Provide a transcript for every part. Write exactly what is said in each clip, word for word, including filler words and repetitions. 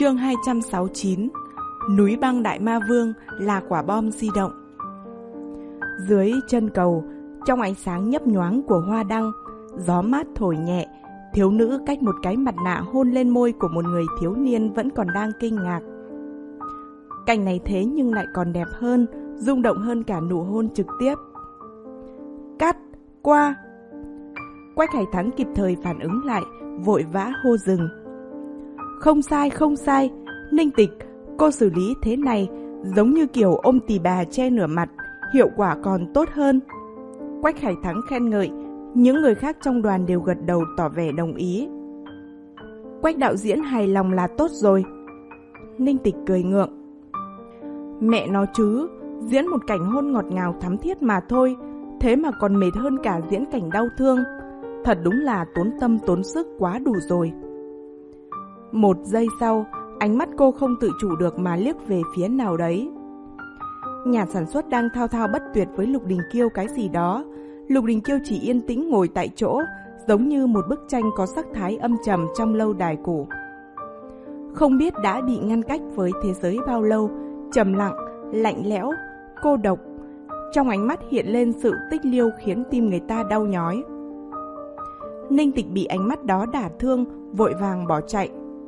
Chương hai trăm sáu mươi chín. Núi băng Đại Ma Vương là quả bom di động. Dưới chân cầu, trong ánh sáng nhấp nhoáng của hoa đăng, gió mát thổi nhẹ, thiếu nữ cách một cái mặt nạ hôn lên môi của một người thiếu niên vẫn còn đang kinh ngạc. Cảnh này thế nhưng lại còn đẹp hơn, rung động hơn cả nụ hôn trực tiếp. Cắt, qua. Quách Hải Thắng kịp thời phản ứng lại, vội vã hô dừng. Không sai, không sai, Ninh Tịch, cô xử lý thế này giống như kiểu ôm tỳ bà che nửa mặt, hiệu quả còn tốt hơn. Quách Hải Thắng khen ngợi, những người khác trong đoàn đều gật đầu tỏ vẻ đồng ý. Quách đạo diễn hài lòng là tốt rồi. Ninh Tịch cười ngượng. Mẹ nó chứ, diễn một cảnh hôn ngọt ngào thắm thiết mà thôi, thế mà còn mệt hơn cả diễn cảnh đau thương. Thật đúng là tốn tâm tốn sức quá đủ rồi. Một giây sau, ánh mắt cô không tự chủ được mà liếc về phía nào đấy. Nhà sản xuất đang thao thao bất tuyệt với Lục Đình Kiêu cái gì đó. Lục Đình Kiêu chỉ yên tĩnh ngồi tại chỗ, giống như một bức tranh có sắc thái âm trầm trong lâu đài cổ. Không biết đã bị ngăn cách với thế giới bao lâu, trầm lặng, lạnh lẽo, cô độc. Trong ánh mắt hiện lên sự tích liêu khiến tim người ta đau nhói. Ninh Tịch bị ánh mắt đó đả thương, vội vàng bỏ chạy.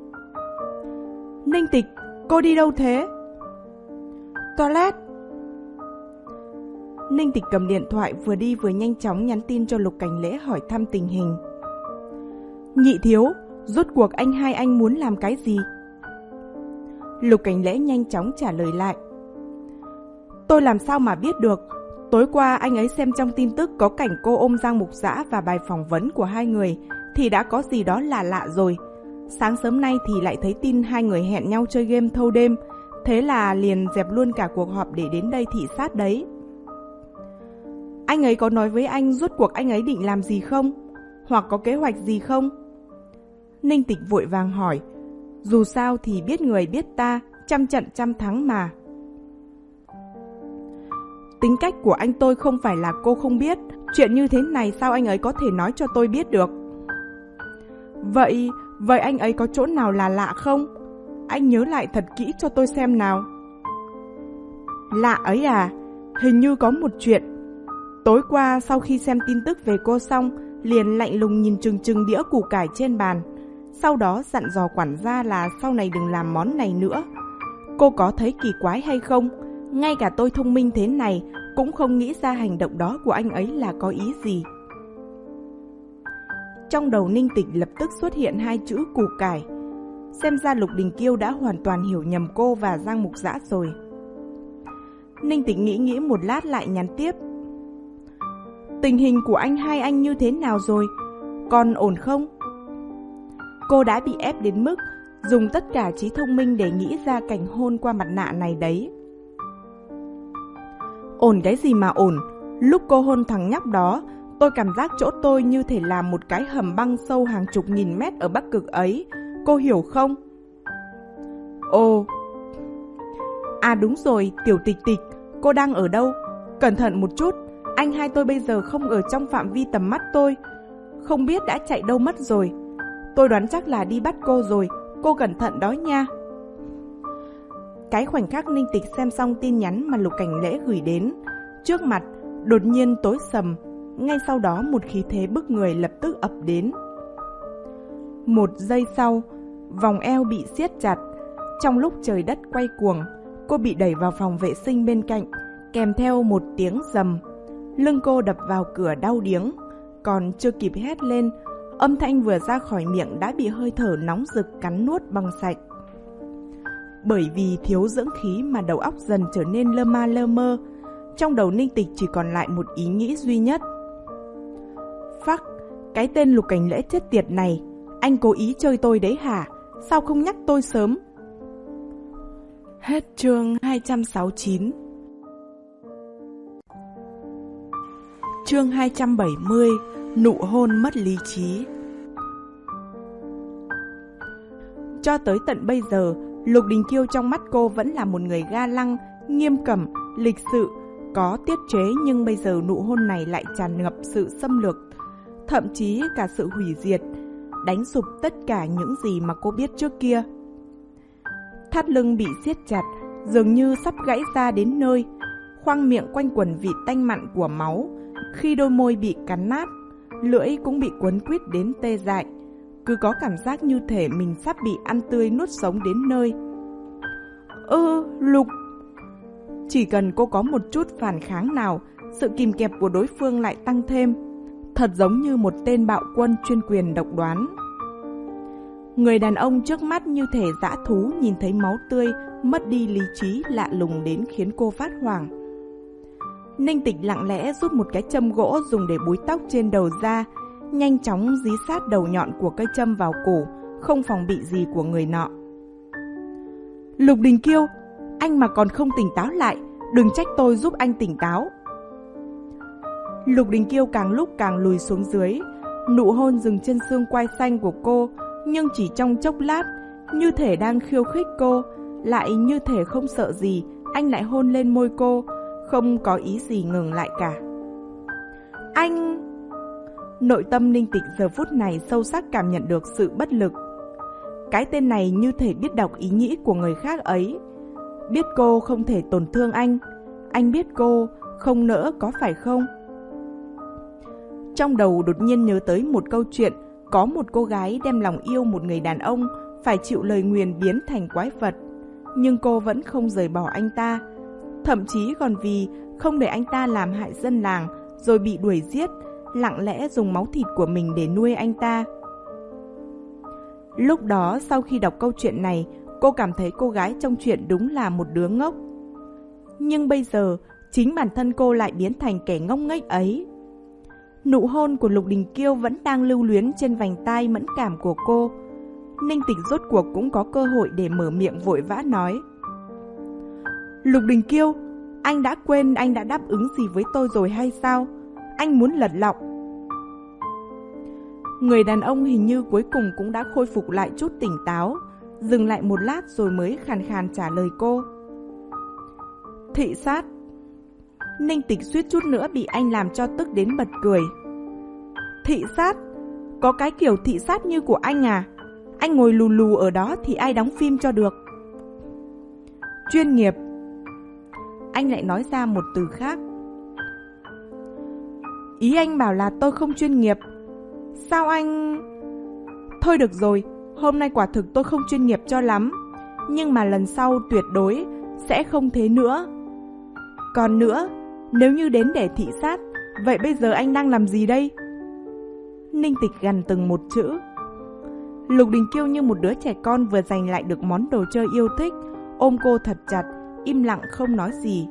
Ninh Tịch, cô đi đâu thế? Toilet. Ninh Tịch cầm điện thoại vừa đi vừa nhanh chóng nhắn tin cho Lục Cảnh Lễ hỏi thăm tình hình. Nhị thiếu, rốt cuộc anh hai anh muốn làm cái gì? Lục Cảnh Lễ nhanh chóng trả lời lại. Tôi làm sao mà biết được, tối qua anh ấy xem trong tin tức có cảnh cô ôm Giang Mục Dã và bài phỏng vấn của hai người thì đã có gì đó lạ lạ rồi. Sáng sớm nay thì lại thấy tin hai người hẹn nhau chơi game thâu đêm, thế là liền dẹp luôn cả cuộc họp để đến đây thị sát đấy. Anh ấy có nói với anh rốt cuộc anh ấy định làm gì không? Hoặc có kế hoạch gì không? Ninh Tịch vội vàng hỏi. Dù sao thì biết người biết ta, trăm trận trăm thắng mà. Tính cách của anh tôi không phải là cô không biết. Chuyện như thế này sao anh ấy có thể nói cho tôi biết được? Vậy, vậy anh ấy có chỗ nào là lạ không? Anh nhớ lại thật kỹ cho tôi xem nào. Lạ ấy à? Hình như có một chuyện. Tối qua sau khi xem tin tức về cô xong, liền lạnh lùng nhìn chừng chừng đĩa củ cải trên bàn. Sau đó dặn dò quản gia là sau này đừng làm món này nữa. Cô có thấy kỳ quái hay không? Ngay cả tôi thông minh thế này cũng không nghĩ ra hành động đó của anh ấy là có ý gì. Trong đầu Ninh Tịch lập tức xuất hiện hai chữ củ cải. Xem ra Lục Đình Kiêu đã hoàn toàn hiểu nhầm cô và Giang Mục Dã rồi. Ninh Tịch nghĩ nghĩ một lát lại nhắn tiếp. Tình hình của anh hai anh như thế nào rồi? Còn ổn không? Cô đã bị ép đến mức dùng tất cả trí thông minh để nghĩ ra cảnh hôn qua mặt nạ này đấy. Ổn cái gì mà ổn? Lúc cô hôn thằng nhóc đó, tôi cảm giác chỗ tôi như thể là một cái hầm băng sâu hàng chục nghìn mét ở Bắc Cực ấy. Cô hiểu không? Ồ. À đúng rồi, Tiểu Tịch Tịch, cô đang ở đâu? Cẩn thận một chút, anh hai tôi bây giờ không ở trong phạm vi tầm mắt tôi. Không biết đã chạy đâu mất rồi. Tôi đoán chắc là đi bắt cô rồi, cô cẩn thận đó nha. Cái khoảnh khắc Ninh Tịch xem xong tin nhắn mà Lục Cảnh Lễ gửi đến, trước mặt đột nhiên tối sầm, ngay sau đó một khí thế bức người lập tức ập đến. Một giây sau, vòng eo bị siết chặt, trong lúc trời đất quay cuồng, cô bị đẩy vào phòng vệ sinh bên cạnh, kèm theo một tiếng rầm. Lưng cô đập vào cửa đau điếng, còn chưa kịp hét lên, âm thanh vừa ra khỏi miệng đã bị hơi thở nóng rực cắn nuốt bằng sạch. Bởi vì thiếu dưỡng khí mà đầu óc dần trở nên lơ ma lơ mơ, trong đầu Ninh Tịch chỉ còn lại một ý nghĩ duy nhất. Phắc, cái tên Lục Cảnh Lễ chết tiệt này, anh cố ý chơi tôi đấy hả? Sao không nhắc tôi sớm? Hết chương hai trăm sáu mươi chín. Chương hai trăm bảy mươi. Nụ hôn mất lý trí. Cho tới tận bây giờ, Lục Đình Kiêu trong mắt cô vẫn là một người ga lăng, nghiêm cẩn, lịch sự, có tiết chế, nhưng bây giờ nụ hôn này lại tràn ngập sự xâm lược, thậm chí cả sự hủy diệt, đánh sụp tất cả những gì mà cô biết trước kia. thắt lưng bị siết chặt, dường như sắp gãy ra đến nơi. Khoang miệng quanh quẩn vị tanh mặn của máu, khi đôi môi bị cắn nát, lưỡi cũng bị quấn quýt đến tê dại. Cứ có cảm giác như thể mình sắp bị ăn tươi nuốt sống đến nơi. Ơ, Lục! Chỉ cần cô có một chút phản kháng nào, sự kìm kẹp của đối phương lại tăng thêm. Thật giống như một tên bạo quân chuyên quyền độc đoán. Người đàn ông trước mắt như thể dã thú nhìn thấy máu tươi, mất đi lý trí lạ lùng đến khiến cô phát hoảng. Ninh Tịch lặng lẽ rút một cái châm gỗ dùng để búi tóc trên đầu ra, nhanh chóng dí sát đầu nhọn của cây châm vào cổ, không phòng bị gì của người nọ. Lục Đình Kiêu, anh mà còn không tỉnh táo lại, đừng trách tôi giúp anh tỉnh táo. Lục Đình Kiêu càng lúc càng lùi xuống dưới, nụ hôn dừng trên xương quai xanh của cô, nhưng chỉ trong chốc lát, như thể đang khiêu khích cô, lại như thể không sợ gì, anh lại hôn lên môi cô, không có ý gì ngừng lại cả. Anh... Nội tâm Ninh Tịch giờ phút này sâu sắc cảm nhận được sự bất lực. Cái tên này như thể biết đọc ý nghĩ của người khác ấy. Biết cô không thể tổn thương anh, anh biết cô không nỡ có phải không? Trong đầu đột nhiên nhớ tới một câu chuyện, có một cô gái đem lòng yêu một người đàn ông, phải chịu lời nguyền biến thành quái vật. Nhưng cô vẫn không rời bỏ anh ta, thậm chí còn vì không để anh ta làm hại dân làng rồi bị đuổi giết, lặng lẽ dùng máu thịt của mình để nuôi anh ta. Lúc đó sau khi đọc câu chuyện này, cô cảm thấy cô gái trong chuyện đúng là một đứa ngốc. Nhưng bây giờ, chính bản thân cô lại biến thành kẻ ngốc nghếch ấy. Nụ hôn của Lục Đình Kiêu vẫn đang lưu luyến trên vành tai mẫn cảm của cô. Ninh Tịch rốt cuộc cũng có cơ hội để mở miệng vội vã nói. Lục Đình Kiêu, anh đã quên anh đã đáp ứng gì với tôi rồi hay sao? Anh muốn lật lọng. Người đàn ông hình như cuối cùng cũng đã khôi phục lại chút tỉnh táo, dừng lại một lát rồi mới khàn khàn trả lời cô. Thị sát. Ninh Tịch suýt chút nữa bị anh làm cho tức đến bật cười. Thị sát? Có cái kiểu thị sát như của anh à? Anh ngồi lù lù ở đó thì ai đóng phim cho được? Chuyên nghiệp. Anh lại nói ra một từ khác. Ý anh bảo là tôi không chuyên nghiệp. Sao anh... Thôi được rồi, hôm nay quả thực tôi không chuyên nghiệp cho lắm, nhưng mà lần sau tuyệt đối sẽ không thế nữa. Còn nữa, nếu như đến để thị sát, vậy bây giờ anh đang làm gì đây? Ninh Tịch gằn từng một chữ. Lục Đình Kiêu như một đứa trẻ con vừa giành lại được món đồ chơi yêu thích, ôm cô thật chặt, im lặng không nói gì.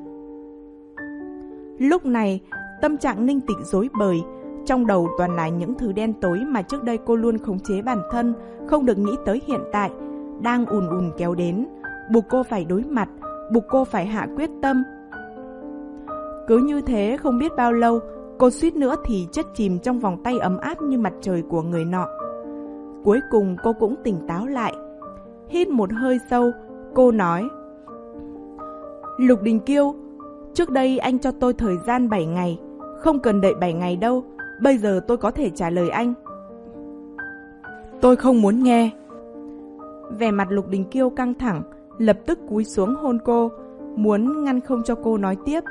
Lúc này, tâm trạng Ninh Tịch rối bời, trong đầu toàn là những thứ đen tối mà trước đây cô luôn khống chế bản thân, không được nghĩ tới hiện tại, đang ùn ùn kéo đến, buộc cô phải đối mặt, buộc cô phải hạ quyết tâm. Cứ như thế không biết bao lâu, cô suýt nữa thì chất chìm trong vòng tay ấm áp như mặt trời của người nọ. Cuối cùng cô cũng tỉnh táo lại. Hít một hơi sâu, cô nói. Lục Đình Kiêu, trước đây anh cho tôi thời gian bảy ngày, không cần đợi bảy ngày đâu, bây giờ tôi có thể trả lời anh. Tôi không muốn nghe. Vẻ mặt Lục Đình Kiêu căng thẳng, lập tức cúi xuống hôn cô, muốn ngăn không cho cô nói tiếp.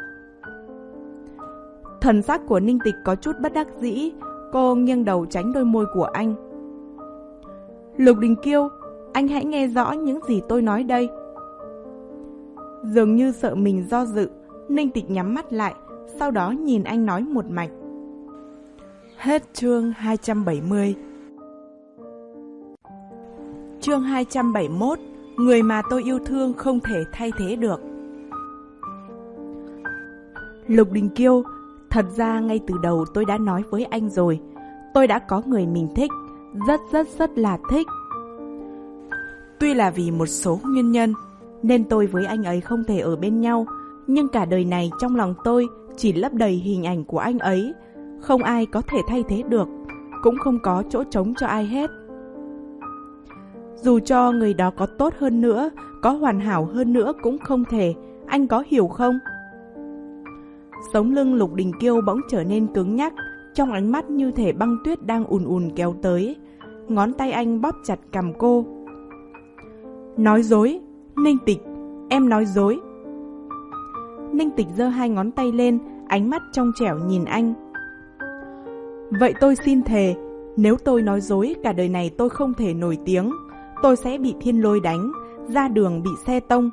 Thần sắc của Ninh Tịch có chút bất đắc dĩ, cô nghiêng đầu tránh đôi môi của anh. Lục Đình Kiêu, anh hãy nghe rõ những gì tôi nói đây. Dường như sợ mình do dự, Ninh Tịch nhắm mắt lại, sau đó nhìn anh nói một mạch. Hết chương hai trăm bảy mươi. Chương hai trăm bảy mươi mốt. Người mà tôi yêu thương không thể thay thế được. Lục Đình Kiêu, thật ra ngay từ đầu tôi đã nói với anh rồi, tôi đã có người mình thích, rất rất rất là thích. Tuy là vì một số nguyên nhân nên tôi với anh ấy không thể ở bên nhau, nhưng cả đời này trong lòng tôi chỉ lấp đầy hình ảnh của anh ấy, không ai có thể thay thế được, cũng không có chỗ trống cho ai hết. Dù cho người đó có tốt hơn nữa, có hoàn hảo hơn nữa cũng không thể, anh có hiểu không? Sống lưng Lục Đình Kiêu bỗng trở nên cứng nhắc, trong ánh mắt như thể băng tuyết đang ùn ùn kéo tới. Ngón tay anh bóp chặt cằm cô. Nói dối, Ninh Tịch, em nói dối. Ninh Tịch giơ hai ngón tay lên, ánh mắt trong trẻo nhìn anh. Vậy tôi xin thề, nếu tôi nói dối cả đời này tôi không thể nổi tiếng, tôi sẽ bị thiên lôi đánh, ra đường bị xe tông.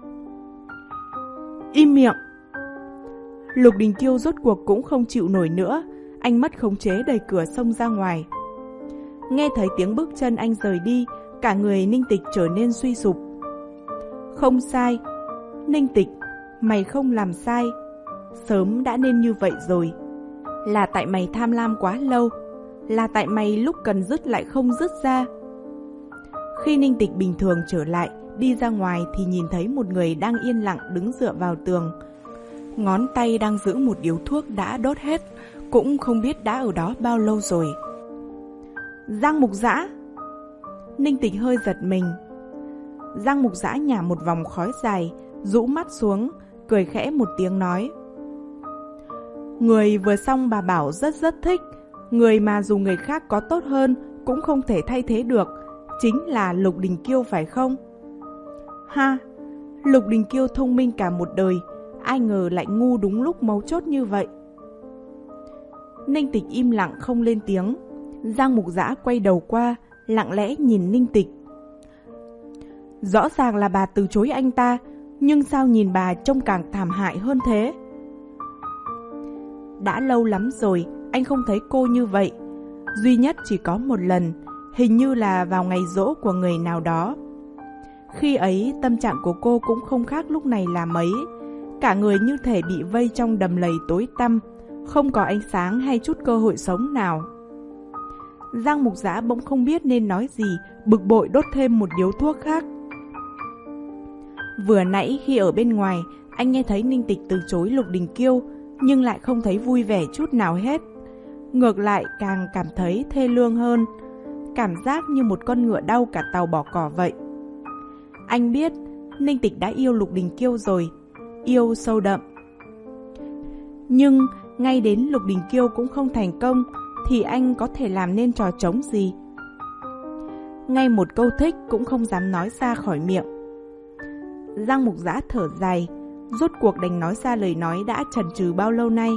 Im miệng! Lục Đình Kiêu rốt cuộc cũng không chịu nổi nữa, anh mất khống chế đẩy cửa xông ra ngoài. Nghe thấy tiếng bước chân anh rời đi, cả người Ninh Tịch trở nên suy sụp. Không sai, Ninh Tịch, mày không làm sai, sớm đã nên như vậy rồi. Là tại mày tham lam quá lâu, là tại mày lúc cần dứt lại không dứt ra. Khi Ninh Tịch bình thường trở lại, đi ra ngoài thì nhìn thấy một người đang yên lặng đứng dựa vào tường. Ngón tay đang giữ một điếu thuốc đã đốt hết, cũng không biết đã ở đó bao lâu rồi. Giang Mục Dã! Ninh Tịch hơi giật mình. Giang Mục Dã nhả một vòng khói dài, rũ mắt xuống, cười khẽ một tiếng nói. Người vừa xong bà bảo rất rất thích, người mà dù người khác có tốt hơn cũng không thể thay thế được, chính là Lục Đình Kiêu phải không? Ha! Lục Đình Kiêu thông minh cả một đời, ai ngờ lại ngu đúng lúc mấu chốt như vậy. Ninh Tịch im lặng không lên tiếng. Giang Mục Dã quay đầu qua, lặng lẽ nhìn Ninh Tịch. Rõ ràng là bà từ chối anh ta, nhưng sao nhìn bà trông càng thảm hại hơn thế? Đã lâu lắm rồi, anh không thấy cô như vậy. Duy nhất chỉ có một lần, hình như là vào ngày giỗ của người nào đó. Khi ấy, tâm trạng của cô cũng không khác lúc này là mấy. Cả người như thể bị vây trong đầm lầy tối tăm, không có ánh sáng hay chút cơ hội sống nào. Giang Mục Dã bỗng không biết nên nói gì, bực bội đốt thêm một điếu thuốc khác. Vừa nãy khi ở bên ngoài, anh nghe thấy Ninh Tịch từ chối Lục Đình Kiêu, nhưng lại không thấy vui vẻ chút nào hết. Ngược lại càng cảm thấy thê lương hơn, cảm giác như một con ngựa đau cả tàu bỏ cỏ vậy. Anh biết Ninh Tịch đã yêu Lục Đình Kiêu rồi, yêu sâu đậm. Nhưng ngay đến Lục Đình Kiêu cũng không thành công, thì anh có thể làm nên trò trống gì? Ngay một câu thích cũng không dám nói ra khỏi miệng. Giang Mục Dã thở dài, rốt cuộc đành nói ra lời nói đã chần chừ bao lâu nay.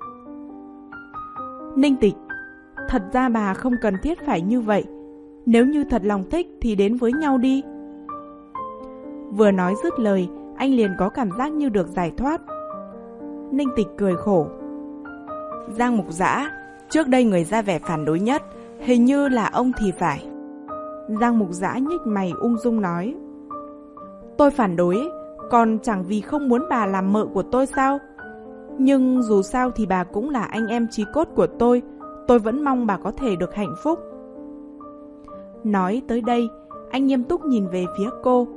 Ninh Tịch, thật ra bà không cần thiết phải như vậy. Nếu như thật lòng thích thì đến với nhau đi. Vừa nói dứt lời, anh liền có cảm giác như được giải thoát. Ninh Tịch cười khổ. Giang Mục Dã, trước đây người ra vẻ phản đối nhất, hình như là ông thì phải. Giang Mục Dã nhếch mày ung dung nói. Tôi phản đối, còn chẳng vì không muốn bà làm mợ của tôi sao? Nhưng dù sao thì bà cũng là anh em chí cốt của tôi, tôi vẫn mong bà có thể được hạnh phúc. Nói tới đây, anh nghiêm túc nhìn về phía cô.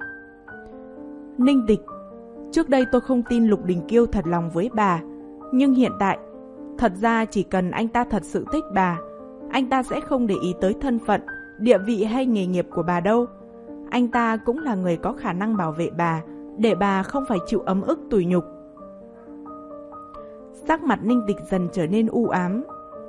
Ninh Tịch, trước đây tôi không tin Lục Đình Kiêu thật lòng với bà, nhưng hiện tại, thật ra chỉ cần anh ta thật sự thích bà, anh ta sẽ không để ý tới thân phận, địa vị hay nghề nghiệp của bà đâu. Anh ta cũng là người có khả năng bảo vệ bà, để bà không phải chịu ấm ức tủi nhục. Sắc mặt Ninh Tịch dần trở nên u ám.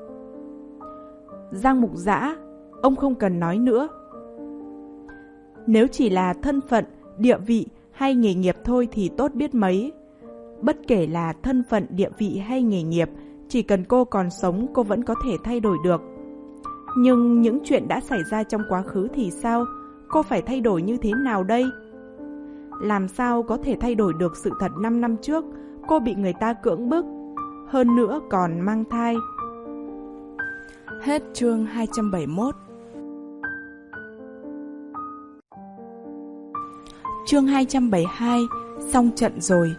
Giang Mục Dã, ông không cần nói nữa. Nếu chỉ là thân phận, địa vị hay nghề nghiệp thôi thì tốt biết mấy. Bất kể là thân phận, địa vị hay nghề nghiệp, chỉ cần cô còn sống cô vẫn có thể thay đổi được. Nhưng những chuyện đã xảy ra trong quá khứ thì sao? Cô phải thay đổi như thế nào đây? Làm sao có thể thay đổi được sự thật năm năm trước cô bị người ta cưỡng bức, hơn nữa còn mang thai. Hết chương hai trăm bảy mươi mốt. Chương hai trăm bảy mươi hai, xong trận rồi.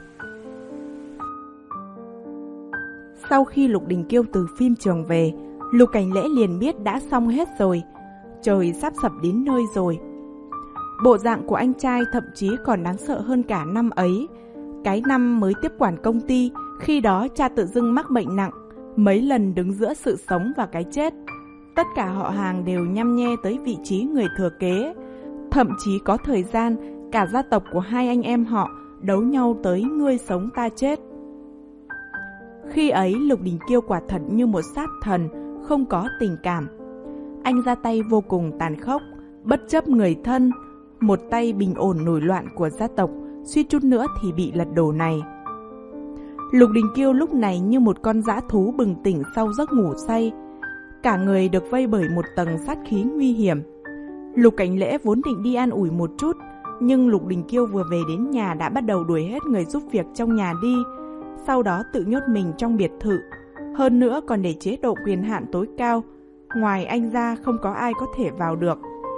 Sau khi Lục Đình Kiêu từ phim trường về, Lục Cảnh Lễ liền biết đã xong hết rồi. Trời sắp sập đến nơi rồi. Bộ dạng của anh trai thậm chí còn đáng sợ hơn cả năm ấy. Cái năm mới tiếp quản công ty, khi đó cha tự dưng mắc bệnh nặng, mấy lần đứng giữa sự sống và cái chết. Tất cả họ hàng đều nhăm nhe tới vị trí người thừa kế. Thậm chí có thời gian, cả gia tộc của hai anh em họ đấu nhau tới ngươi sống ta chết. Khi ấy Lục Đình Kiêu quả thật như một sát thần, không có tình cảm. Anh ra tay vô cùng tàn khốc, bất chấp người thân, một tay bình ổn nổi loạn của gia tộc, suýt chút nữa thì bị lật đổ này. Lục Đình Kiêu lúc này như một con dã thú bừng tỉnh sau giấc ngủ say, cả người được vây bởi một tầng sát khí nguy hiểm. Lục Cảnh Lễ vốn định đi an ủi một chút, nhưng Lục Đình Kiêu vừa về đến nhà đã bắt đầu đuổi hết người giúp việc trong nhà đi, sau đó tự nhốt mình trong biệt thự. Hơn nữa còn để chế độ quyền hạn tối cao, ngoài anh ra không có ai có thể vào được.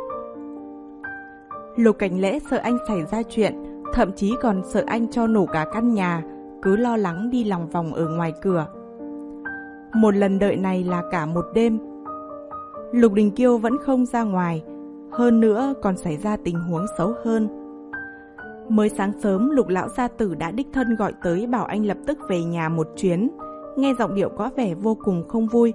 Lục Cảnh Lễ sợ anh xảy ra chuyện, thậm chí còn sợ anh cho nổ cả căn nhà, cứ lo lắng đi lòng vòng ở ngoài cửa. Một lần đợi này là cả một đêm. Lục Đình Kiêu vẫn không ra ngoài, hơn nữa còn xảy ra tình huống xấu hơn. Mới sáng sớm, Lục lão gia tử đã đích thân gọi tới bảo anh lập tức về nhà một chuyến, nghe giọng điệu có vẻ vô cùng không vui.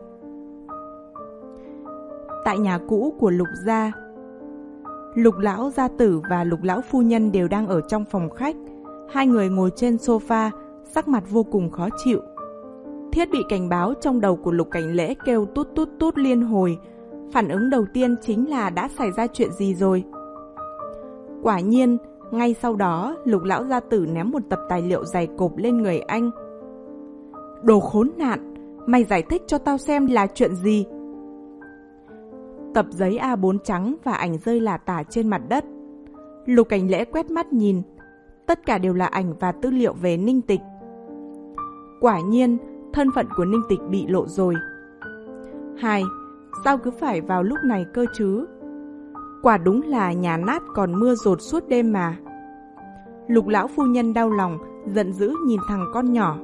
Tại nhà cũ của Lục gia, Lục lão gia tử và Lục lão phu nhân đều đang ở trong phòng khách. Hai người ngồi trên sofa, sắc mặt vô cùng khó chịu. Thiết bị cảnh báo trong đầu của Lục Cảnh Lễ kêu tút tút tút liên hồi. Phản ứng đầu tiên chính là đã xảy ra chuyện gì rồi. Quả nhiên, ngay sau đó, Lục lão gia tử ném một tập tài liệu dày cộp lên người anh. Đồ khốn nạn, mày giải thích cho tao xem là chuyện gì. Tập giấy A bốn trắng và ảnh rơi lả tả trên mặt đất. Lục Cảnh Lễ quét mắt nhìn, tất cả đều là ảnh và tư liệu về Ninh Tịch. Quả nhiên, thân phận của Ninh Tịch bị lộ rồi. Hai, sao cứ phải vào lúc này cơ chứ? Quả đúng là nhà nát còn mưa dột suốt đêm mà. Lục lão phu nhân đau lòng, giận dữ nhìn thằng con nhỏ.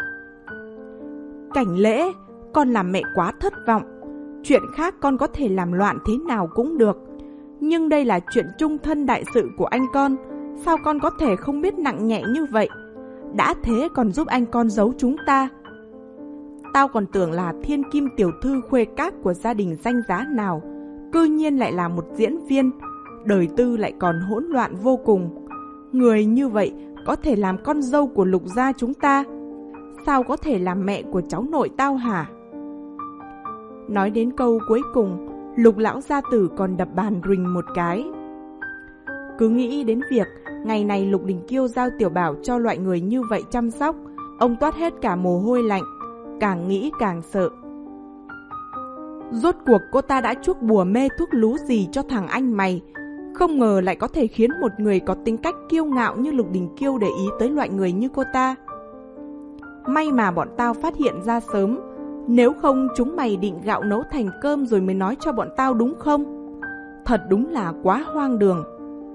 Cảnh Lễ, con làm mẹ quá thất vọng. Chuyện khác con có thể làm loạn thế nào cũng được, nhưng đây là chuyện chung thân đại sự của anh con. Sao con có thể không biết nặng nhẹ như vậy? Đã thế còn giúp anh con giấu chúng ta. Tao còn tưởng là thiên kim tiểu thư khuê các của gia đình danh giá nào, cư nhiên lại là một diễn viên. Đời tư lại còn hỗn loạn vô cùng. Người như vậy có thể làm con dâu của Lục gia chúng ta, sao có thể làm mẹ của cháu nội tao hả? Nói đến câu cuối cùng, Lục lão gia tử còn đập bàn rình một cái. Cứ nghĩ đến việc ngày này Lục Đình Kiêu giao Tiểu Bảo cho loại người như vậy chăm sóc, ông toát hết cả mồ hôi lạnh, càng nghĩ càng sợ. Rốt cuộc cô ta đã chuốc bùa mê thuốc lú gì cho thằng anh mày, không ngờ lại có thể khiến một người có tính cách kiêu ngạo như Lục Đình Kiêu để ý tới loại người như cô ta. May mà bọn tao phát hiện ra sớm, nếu không chúng mày định gạo nấu thành cơm rồi mới nói cho bọn tao đúng không? Thật đúng là quá hoang đường.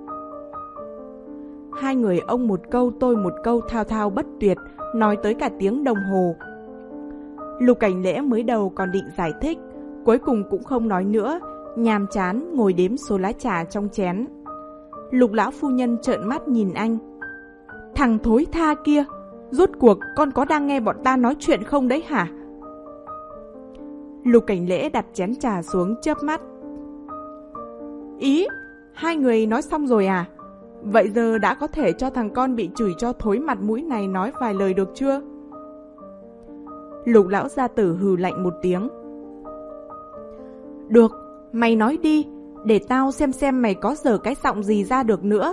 Hai người ông một câu tôi một câu thao thao bất tuyệt, nói tới cả tiếng đồng hồ. Lục Cảnh Lễ mới đầu còn định giải thích, cuối cùng cũng không nói nữa, nhàm chán ngồi đếm số lá trà trong chén. Lục lão phu nhân trợn mắt nhìn anh. Thằng thối tha kia, rốt cuộc con có đang nghe bọn ta nói chuyện không đấy hả? Lục Cảnh Lễ đặt chén trà xuống chớp mắt. Ý, hai người nói xong rồi à? Vậy giờ đã có thể cho thằng con bị chửi cho thối mặt mũi này nói vài lời được chưa? Lục lão gia tử hừ lạnh một tiếng. Được, mày nói đi, để tao xem xem mày có dở cái giọng gì ra được nữa.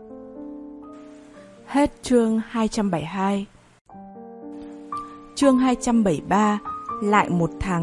Hết chương hai trăm bảy mươi hai. Chương hai trăm bảy mươi ba, lại một thằng.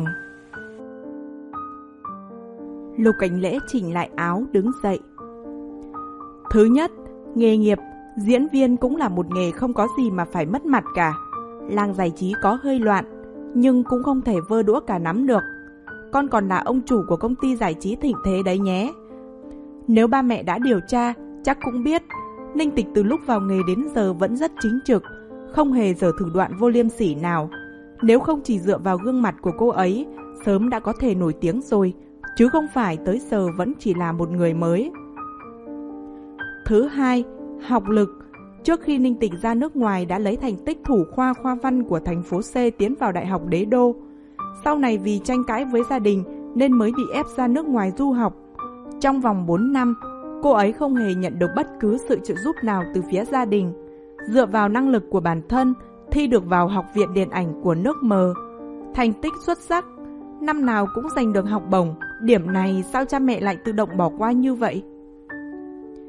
Lục Cảnh Lễ chỉnh lại áo đứng dậy. Thứ nhất, nghề nghiệp diễn viên cũng là một nghề không có gì mà phải mất mặt cả. Làng giải trí có hơi loạn, nhưng cũng không thể vơ đũa cả nắm được. Con còn là ông chủ của công ty giải trí thịnh thế đấy nhé. Nếu ba mẹ đã điều tra, chắc cũng biết Ninh Tịch từ lúc vào nghề đến giờ vẫn rất chính trực, không hề dở thủ đoạn vô liêm sỉ nào. Nếu không chỉ dựa vào gương mặt của cô ấy, sớm đã có thể nổi tiếng rồi, chứ không phải tới giờ vẫn chỉ là một người mới. Thứ hai, học lực. Trước khi Ninh Tịch ra nước ngoài đã lấy thành tích thủ khoa khoa văn của thành phố C tiến vào Đại học Đế Đô. Sau này vì tranh cãi với gia đình nên mới bị ép ra nước ngoài du học. Trong vòng bốn năm, cô ấy không hề nhận được bất cứ sự trợ giúp nào từ phía gia đình. Dựa vào năng lực của bản thân, thi được vào Học viện Điện ảnh của nước M. Thành tích xuất sắc, năm nào cũng giành được học bổng. Điểm này sao cha mẹ lại tự động bỏ qua như vậy?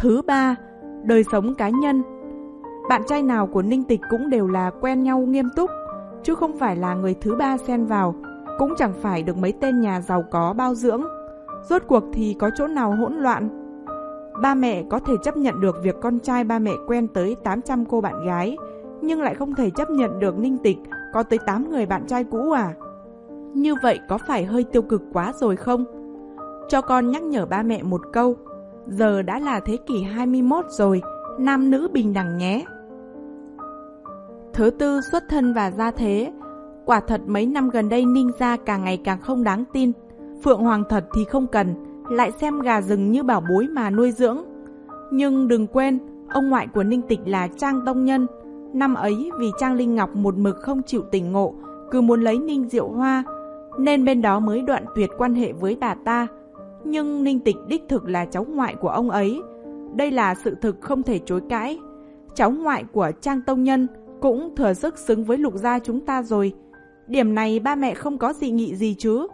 Thứ ba, đời sống cá nhân. Bạn trai nào của Ninh Tịch cũng đều là quen nhau nghiêm túc, chứ không phải là người thứ ba xen vào, cũng chẳng phải được mấy tên nhà giàu có bao dưỡng. Rốt cuộc thì có chỗ nào hỗn loạn? Ba mẹ có thể chấp nhận được việc con trai ba mẹ quen tới tám trăm cô bạn gái, nhưng lại không thể chấp nhận được Ninh Tịch có tới tám người bạn trai cũ à? Như vậy có phải hơi tiêu cực quá rồi không? Cho con nhắc nhở ba mẹ một câu, giờ đã là thế kỷ hai mươi mốt rồi, nam nữ bình đẳng nhé. Thứ tư, xuất thân và gia thế. Quả thật mấy năm gần đây Ninh gia càng ngày càng không đáng tin. Phượng Hoàng thật thì không cần, lại xem gà rừng như bảo bối mà nuôi dưỡng. Nhưng đừng quên, ông ngoại của Ninh Tịch là Trang Tông Nhân. Năm ấy vì Trang Linh Ngọc một mực không chịu tỉnh ngộ, cứ muốn lấy Ninh Diệu Hoa, nên bên đó mới đoạn tuyệt quan hệ với bà ta. Nhưng Ninh Tịch đích thực là cháu ngoại của ông ấy. Đây là sự thực không thể chối cãi. Cháu ngoại của Trang Tông Nhân cũng thừa sức xứng với Lục gia chúng ta rồi. Điểm này ba mẹ không có dị nghị gì chứ?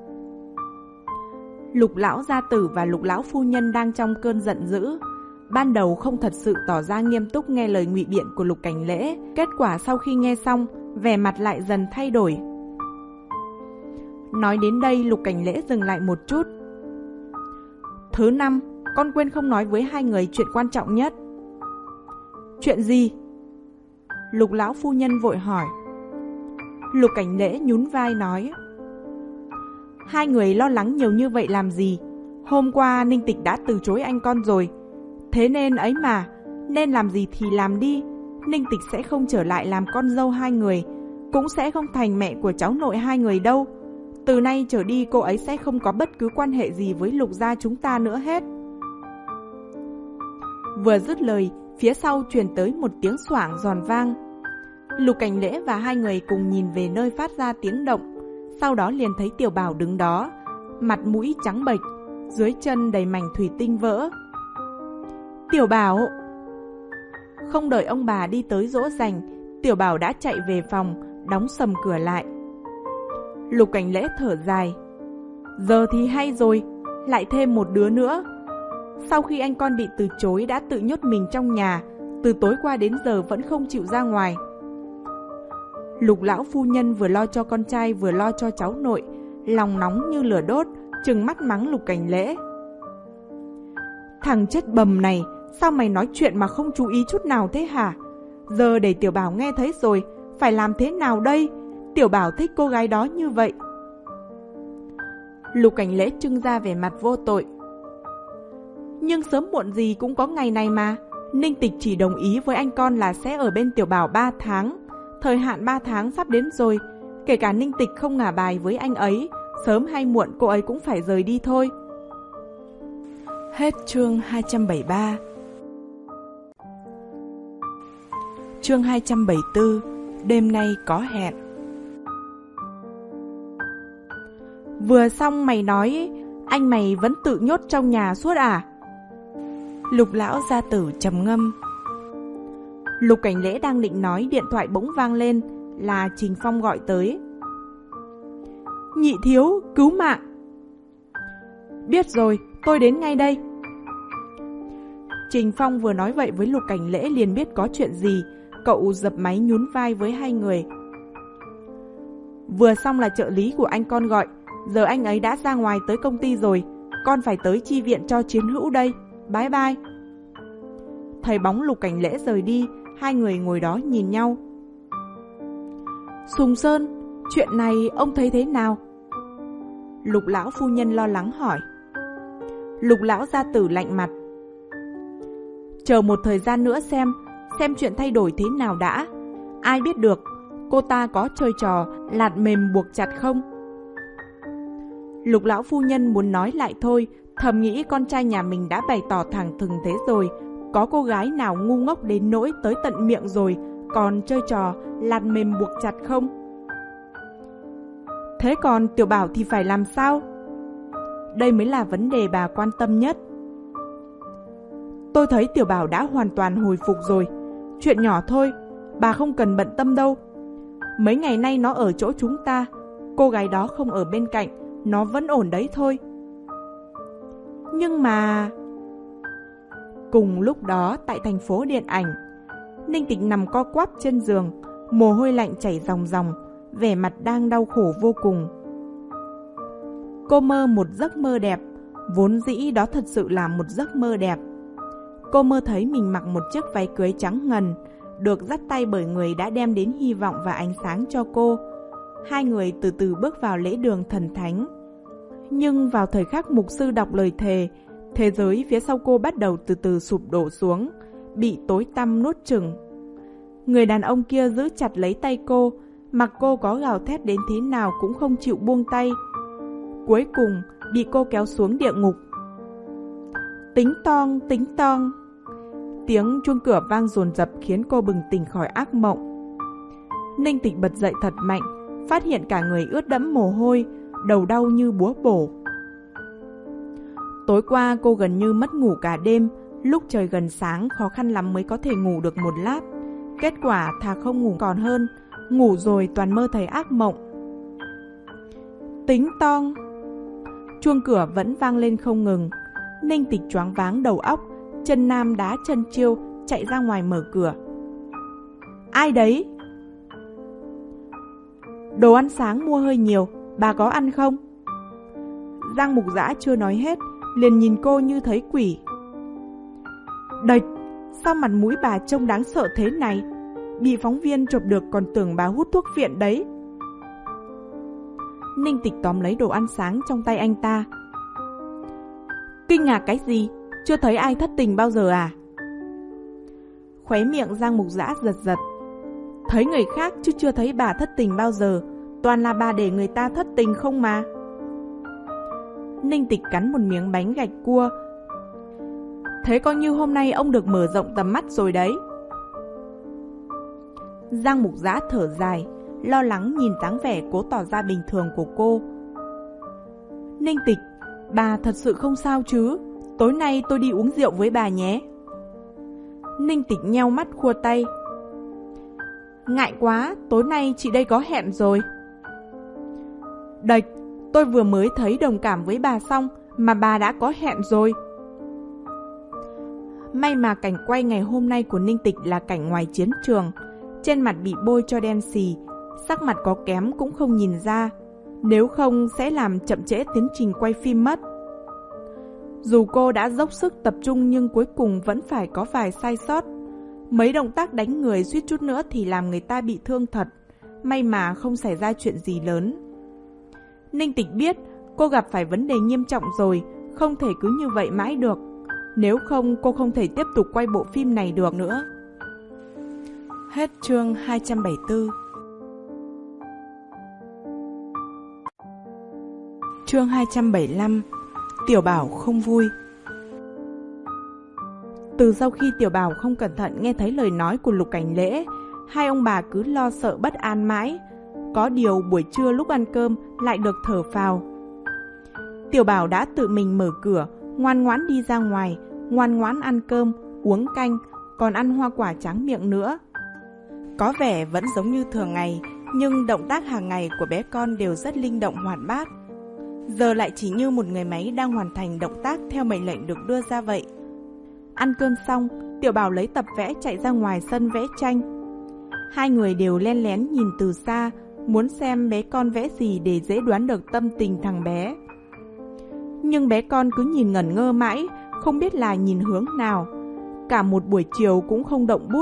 Lục lão gia tử và Lục lão phu nhân đang trong cơn giận dữ. Ban đầu không thật sự tỏ ra nghiêm túc nghe lời ngụy biện của Lục Cảnh Lễ. Kết quả sau khi nghe xong, vẻ mặt lại dần thay đổi. Nói đến đây Lục Cảnh Lễ dừng lại một chút. Thứ năm, con quên không nói với hai người chuyện quan trọng nhất. Chuyện gì? Lục lão phu nhân vội hỏi. Lục Cảnh Lễ nhún vai nói. Hai người lo lắng nhiều như vậy làm gì? Hôm qua Ninh Tịch đã từ chối anh con rồi. Thế nên ấy mà, nên làm gì thì làm đi. Ninh Tịch sẽ không trở lại làm con dâu hai người, cũng sẽ không thành mẹ của cháu nội hai người đâu. Từ nay trở đi cô ấy sẽ không có bất cứ quan hệ gì với Lục gia chúng ta nữa hết. Vừa dứt lời, phía sau truyền tới một tiếng xoảng giòn vang. Lục Cảnh Lễ và hai người cùng nhìn về nơi phát ra tiếng động. Sau đó liền thấy Tiểu Bảo đứng đó, mặt mũi trắng bệch, dưới chân đầy mảnh thủy tinh vỡ. Tiểu Bảo! Không đợi ông bà đi tới dỗ dành, Tiểu Bảo đã chạy về phòng, đóng sầm cửa lại. Lục Cảnh Lễ thở dài. Giờ thì hay rồi, lại thêm một đứa nữa. Sau khi anh con bị từ chối đã tự nhốt mình trong nhà, từ tối qua đến giờ vẫn không chịu ra ngoài. Lục lão phu nhân vừa lo cho con trai vừa lo cho cháu nội, lòng nóng như lửa đốt, trừng mắt mắng Lục Cảnh Lễ. Thằng chết bầm này, sao mày nói chuyện mà không chú ý chút nào thế hả? Giờ để Tiểu Bảo nghe thấy rồi, phải làm thế nào đây? Tiểu Bảo thích cô gái đó như vậy. Lục Cảnh Lễ trưng ra vẻ mặt vô tội. Nhưng sớm muộn gì cũng có ngày này mà. Ninh Tịch chỉ đồng ý với anh con là sẽ ở bên Tiểu Bảo ba tháng. Thời hạn ba tháng sắp đến rồi. Kể cả Ninh Tịch không ngả bài với anh ấy, sớm hay muộn cô ấy cũng phải rời đi thôi. Hết chương hai trăm bảy mươi ba. Chương hai trăm bảy mươi tư. Đêm nay có hẹn. Vừa xong mày nói anh mày vẫn tự nhốt trong nhà suốt à? Lục lão gia tử trầm ngâm. Lục Cảnh Lễ đang định nói, điện thoại bỗng vang lên, là Trình Phong gọi tới. Nhị thiếu, cứu mạng. Biết rồi, tôi đến ngay đây. Trình Phong vừa nói vậy với Lục Cảnh Lễ liền biết có chuyện gì. Cậu dập máy nhún vai với hai người. Vừa xong là trợ lý của anh con gọi. Giờ anh ấy đã ra ngoài tới công ty rồi. Con phải tới chi viện cho chiến hữu đây. Bye bye. Thấy bóng Lục Cảnh Lễ rời đi, hai người ngồi đó nhìn nhau. Sùng Sơn, chuyện này ông thấy thế nào? Lục lão phu nhân lo lắng hỏi. Lục lão gia tử lạnh mặt. Chờ một thời gian nữa xem, xem chuyện thay đổi thế nào đã. Ai biết được, cô ta có chơi trò lạt mềm buộc chặt không? Lục lão phu nhân muốn nói lại thôi, thầm nghĩ con trai nhà mình đã bày tỏ thẳng thừng thế rồi. Có cô gái nào ngu ngốc đến nỗi tới tận miệng rồi, còn chơi trò lạt mềm buộc chặt không? Thế còn Tiểu Bảo thì phải làm sao? Đây mới là vấn đề bà quan tâm nhất. Tôi thấy Tiểu Bảo đã hoàn toàn hồi phục rồi. Chuyện nhỏ thôi, bà không cần bận tâm đâu. Mấy ngày nay nó ở chỗ chúng ta, cô gái đó không ở bên cạnh, nó vẫn ổn đấy thôi. Nhưng mà... Cùng lúc đó tại thành phố điện ảnh, Ninh Tịch nằm co quắp trên giường, mồ hôi lạnh chảy ròng ròng, vẻ mặt đang đau khổ vô cùng. Cô mơ một giấc mơ đẹp, vốn dĩ đó thật sự là một giấc mơ đẹp. Cô mơ thấy mình mặc một chiếc váy cưới trắng ngần, được dắt tay bởi người đã đem đến hy vọng và ánh sáng cho cô. Hai người từ từ bước vào lễ đường thần thánh. Nhưng vào thời khắc mục sư đọc lời thề, thế giới phía sau cô bắt đầu từ từ sụp đổ xuống, bị tối tăm nuốt chửng. Người đàn ông kia giữ chặt lấy tay cô, mặc cô có gào thét đến thế nào cũng không chịu buông tay. Cuối cùng bị cô kéo xuống địa ngục. Tính tong, tính tong. Tiếng chuông cửa vang dồn dập khiến cô bừng tỉnh khỏi ác mộng. Ninh Tịch bật dậy thật mạnh, phát hiện cả người ướt đẫm mồ hôi, đầu đau như búa bổ. Tối qua cô gần như mất ngủ cả đêm, lúc trời gần sáng khó khăn lắm mới có thể ngủ được một lát. Kết quả thà không ngủ còn hơn, ngủ rồi toàn mơ thấy ác mộng. Tính tong. Chuông cửa vẫn vang lên không ngừng. Ninh Tịch choáng váng đầu óc, chân nam đá chân chiêu chạy ra ngoài mở cửa. Ai đấy? Đồ ăn sáng mua hơi nhiều, bà có ăn không? Giang Mục Dã chưa nói hết, liền nhìn cô như thấy quỷ. Đệch, sao mặt mũi bà trông đáng sợ thế này? Bị phóng viên chụp được còn tưởng bà hút thuốc viện đấy. Ninh Tịch tóm lấy đồ ăn sáng trong tay anh ta. Kinh ngạc cái gì? Chưa thấy ai thất tình bao giờ à? Khóe miệng Giang Mục Dã giật giật. Thấy người khác chứ chưa thấy bà thất tình bao giờ. Toàn là bà để người ta thất tình không mà. Ninh Tịch cắn một miếng bánh gạch cua. Thế coi như hôm nay ông được mở rộng tầm mắt rồi đấy. Giang Mục Dã thở dài, lo lắng nhìn dáng vẻ cố tỏ ra bình thường của cô. Ninh Tịch, bà thật sự không sao chứ? Tối nay tôi đi uống rượu với bà nhé. Ninh Tịch nheo mắt khua tay. Ngại quá, tối nay chị đây có hẹn rồi. Đệch, tôi vừa mới thấy đồng cảm với bà xong mà bà đã có hẹn rồi. May mà cảnh quay ngày hôm nay của Ninh Tịch là cảnh ngoài chiến trường. Trên mặt bị bôi cho đen xì, sắc mặt có kém cũng không nhìn ra, nếu không sẽ làm chậm trễ tiến trình quay phim mất. Dù cô đã dốc sức tập trung nhưng cuối cùng vẫn phải có vài sai sót. Mấy động tác đánh người suýt chút nữa thì làm người ta bị thương thật, may mà không xảy ra chuyện gì lớn. Ninh Tịch biết cô gặp phải vấn đề nghiêm trọng rồi, không thể cứ như vậy mãi được. Nếu không cô không thể tiếp tục quay bộ phim này được nữa. Hết chương hai trăm bảy mươi tư. Chương hai trăm bảy mươi lăm. Tiểu Bảo không vui. Từ sau khi Tiểu Bảo không cẩn thận nghe thấy lời nói của Lục Cảnh Lễ, hai ông bà cứ lo sợ bất an mãi. Có điều buổi trưa lúc ăn cơm lại được thở phào. Tiểu Bảo đã tự mình mở cửa, ngoan ngoãn đi ra ngoài, ngoan ngoãn ăn cơm, uống canh, còn ăn hoa quả tráng miệng nữa. Có vẻ vẫn giống như thường ngày, nhưng động tác hàng ngày của bé con đều rất linh động hoạt bát. Giờ lại chỉ như một người máy đang hoàn thành động tác theo mệnh lệnh được đưa ra vậy. Ăn cơm xong, Tiểu Bảo lấy tập vẽ chạy ra ngoài sân vẽ tranh. Hai người đều len lén nhìn từ xa, muốn xem bé con vẽ gì để dễ đoán được tâm tình thằng bé. Nhưng bé con cứ nhìn ngẩn ngơ mãi, không biết là nhìn hướng nào. Cả một buổi chiều cũng không động bút.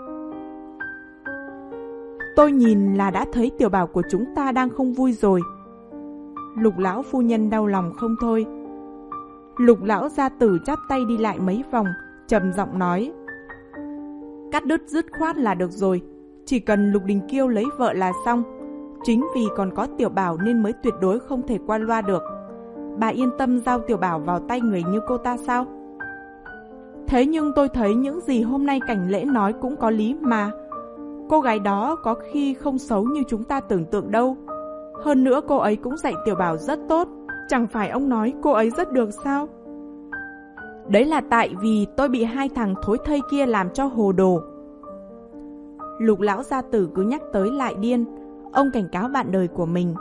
Tôi nhìn là đã thấy Tiểu Bảo của chúng ta đang không vui rồi. Lục lão phu nhân đau lòng không thôi. Lục lão gia tử chắp tay đi lại mấy vòng, trầm giọng nói: Cắt đứt dứt khoát là được rồi, chỉ cần Lục Đình Kiêu lấy vợ là xong. Chính vì còn có Tiểu Bảo nên mới tuyệt đối không thể qua loa được. Bà yên tâm giao Tiểu Bảo vào tay người như cô ta sao? Thế nhưng tôi thấy những gì hôm nay Cảnh Lễ nói cũng có lý mà. Cô gái đó có khi không xấu như chúng ta tưởng tượng đâu. Hơn nữa cô ấy cũng dạy Tiểu Bảo rất tốt. Chẳng phải ông nói cô ấy rất được sao? Đấy là tại vì tôi bị hai thằng thối thây kia làm cho hồ đồ. Lục lão gia tử cứ nhắc tới lại điên. Ông cảnh cáo bạn đời của mình: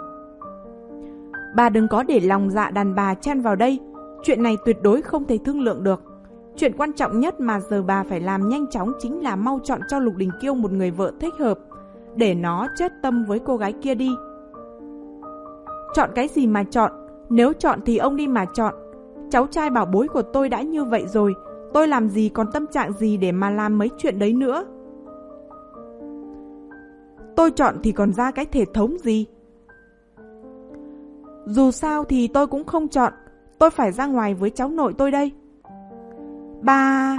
Bà đừng có để lòng dạ đàn bà chen vào đây. Chuyện này tuyệt đối không thể thương lượng được. Chuyện quan trọng nhất mà giờ bà phải làm nhanh chóng chính là mau chọn cho Lục Đình Kiêu một người vợ thích hợp, để nó chết tâm với cô gái kia đi. Chọn cái gì mà chọn? Nếu chọn thì ông đi mà chọn. Cháu trai bảo bối của tôi đã như vậy rồi, tôi làm gì còn tâm trạng gì để mà làm mấy chuyện đấy nữa. Tôi chọn thì còn ra cái thể thống gì? Dù sao thì tôi cũng không chọn, tôi phải ra ngoài với cháu nội tôi đây. Ba...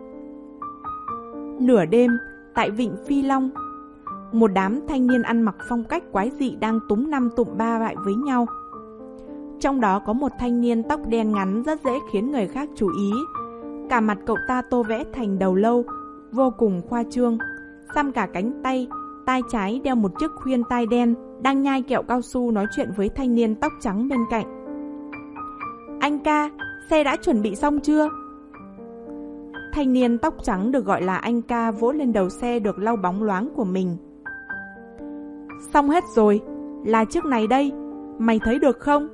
Nửa đêm, tại Vịnh Phi Long, một đám thanh niên ăn mặc phong cách quái dị đang túm năm tụm ba lại với nhau. Trong đó có một thanh niên tóc đen ngắn rất dễ khiến người khác chú ý. Cả mặt cậu ta tô vẽ thành đầu lâu, vô cùng khoa trương. Xăm cả cánh tay, tai trái đeo một chiếc khuyên tai đen, đang nhai kẹo cao su nói chuyện với thanh niên tóc trắng bên cạnh. Anh ca, xe đã chuẩn bị xong chưa? Thanh niên tóc trắng được gọi là anh ca vỗ lên đầu xe được lau bóng loáng của mình. Xong hết rồi, là chiếc này đây, mày thấy được không?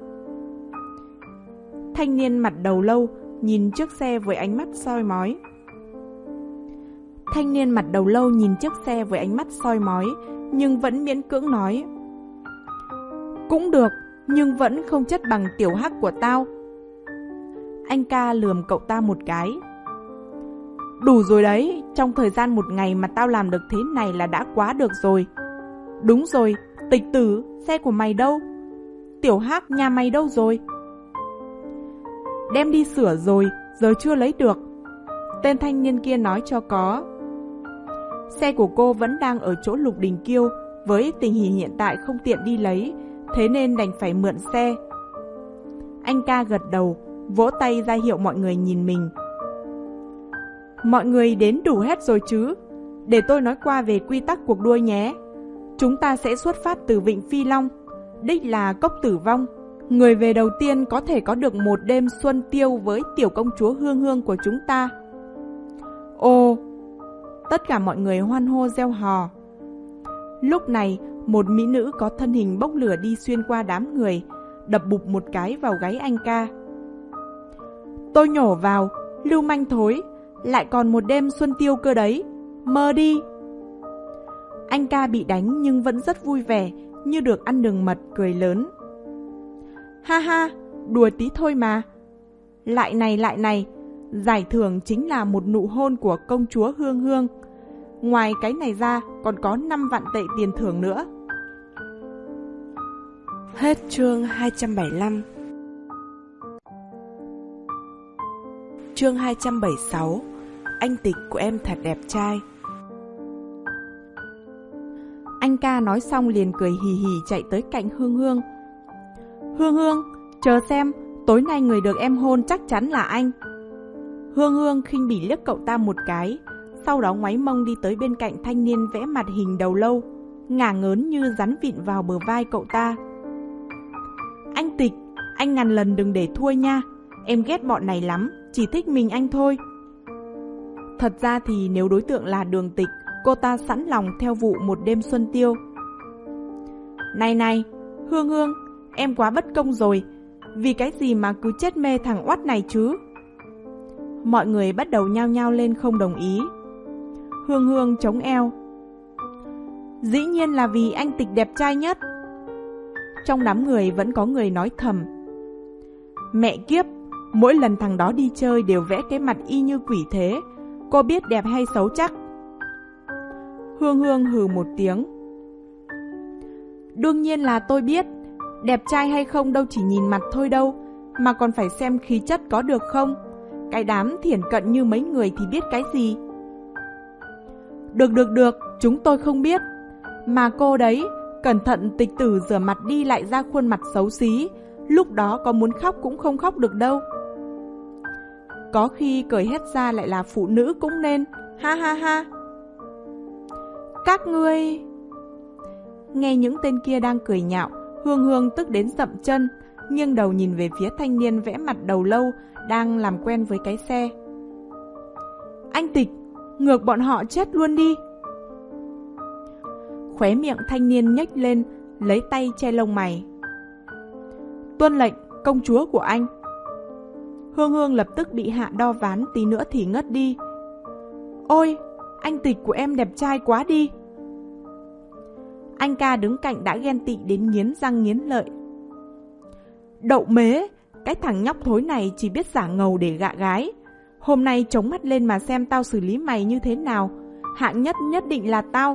Thanh niên mặt đầu lâu nhìn chiếc xe với ánh mắt soi mói. Thanh niên mặt đầu lâu nhìn chiếc xe với ánh mắt soi mói, nhưng vẫn miễn cưỡng nói. Cũng được, nhưng vẫn không chất bằng tiểu hắc của tao. Anh ca lườm cậu ta một cái. Đủ rồi đấy, trong thời gian một ngày mà tao làm được thế này là đã quá được rồi. Đúng rồi, Tịch Tử, xe của mày đâu? Tiểu hắc nhà mày đâu rồi? Đem đi sửa rồi, giờ chưa lấy được. Tên thanh niên kia nói cho có. Xe của cô vẫn đang ở chỗ Lục Đình Kiêu, với tình hình hiện tại không tiện đi lấy, thế nên đành phải mượn xe. Anh ca gật đầu, vỗ tay ra hiệu mọi người nhìn mình. Mọi người đến đủ hết rồi chứ? Để tôi nói qua về quy tắc cuộc đua nhé. Chúng ta sẽ xuất phát từ Vịnh Phi Long, đích là Cốc Tử Vong. Người về đầu tiên có thể có được một đêm xuân tiêu với tiểu công chúa Hương Hương của chúng ta. Ồ! Tất cả mọi người hoan hô reo hò. Lúc này, một mỹ nữ có thân hình bốc lửa đi xuyên qua đám người, đập bụp một cái vào gáy anh ca. Tôi nhổ vào, lưu manh thối, lại còn một đêm xuân tiêu cơ đấy, mơ đi. Anh ca bị đánh nhưng vẫn rất vui vẻ, như được ăn đường mật, cười lớn. Ha ha, đùa tí thôi mà. Lại này lại này, giải thưởng chính là một nụ hôn của công chúa Hương Hương. Ngoài cái này ra còn có năm vạn tệ tiền thưởng nữa. Hết chương hai trăm bảy mươi lăm. Chương hai trăm bảy mươi sáu. Anh Tịch của em thật đẹp trai. Anh ca nói xong liền cười hì hì chạy tới cạnh Hương Hương. Hương Hương, chờ xem, tối nay người được em hôn chắc chắn là anh. Hương Hương khinh bỉ liếc cậu ta một cái, sau đó ngoáy mông đi tới bên cạnh thanh niên vẽ mặt hình đầu lâu, ngả ngớn như rắn vịn vào bờ vai cậu ta. Anh Tịch, anh ngàn lần đừng để thua nha, em ghét bọn này lắm, chỉ thích mình anh thôi. Thật ra thì nếu đối tượng là Đường Tịch, cô ta sẵn lòng theo vụ một đêm xuân tiêu. Này này, Hương Hương, em quá bất công rồi, vì cái gì mà cứ chết mê thằng oắt này chứ? Mọi người bắt đầu nhao nhao lên không đồng ý. Hương Hương chống eo. Dĩ nhiên là vì anh Tịch đẹp trai nhất. Trong đám người vẫn có người nói thầm. Mẹ kiếp, mỗi lần thằng đó đi chơi đều vẽ cái mặt y như quỷ thế, cô biết đẹp hay xấu chắc? Hương Hương hừ một tiếng. Đương nhiên là tôi biết, đẹp trai hay không đâu chỉ nhìn mặt thôi đâu, mà còn phải xem khí chất có được không. Cái đám thiển cận như mấy người thì biết cái gì. Được được được, chúng tôi không biết. Mà cô đấy, cẩn thận Tịch Tử rửa mặt đi lại ra khuôn mặt xấu xí, lúc đó có muốn khóc cũng không khóc được đâu. Có khi cởi hết ra lại là phụ nữ cũng nên, ha ha ha. Các ngươi... Nghe những tên kia đang cười nhạo, Hương Hương tức đến dậm chân, nghiêng đầu nhìn về phía thanh niên vẽ mặt đầu lâu đang làm quen với cái xe. Anh Tịch, ngược bọn họ chết luôn đi. Khóe miệng thanh niên nhếch lên, lấy tay che lông mày. Tuân lệnh, công chúa của anh. Hương Hương lập tức bị Hạ đo ván tí nữa thì ngất đi. Ôi, anh Tịch của em đẹp trai quá đi. Anh ca đứng cạnh đã ghen tị đến nghiến răng nghiến lợi. Đậu mế, cái thằng nhóc thối này chỉ biết giả ngầu để gạ gái. Hôm nay chống mắt lên mà xem tao xử lý mày như thế nào. Hạng nhất nhất định là tao.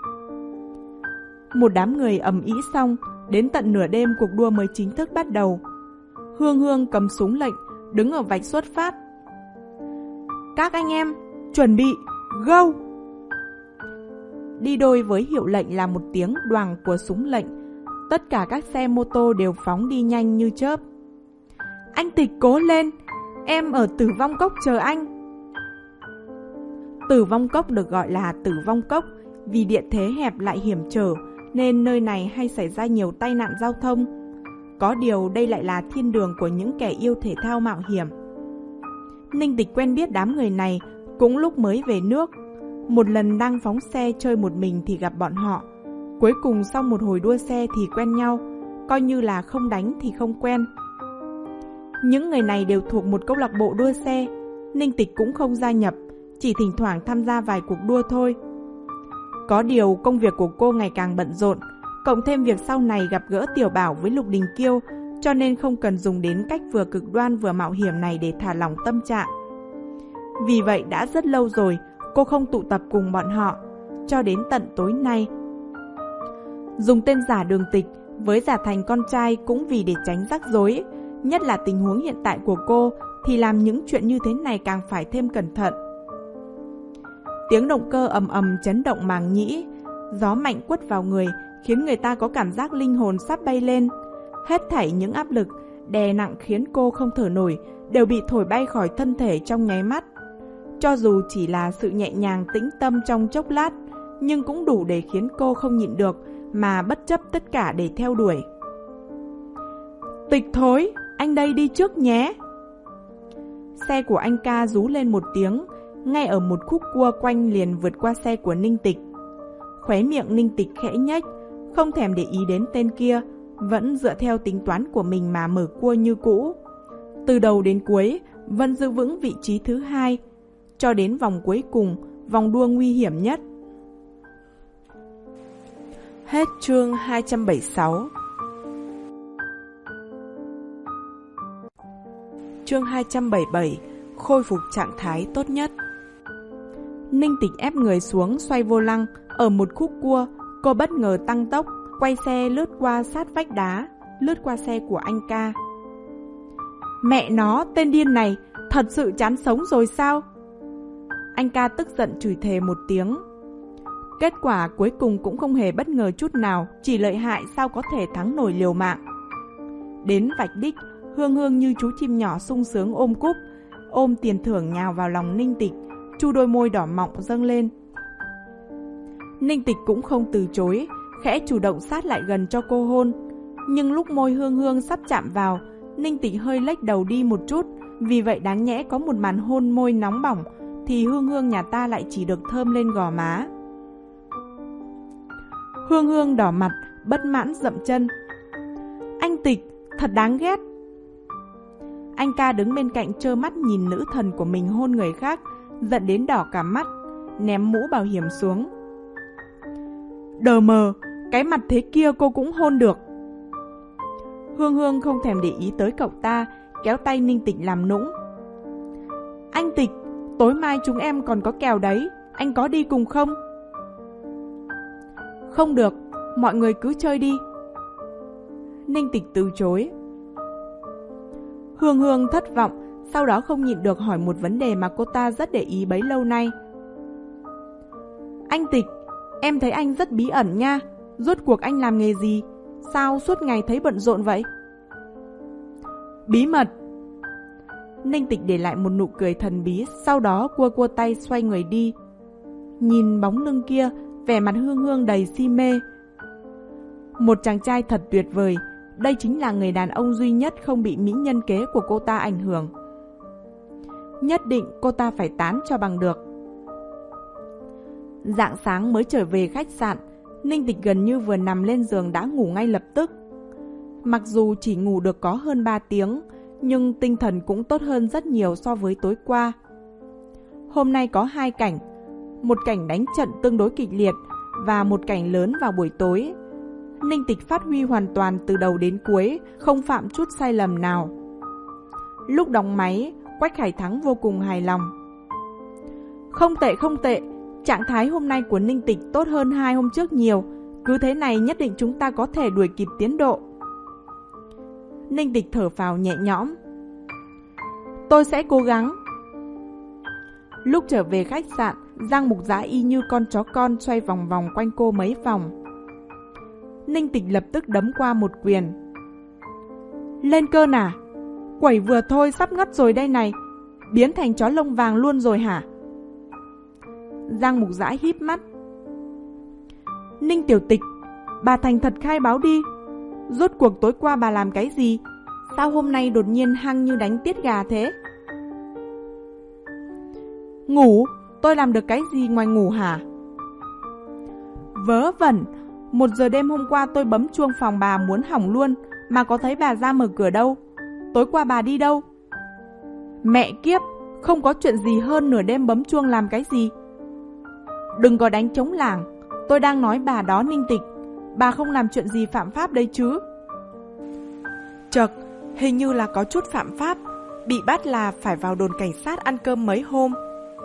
Một đám người ầm ĩ xong, đến tận nửa đêm cuộc đua mới chính thức bắt đầu. Hương Hương cầm súng lệnh, đứng ở vạch xuất phát. Các anh em, chuẩn bị, go! Đi đôi với hiệu lệnh là một tiếng đoàng của súng lệnh. Tất cả các xe mô tô đều phóng đi nhanh như chớp. Anh Tịch cố lên, em ở Tử Vong Cốc chờ anh. Tử Vong Cốc được gọi là Tử Vong Cốc vì địa thế hẹp lại hiểm trở, nên nơi này hay xảy ra nhiều tai nạn giao thông. Có điều đây lại là thiên đường của những kẻ yêu thể thao mạo hiểm. Ninh Tịch quen biết đám người này cũng lúc mới về nước. Một lần đang phóng xe chơi một mình thì gặp bọn họ. Cuối cùng sau một hồi đua xe thì quen nhau, coi như là không đánh thì không quen. Những người này đều thuộc một câu lạc bộ đua xe. Ninh Tịch cũng không gia nhập, chỉ thỉnh thoảng tham gia vài cuộc đua thôi. Có điều công việc của cô ngày càng bận rộn, cộng thêm việc sau này gặp gỡ Tiểu Bảo với Lục Đình Kiêu, cho nên không cần dùng đến cách vừa cực đoan vừa mạo hiểm này để thả lỏng tâm trạng. Vì vậy đã rất lâu rồi cô không tụ tập cùng bọn họ, cho đến tận tối nay. Dùng tên giả Đường Tịch với giả thành con trai cũng vì để tránh rắc rối, nhất là tình huống hiện tại của cô thì làm những chuyện như thế này càng phải thêm cẩn thận. Tiếng động cơ ầm ầm chấn động màng nhĩ, gió mạnh quất vào người khiến người ta có cảm giác linh hồn sắp bay lên. Hết thảy những áp lực đè nặng khiến cô không thở nổi đều bị thổi bay khỏi thân thể trong nháy mắt. Cho dù chỉ là sự nhẹ nhàng tĩnh tâm trong chốc lát, nhưng cũng đủ để khiến cô không nhịn được mà bất chấp tất cả để theo đuổi. Tịch thối, anh đây đi trước nhé. Xe của anh ca rú lên một tiếng, ngay ở một khúc cua quanh liền vượt qua xe của Ninh Tịch. Khóe miệng Ninh Tịch khẽ nhếch, không thèm để ý đến tên kia, vẫn dựa theo tính toán của mình mà mở cua như cũ. Từ đầu đến cuối, vẫn giữ vững vị trí thứ hai, cho đến vòng cuối cùng, vòng đua nguy hiểm nhất. Hết chương hai trăm bảy mươi sáu. Chương hai trăm bảy mươi bảy, khôi phục trạng thái tốt nhất. Ninh Tịch ép người xuống xoay vô lăng, ở một khúc cua, cô bất ngờ tăng tốc, quay xe lướt qua sát vách đá, lướt qua xe của anh ca. Mẹ nó, tên điên này, thật sự chán sống rồi sao? Anh ca tức giận chửi thề một tiếng. Kết quả cuối cùng cũng không hề bất ngờ chút nào, chỉ lợi hại sao có thể thắng nổi liều mạng. Đến vạch đích, Hương Hương như chú chim nhỏ sung sướng ôm cúp, ôm tiền thưởng nhào vào lòng Ninh Tịch, chu đôi môi đỏ mọng dâng lên. Ninh Tịch cũng không từ chối, khẽ chủ động sát lại gần cho cô hôn. Nhưng lúc môi Hương Hương sắp chạm vào, Ninh Tịch hơi lệch đầu đi một chút, vì vậy đáng nhẽ có một màn hôn môi nóng bỏng, thì Hương Hương nhà ta lại chỉ được thơm lên gò má. Hương Hương đỏ mặt, bất mãn dậm chân. Anh Tịch, thật đáng ghét. Anh ca đứng bên cạnh trơ mắt nhìn nữ thần của mình hôn người khác, giận đến đỏ cả mắt, ném mũ bảo hiểm xuống. Đờ mờ, cái mặt thế kia cô cũng hôn được. Hương Hương không thèm để ý tới cậu ta, kéo tay Ninh Tịch làm nũng. Anh Tịch, tối mai chúng em còn có kèo đấy, anh có đi cùng không? Không được, mọi người cứ chơi đi. Ninh Tịch từ chối. Hương Hương thất vọng, sau đó không nhịn được hỏi một vấn đề mà cô ta rất để ý bấy lâu nay. Anh Tịch, em thấy anh rất bí ẩn nha, rốt cuộc anh làm nghề gì? Sao suốt ngày thấy bận rộn vậy? Bí mật. Ninh Tịch để lại một nụ cười thần bí, sau đó cua cua tay xoay người đi. Nhìn bóng lưng kia, vẻ mặt Hương Hương đầy si mê. Một chàng trai thật tuyệt vời, đây chính là người đàn ông duy nhất không bị mỹ nhân kế của cô ta ảnh hưởng. Nhất định cô ta phải tán cho bằng được. Rạng sáng mới trở về khách sạn, Ninh Tịch gần như vừa nằm lên giường đã ngủ ngay lập tức. Mặc dù chỉ ngủ được có hơn ba tiếng, nhưng tinh thần cũng tốt hơn rất nhiều so với tối qua. Hôm nay có hai cảnh, một cảnh đánh trận tương đối kịch liệt và một cảnh lớn vào buổi tối. Ninh Tịch phát huy hoàn toàn từ đầu đến cuối, không phạm chút sai lầm nào. Lúc đóng máy, Quách Khải Thắng vô cùng hài lòng. Không tệ không tệ, trạng thái hôm nay của Ninh Tịch tốt hơn hai hôm trước nhiều, cứ thế này nhất định chúng ta có thể đuổi kịp tiến độ. Ninh Tịch thở phào nhẹ nhõm. Tôi sẽ cố gắng. Lúc trở về khách sạn, Giang Mục Dã y như con chó con xoay vòng vòng quanh cô mấy vòng. Ninh Tịch lập tức đấm qua một quyền. Lên cơn à? Quẩy vừa thôi sắp ngất rồi đây này, biến thành chó lông vàng luôn rồi hả? Giang Mục Dã híp mắt. Ninh Tiểu Tịch, bà thành thật khai báo đi, rốt cuộc tối qua bà làm cái gì? Sao hôm nay đột nhiên hăng như đánh tiết gà thế? Ngủ? Tôi làm được cái gì ngoài ngủ hả? Vớ vẩn, một giờ đêm hôm qua tôi bấm chuông phòng bà muốn hỏng luôn, mà có thấy bà ra mở cửa đâu. Tối qua bà đi đâu? Mẹ kiếp, không có chuyện gì hơn nửa đêm bấm chuông làm cái gì. Đừng có đánh trống lảng, tôi đang nói bà đó Ninh Tịch, bà không làm chuyện gì phạm pháp đấy chứ. Chật, hình như là có chút phạm pháp, bị bắt là phải vào đồn cảnh sát ăn cơm mấy hôm.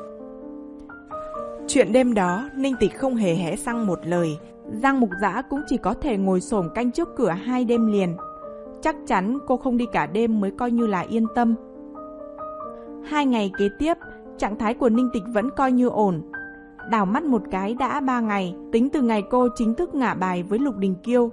Chuyện đêm đó, Ninh Tịch không hề hé răng một lời. Giang Mục Dã cũng chỉ có thể ngồi xổm canh trước cửa hai đêm liền. Chắc chắn cô không đi cả đêm mới coi như là yên tâm. Hai ngày kế tiếp, trạng thái của Ninh Tịch vẫn coi như ổn. Đảo mắt một cái đã ba ngày, tính từ ngày cô chính thức ngả bài với Lục Đình Kiêu.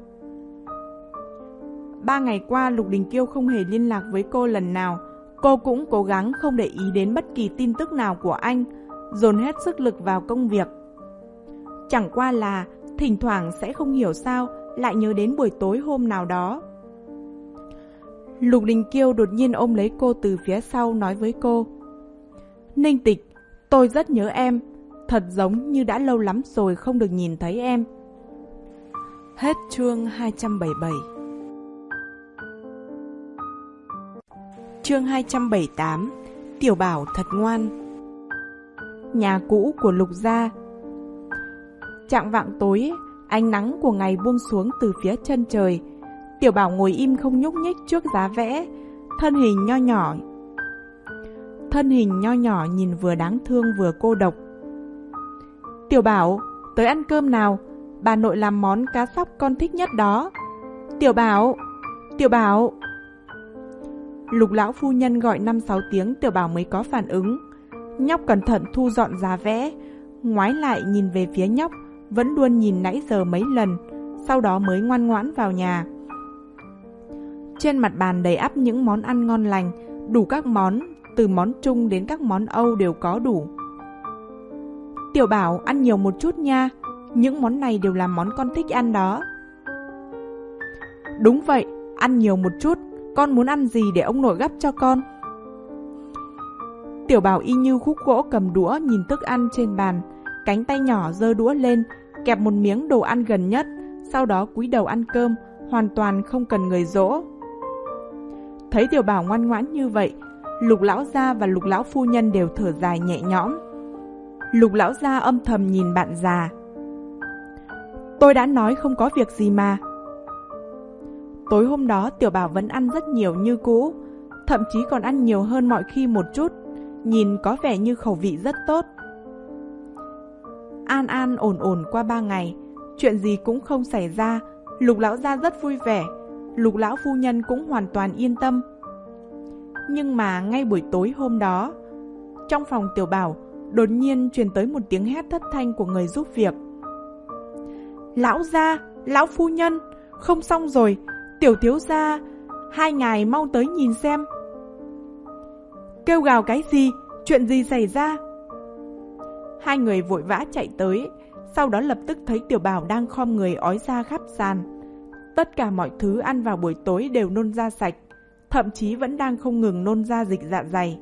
Ba ngày qua Lục Đình Kiêu không hề liên lạc với cô lần nào. Cô cũng cố gắng không để ý đến bất kỳ tin tức nào của anh, dồn hết sức lực vào công việc. Chẳng qua là thỉnh thoảng sẽ không hiểu sao lại nhớ đến buổi tối hôm nào đó. Lục Đình Kiêu đột nhiên ôm lấy cô từ phía sau nói với cô: Ninh Tịch, tôi rất nhớ em, thật giống như đã lâu lắm rồi không được nhìn thấy em. Hết chương hai trăm bảy mươi bảy. Chương hai trăm bảy mươi tám. Tiểu Bảo thật ngoan. Nhà cũ của Lục gia. Chạng vạng tối, ánh nắng của ngày buông xuống từ phía chân trời. Tiểu Bảo ngồi im không nhúc nhích trước giá vẽ, thân hình nho nhỏ. Thân hình nho nhỏ nhìn vừa đáng thương vừa cô độc. Tiểu Bảo, tới ăn cơm nào, bà nội làm món cá sóc con thích nhất đó. Tiểu Bảo, Tiểu Bảo. Lục lão phu nhân gọi năm sáu tiếng Tiểu Bảo mới có phản ứng. Nhóc cẩn thận thu dọn giá vẽ, ngoái lại nhìn về phía nhóc, vẫn luôn nhìn nãy giờ mấy lần, sau đó mới ngoan ngoãn vào nhà. Trên mặt bàn đầy ắp những món ăn ngon lành, đủ các món, từ món Trung đến các món Âu đều có đủ. Tiểu Bảo ăn nhiều một chút nha, những món này đều là món con thích ăn đó. Đúng vậy, ăn nhiều một chút, con muốn ăn gì để ông nội gắp cho con. Tiểu Bảo y như khúc gỗ cầm đũa nhìn thức ăn trên bàn, cánh tay nhỏ giơ đũa lên, kẹp một miếng đồ ăn gần nhất, sau đó cúi đầu ăn cơm, hoàn toàn không cần người dỗ. Thấy Tiểu Bảo ngoan ngoãn như vậy, Lục lão gia và Lục lão phu nhân đều thở dài nhẹ nhõm. Lục lão gia âm thầm nhìn bạn già. Tôi đã nói không có việc gì mà. Tối hôm đó Tiểu Bảo vẫn ăn rất nhiều như cũ, thậm chí còn ăn nhiều hơn mọi khi một chút, nhìn có vẻ như khẩu vị rất tốt. An an ổn ổn qua ba ngày, chuyện gì cũng không xảy ra. Lục lão gia rất vui vẻ, Lục lão phu nhân cũng hoàn toàn yên tâm. Nhưng mà ngay buổi tối hôm đó, trong phòng Tiểu Bảo đột nhiên truyền tới một tiếng hét thất thanh của người giúp việc. Lão gia, lão phu nhân, không xong rồi, Tiểu thiếu gia, hai ngài mau tới nhìn xem. Kêu gào cái gì, chuyện gì xảy ra? Hai người vội vã chạy tới, sau đó lập tức thấy Tiểu Bảo đang khom người ói ra khắp sàn. Tất cả mọi thứ ăn vào buổi tối đều nôn ra sạch, thậm chí vẫn đang không ngừng nôn ra dịch dạ dày.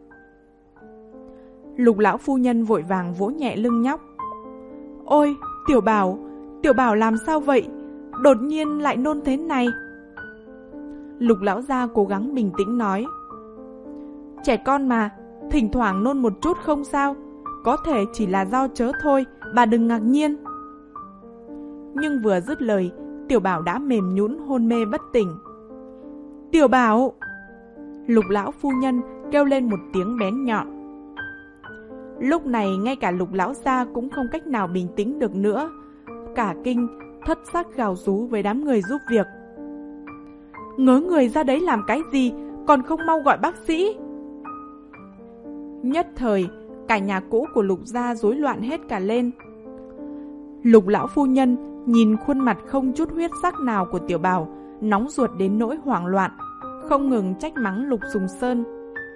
Lục lão phu nhân vội vàng vỗ nhẹ lưng nhóc. Ôi, Tiểu Bảo, Tiểu Bảo làm sao vậy? Đột nhiên lại nôn thế này. Lục lão gia cố gắng bình tĩnh nói: Trẻ con mà, thỉnh thoảng nôn một chút không sao, có thể chỉ là do chớ thôi, bà đừng ngạc nhiên. Nhưng vừa dứt lời, Tiểu Bảo đã mềm nhũn hôn mê bất tỉnh. Tiểu Bảo! Lục lão phu nhân kêu lên một tiếng bén nhọn. Lúc này ngay cả Lục lão gia cũng không cách nào bình tĩnh được nữa, cả kinh thất sắc gào rú với đám người giúp việc. Ngớ người ra đấy làm cái gì, còn không mau gọi bác sĩ. Nhất thời, cả nhà cũ của Lục gia rối loạn hết cả lên. Lục lão phu nhân nhìn khuôn mặt không chút huyết sắc nào của Tiểu Bảo, nóng ruột đến nỗi hoảng loạn, không ngừng trách mắng Lục Sùng Sơn.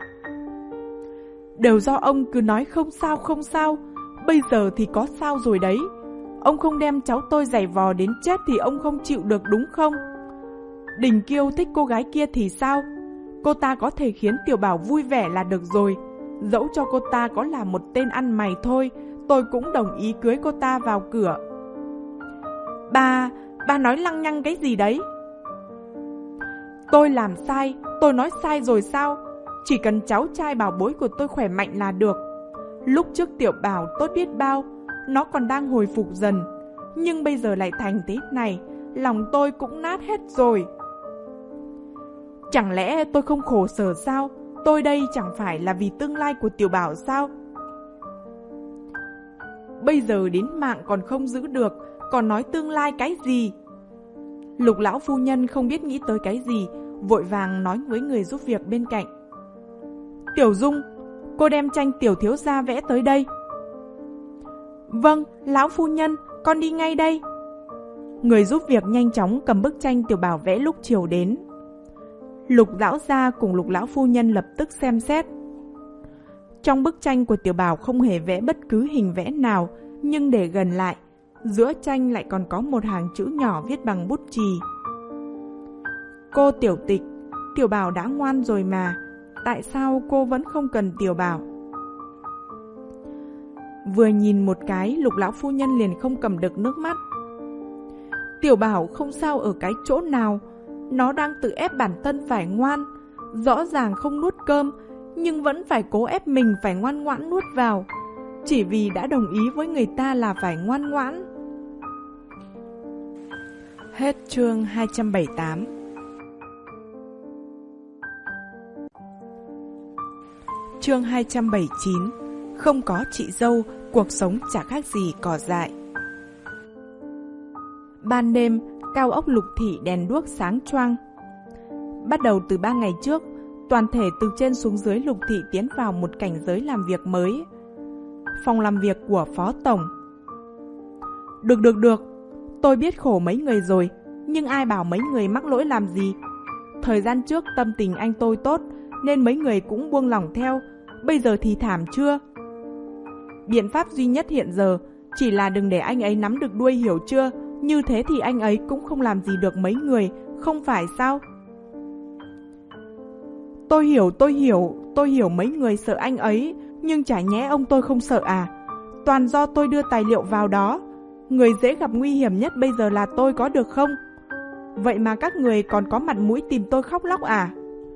Đều do ông cứ nói không sao không sao, bây giờ thì có sao rồi đấy. Ông không đem cháu tôi giày vò đến chết thì ông không chịu được đúng không? Đình Kiêu thích cô gái kia thì sao? Cô ta có thể khiến Tiểu Bảo vui vẻ là được rồi. Dẫu cho cô ta có là một tên ăn mày thôi, tôi cũng đồng ý cưới cô ta vào cửa. Bà, bà nói lăng nhăng cái gì đấy? Tôi làm sai, tôi nói sai rồi sao? Chỉ cần cháu trai bảo bối của tôi khỏe mạnh là được. Lúc trước Tiểu Bảo tốt biết bao, nó còn đang hồi phục dần. Nhưng bây giờ lại thành thế này, lòng tôi cũng nát hết rồi. Chẳng lẽ tôi không khổ sở sao? Tôi đây chẳng phải là vì tương lai của Tiểu Bảo sao? Bây giờ đến mạng còn không giữ được, còn nói tương lai cái gì? Lục lão phu nhân không biết nghĩ tới cái gì, vội vàng nói với người giúp việc bên cạnh. Tiểu Dung, cô đem tranh Tiểu thiếu gia vẽ tới đây. Vâng, lão phu nhân, con đi ngay đây. Người giúp việc nhanh chóng cầm bức tranh Tiểu Bảo vẽ lúc chiều đến. Lục lão gia cùng Lục lão phu nhân lập tức xem xét. Trong bức tranh của Tiểu Bảo không hề vẽ bất cứ hình vẽ nào, nhưng để gần lại, giữa tranh lại còn có một hàng chữ nhỏ viết bằng bút chì. Cô Tiểu Tịch, Tiểu Bảo đã ngoan rồi mà, tại sao cô vẫn không cần Tiểu Bảo? Vừa nhìn một cái, Lục lão phu nhân liền không cầm được nước mắt. Tiểu Bảo không sao ở cái chỗ nào, nó đang tự ép bản thân phải ngoan, rõ ràng không nuốt cơm, nhưng vẫn phải cố ép mình phải ngoan ngoãn nuốt vào, chỉ vì đã đồng ý với người ta là phải ngoan ngoãn. Hết chương hai trăm bảy mươi tám. Chương hai trăm bảy mươi chín. Không có chị dâu, cuộc sống chả khác gì cỏ dại. Ban đêm, cao ốc Lục thị đèn đuốc sáng choang. Bắt đầu từ ba ngày trước, toàn thể từ trên xuống dưới Lục thị tiến vào một cảnh giới làm việc mới. Phòng làm việc của Phó Tổng. Được được được, tôi biết khổ mấy người rồi, nhưng ai bảo mấy người mắc lỗi làm gì? Thời gian trước tâm tình anh tôi tốt, nên mấy người cũng buông lỏng theo, bây giờ thì thảm chưa? Biện pháp duy nhất hiện giờ chỉ là đừng để anh ấy nắm được đuôi, hiểu chưa? Như thế thì anh ấy cũng không làm gì được mấy người, không phải sao? Tôi hiểu, tôi hiểu, tôi hiểu mấy người sợ anh ấy, nhưng chả nhẽ ông tôi không sợ à? Toàn do tôi đưa tài liệu vào đó. Người dễ gặp nguy hiểm nhất bây giờ là tôi, có được không? Vậy mà các người còn có mặt mũi tìm tôi khóc lóc à?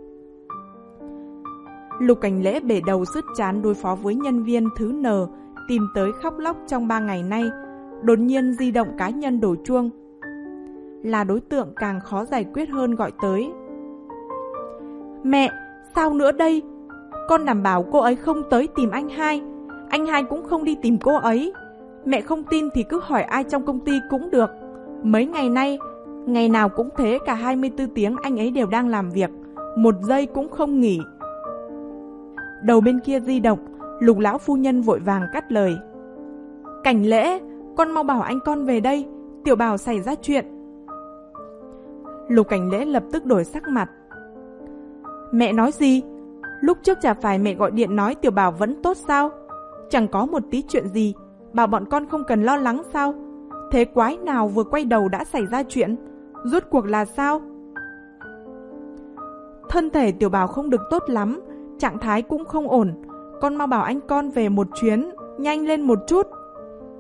Lục Cảnh Lễ bể đầu sứt chán đối phó với nhân viên thứ N tìm tới khóc lóc trong ba ngày nay. Đột nhiên di động cá nhân đổ chuông. Là đối tượng càng khó giải quyết hơn gọi tới. Mẹ, sao nữa đây? Con đảm bảo cô ấy không tới tìm anh hai. Anh hai cũng không đi tìm cô ấy. Mẹ không tin thì cứ hỏi ai trong công ty cũng được. Mấy ngày nay, ngày nào cũng thế, cả hai mươi tư tiếng anh ấy đều đang làm việc, một giây cũng không nghỉ. Đầu bên kia di động, Lục lão phu nhân vội vàng cắt lời. Cảnh Lễ, con mau bảo anh con về đây, Tiểu Bảo xảy ra chuyện. Lục Cảnh Lễ lập tức đổi sắc mặt. Mẹ nói gì? Lúc trước chả phải mẹ gọi điện nói Tiểu Bảo vẫn tốt sao? Chẳng có một tí chuyện gì, bảo bọn con không cần lo lắng sao? Thế quái nào vừa quay đầu đã xảy ra chuyện? Rốt cuộc là sao? Thân thể Tiểu Bảo không được tốt lắm, trạng thái cũng không ổn. Con mau bảo anh con về một chuyến, nhanh lên một chút.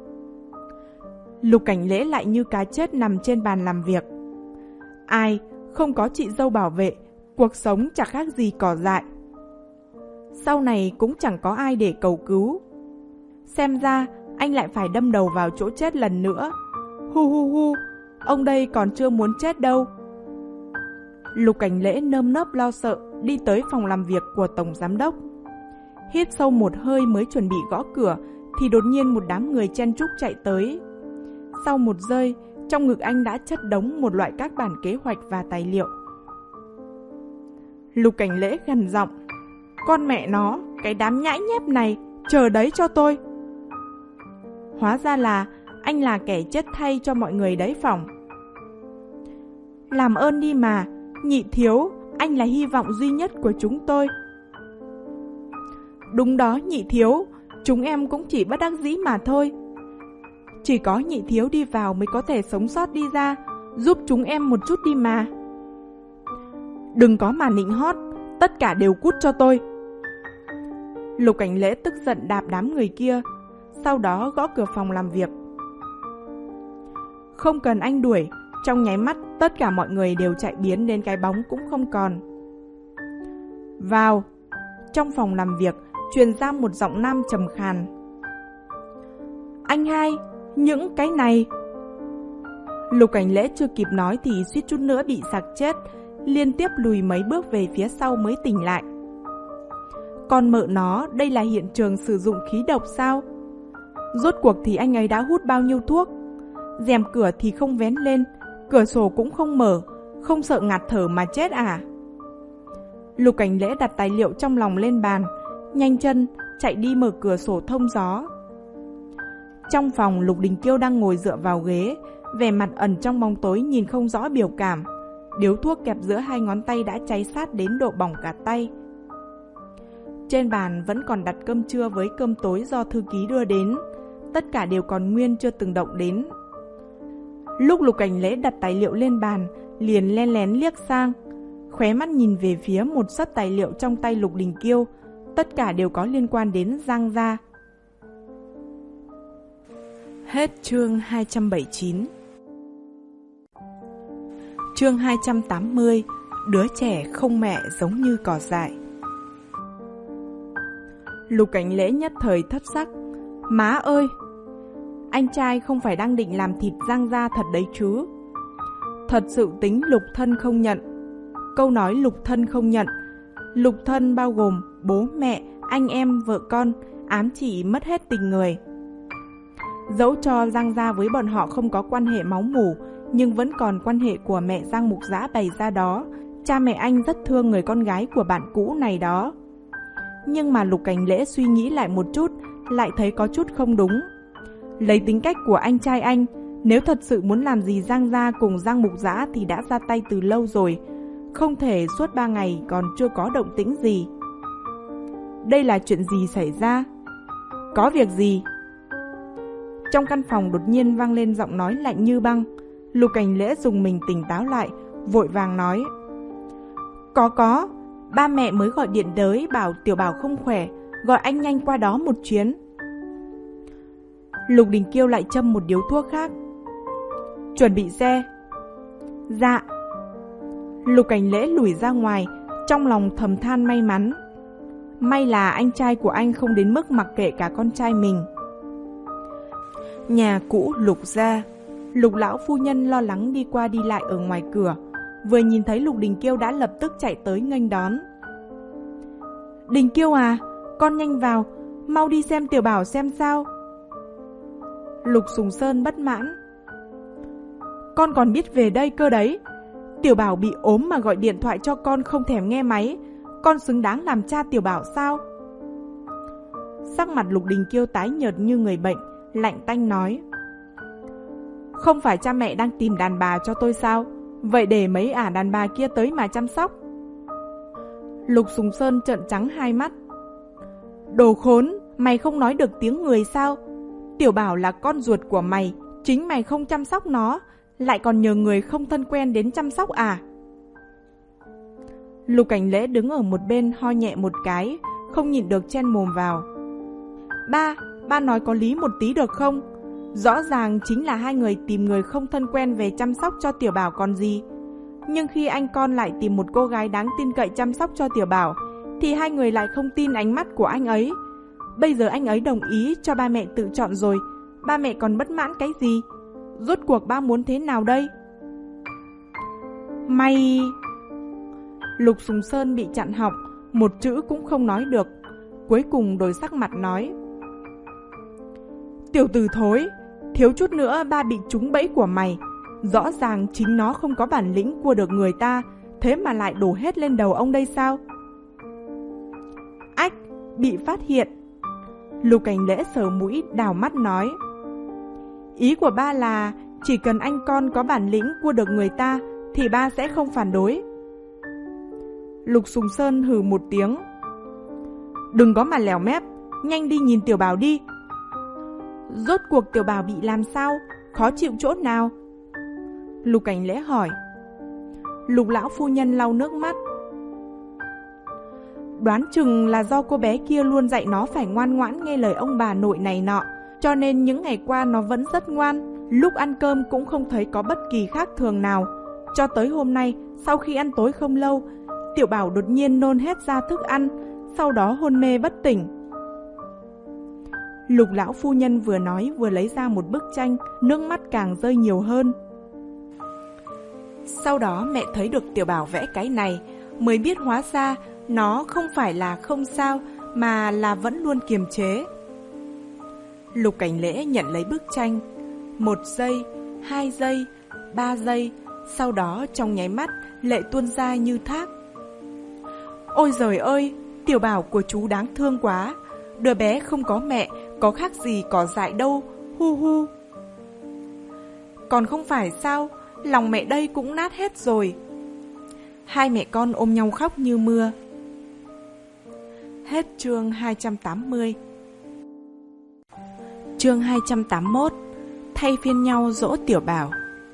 Lục Cảnh Lễ lại như cá chết nằm trên bàn làm việc. Ai, không có chị dâu bảo vệ, cuộc sống chẳng khác gì cỏ dại. Sau này cũng chẳng có ai để cầu cứu. Xem ra anh lại phải đâm đầu vào chỗ chết lần nữa. Hu hu hu, ông đây còn chưa muốn chết đâu. Lục Cảnh Lễ nơm nớp lo sợ đi tới phòng làm việc của tổng giám đốc. Hít sâu một hơi mới chuẩn bị gõ cửa thì đột nhiên một đám người chen chúc chạy tới. Sau một giây, trong ngực anh đã chất đống một loại các bản kế hoạch và tài liệu. Lục Cảnh Lễ gằn giọng: con mẹ nó, cái đám nhãi nhép này, chờ đấy cho tôi. Hóa ra là anh là kẻ chết thay cho mọi người đấy phòng. Làm ơn đi mà, nhị thiếu, anh là hy vọng duy nhất của chúng tôi. Đúng đó nhị thiếu, chúng em cũng chỉ bất đắc dĩ mà thôi. Chỉ có nhị thiếu đi vào mới có thể sống sót đi ra, giúp chúng em một chút đi mà. Đừng có mà nịnh hót, tất cả đều cút cho tôi. Lục Cảnh Lễ tức giận đạp đám người kia, sau đó gõ cửa phòng làm việc. Không cần anh đuổi, trong nháy mắt tất cả mọi người đều chạy biến đến cái bóng cũng không còn. Vào. Trong phòng làm việc truyền ra một giọng nam trầm khàn. Anh hai, những cái này. Lục Cảnh Lễ chưa kịp nói thì suýt chút nữa bị sặc chết, liên tiếp lùi mấy bước về phía sau mới tỉnh lại. Còn mợ nó, đây là hiện trường sử dụng khí độc sao? Rốt cuộc thì anh ấy đã hút bao nhiêu thuốc? Rèm cửa thì không vén lên, cửa sổ cũng không mở, không sợ ngạt thở mà chết à? Lục Cảnh Lễ đặt tài liệu trong lòng lên bàn, nhanh chân chạy đi mở cửa sổ thông gió. Trong phòng, Lục Đình Kiêu đang ngồi dựa vào ghế, vẻ mặt ẩn trong bóng tối nhìn không rõ biểu cảm. Điếu thuốc kẹp giữa hai ngón tay đã cháy sát đến độ bỏng cả tay. Trên bàn vẫn còn đặt cơm trưa với cơm tối do thư ký đưa đến, tất cả đều còn nguyên chưa từng động đến. Lúc Lục Cảnh Lễ đặt tài liệu lên bàn, liền len lén liếc sang, khóe mắt nhìn về phía một sấp tài liệu trong tay Lục Đình Kiêu, tất cả đều có liên quan đến Giang gia. Hết chương hai trăm bảy mươi chín. Chương hai trăm tám mươi. Đứa trẻ không mẹ giống như cỏ dại. Lục Cảnh Lễ nhất thời thất sắc. Má ơi! Anh trai không phải đang định làm thịt Giang gia thật đấy chứ? Thật sự tính lục thân không nhận. Câu nói lục thân không nhận, lục thân bao gồm bố mẹ, anh em, vợ con, ám chỉ mất hết tình người. Dẫu cho Giang gia với bọn họ không có quan hệ máu mủ, nhưng vẫn còn quan hệ của mẹ Giang Mục Dã bày ra đó. Cha mẹ anh rất thương người con gái của bạn cũ này đó. Nhưng mà Lục Cảnh Lễ suy nghĩ lại một chút, lại thấy có chút không đúng. Lấy tính cách của anh trai anh, nếu thật sự muốn làm gì Giang gia cùng Giang Mục Dã thì đã ra tay từ lâu rồi, không thể suốt ba ngày còn chưa có động tĩnh gì. Đây là chuyện gì xảy ra? Có việc gì? Trong căn phòng đột nhiên vang lên giọng nói lạnh như băng. Lục Cảnh Lễ dùng mình tỉnh táo lại, vội vàng nói: Có có, ba mẹ mới gọi điện tới bảo Tiểu Bảo không khỏe, gọi anh nhanh qua đó một chuyến. Lục Đình Kiêu lại châm một điếu thuốc khác. Chuẩn bị xe. Dạ. Lục Cảnh Lễ lùi ra ngoài, trong lòng thầm than may mắn. May là anh trai của anh không đến mức mặc kệ cả con trai mình. Nhà cũ Lục gia. Lục lão phu nhân lo lắng đi qua đi lại ở ngoài cửa, vừa nhìn thấy Lục Đình Kiêu đã lập tức chạy tới nghênh đón. Đình Kiêu à, con nhanh vào, mau đi xem Tiểu Bảo xem sao. Lục Sùng Sơn bất mãn. Con còn biết về đây cơ đấy. Tiểu Bảo bị ốm mà gọi điện thoại cho con không thèm nghe máy, con xứng đáng làm cha Tiểu Bảo sao? Sắc mặt Lục Đình Kiêu tái nhợt như người bệnh, lạnh tanh nói: Không phải cha mẹ đang tìm đàn bà cho tôi sao? Vậy để mấy ả đàn bà kia tới mà chăm sóc. Lục Sùng Sơn trợn trắng hai mắt. Đồ khốn, mày không nói được tiếng người sao? Tiểu Bảo là con ruột của mày, chính mày không chăm sóc nó, lại còn nhờ người không thân quen đến chăm sóc à? Lục Cảnh Lễ đứng ở một bên ho nhẹ một cái, không nhịn được chen mồm vào. Ba, ba nói có lý một tí được không? Rõ ràng chính là hai người tìm người không thân quen về chăm sóc cho Tiểu Bảo còn gì. Nhưng khi anh con lại tìm một cô gái đáng tin cậy chăm sóc cho Tiểu Bảo, thì hai người lại không tin ánh mắt của anh ấy. Bây giờ anh ấy đồng ý cho ba mẹ tự chọn rồi, ba mẹ còn bất mãn cái gì? Rốt cuộc ba muốn thế nào đây? Mày... Lục Sùng Sơn bị chặn họng, một chữ cũng không nói được. Cuối cùng đổi sắc mặt nói: Tiểu tử thối, thiếu chút nữa ba bị trúng bẫy của mày. Rõ ràng chính nó không có bản lĩnh cua được người ta, thế mà lại đổ hết lên đầu ông đây sao? Ách, bị phát hiện. Lục Cảnh Lễ sờ mũi đào mắt nói: Ý của ba là chỉ cần anh con có bản lĩnh cua được người ta thì ba sẽ không phản đối. Lục Sùng Sơn hừ một tiếng: Đừng có mà lèo mép, nhanh đi nhìn Tiểu Bảo đi. Rốt cuộc Tiểu Bảo bị làm sao? Khó chịu chỗ nào? Lục Cảnh Lễ hỏi. Lục lão phu nhân lau nước mắt: Đoán chừng là do cô bé kia luôn dạy nó phải ngoan ngoãn nghe lời ông bà nội này nọ, cho nên những ngày qua nó vẫn rất ngoan, lúc ăn cơm cũng không thấy có bất kỳ khác thường nào. Cho tới hôm nay, sau khi ăn tối không lâu, Tiểu Bảo đột nhiên nôn hết ra thức ăn, sau đó hôn mê bất tỉnh. Lục lão phu nhân vừa nói vừa lấy ra một bức tranh, nước mắt càng rơi nhiều hơn. Sau đó mẹ thấy được Tiểu Bảo vẽ cái này, mới biết hóa ra nó không phải là không sao, mà là vẫn luôn kiềm chế. Lục Cảnh Lễ nhận lấy bức tranh. Một giây, hai giây, ba giây, sau đó trong nháy mắt lệ tuôn ra như thác. Ôi giời ơi, Tiểu Bảo của chú đáng thương quá. Đứa bé không có mẹ, có khác gì cỏ dại đâu, hu hu. Còn không phải sao, lòng mẹ đây cũng nát hết rồi. Hai mẹ con ôm nhau khóc như mưa. Hết chương hai trăm tám mươi. Chương hai trăm tám mươi mốt. Thay phiên nhau dỗ Tiểu Bảo.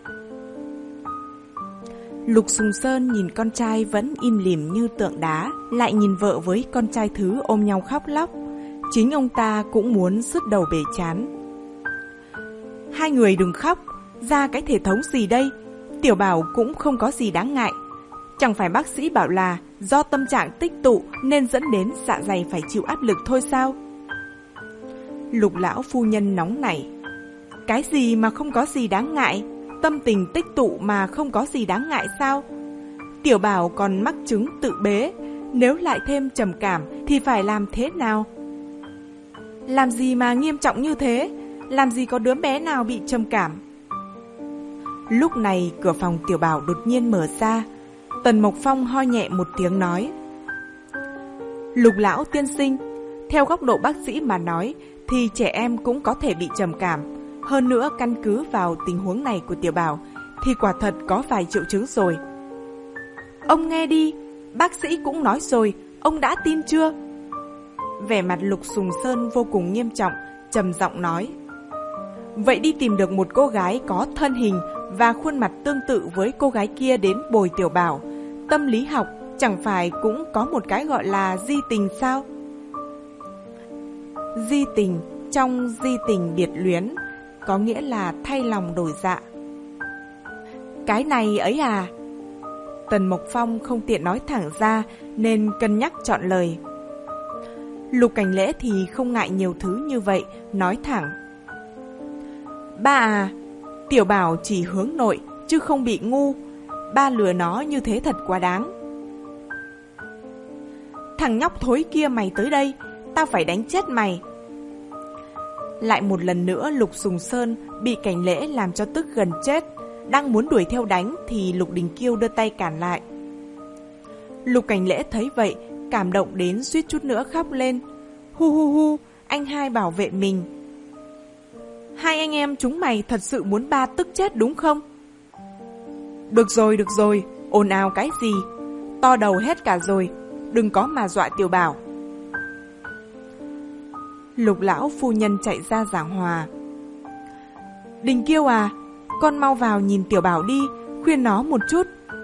Lục Sùng Sơn nhìn con trai vẫn im lìm như tượng đá, lại nhìn vợ với con trai thứ ôm nhau khóc lóc. Chính ông ta cũng muốn sứt đầu bể chán. Hai người đừng khóc, ra cái thể thống gì đây? Tiểu Bảo cũng không có gì đáng ngại. Chẳng phải bác sĩ bảo là do tâm trạng tích tụ nên dẫn đến dạ dày phải chịu áp lực thôi sao? Lục lão phu nhân nóng nảy: Cái gì mà không có gì đáng ngại? Tâm tình tích tụ mà không có gì đáng ngại sao? Tiểu Bảo còn mắc chứng tự bế, nếu lại thêm trầm cảm thì phải làm thế nào? Làm gì mà nghiêm trọng như thế? Làm gì có đứa bé nào bị trầm cảm? Lúc này cửa phòng Tiểu Bảo đột nhiên mở ra. Tần Mộc Phong ho nhẹ một tiếng nói: Lục lão tiên sinh, theo góc độ bác sĩ mà nói thì trẻ em cũng có thể bị trầm cảm. Hơn nữa căn cứ vào tình huống này của Tiểu Bảo thì quả thật có vài triệu chứng rồi. Ông nghe đi, bác sĩ cũng nói rồi, ông đã tin chưa? Vẻ mặt Lục Sùng Sơn vô cùng nghiêm trọng, trầm giọng nói: Vậy đi tìm được một cô gái có thân hình và khuôn mặt tương tự với cô gái kia đến bồi Tiểu Bảo. Tâm lý học chẳng phải cũng có một cái gọi là di tình sao? Di tình, trong di tình biệt luyến, có nghĩa là thay lòng đổi dạ. Cái này ấy à? Tần Mộc Phong không tiện nói thẳng ra nên cân nhắc chọn lời. Lục Cảnh Lễ thì không ngại nhiều thứ như vậy, nói thẳng: Ba à, Tiểu Bảo chỉ hướng nội chứ không bị ngu. Ba lừa nó như thế thật quá đáng. Thằng nhóc thối kia mày tới đây, tao phải đánh chết mày. Lại một lần nữa Lục Sùng Sơn bị Cảnh Lễ làm cho tức gần chết. Đang muốn đuổi theo đánh thì Lục Đình Kiêu đưa tay cản lại. Lục Cảnh Lễ thấy vậy, cảm động đến suýt chút nữa khóc lên. Hu hu hu, anh hai bảo vệ mình. Hai anh em chúng mày thật sự muốn ba tức chết đúng không? Được rồi, được rồi, ồn ào cái gì? To đầu hết cả rồi, đừng có mà dọa Tiểu Bảo. Lục lão phu nhân chạy ra giảng hòa. Đình Kiêu à, con mau vào nhìn Tiểu Bảo đi, khuyên nó một chút.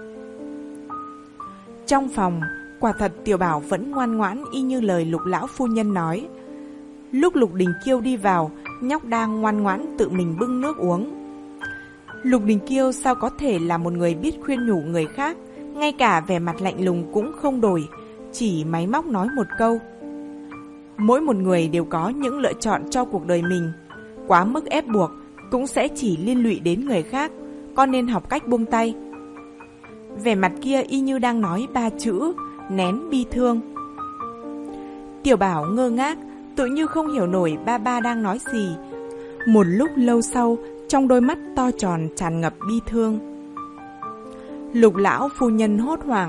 Trong phòng, quả thật Tiểu Bảo vẫn ngoan ngoãn y như lời Lục lão phu nhân nói. Lúc Lục Đình Kiêu đi vào, nhóc đang ngoan ngoãn tự mình bưng nước uống. Lục Đình Kiêu sao có thể là một người biết khuyên nhủ người khác, ngay cả vẻ mặt lạnh lùng cũng không đổi, chỉ máy móc nói một câu. Mỗi một người đều có những lựa chọn cho cuộc đời mình, quá mức ép buộc cũng sẽ chỉ liên lụy đến người khác, con nên học cách buông tay. Vẻ mặt kia y như đang nói ba chữ, nén bi thương. Tiểu Bảo ngơ ngác, tự như không hiểu nổi ba ba đang nói gì. Một lúc lâu sau, trong đôi mắt to tròn tràn ngập bi thương. Lục lão phu nhân hốt hoảng.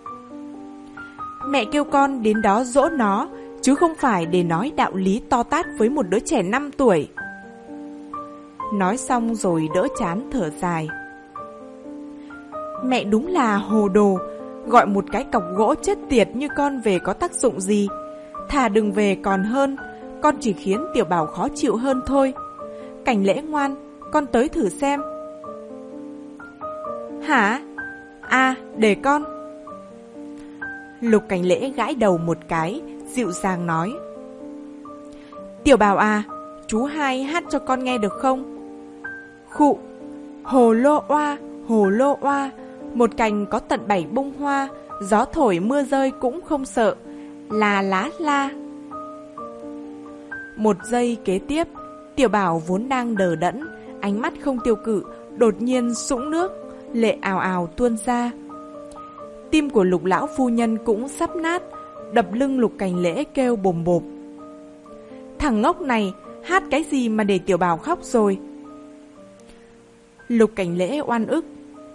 Mẹ kêu con đến đó dỗ nó, chứ không phải để nói đạo lý to tát với một đứa trẻ năm tuổi. Nói xong rồi đỡ chán thở dài. Mẹ đúng là hồ đồ, gọi một cái cọc gỗ chết tiệt như con về có tác dụng gì. Thà đừng về còn hơn, con chỉ khiến Tiểu Bảo khó chịu hơn thôi. Cảnh Lễ ngoan, con tới thử xem. Hả? À, để con. Lục Cảnh Lễ gãi đầu một cái, dịu dàng nói. Tiểu Bảo à, chú hai hát cho con nghe được không? Khụ, hồ lô oa, hồ lô oa, một cành có tận bảy bông hoa, gió thổi mưa rơi cũng không sợ, là lá la. Một giây kế tiếp, Tiểu Bảo vốn đang đờ đẫn, ánh mắt không tiêu cự, đột nhiên sũng nước, lệ ào ào tuôn ra. Tim của Lục lão phu nhân cũng sắp nát, đập lưng Lục Cảnh Lễ kêu bồm bộp. Thằng ngốc này, hát cái gì mà để Tiểu Bảo khóc rồi? Lục Cảnh Lễ oan ức.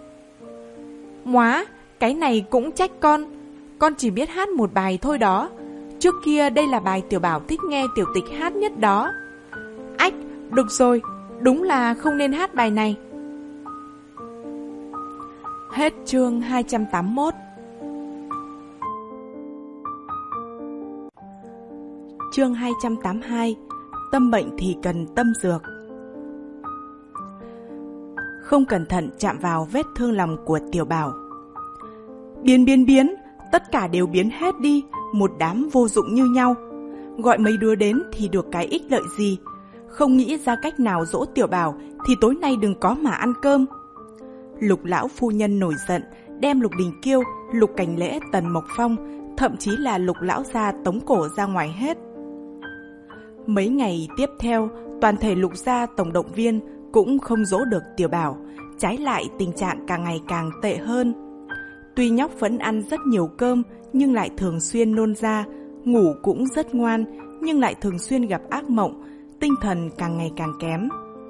Móa, cái này cũng trách con. Con chỉ biết hát một bài thôi đó. Trước kia đây là bài Tiểu Bảo thích nghe Tiểu Tịch hát nhất đó. Ách, được rồi, đúng là không nên hát bài này. Hết chương hai trăm tám mươi mốt. Chương hai trăm tám mươi hai. Tâm bệnh thì cần tâm dược. Không cẩn thận chạm vào vết thương lòng của Tiểu Bảo. Biến biến biến, tất cả đều biến hết đi, một đám vô dụng như nhau. Gọi mấy đứa đến thì được cái ích lợi gì? Không nghĩ ra cách nào dỗ Tiểu Bảo thì tối nay đừng có mà ăn cơm. Lục lão phu nhân nổi giận, đem Lục Đình Kiêu, Lục Cảnh Lễ, Tần Mộc Phong, thậm chí là Lục lão gia tống cổ ra ngoài hết. Mấy ngày tiếp theo, toàn thể Lục gia tổng động viên cũng không dỗ được Tiểu Bảo, trái lại tình trạng càng ngày càng tệ hơn. Tuy nhóc vẫn ăn rất nhiều cơm nhưng lại thường xuyên nôn ra, ngủ cũng rất ngoan nhưng lại thường xuyên gặp ác mộng, tinh thần càng ngày càng kém.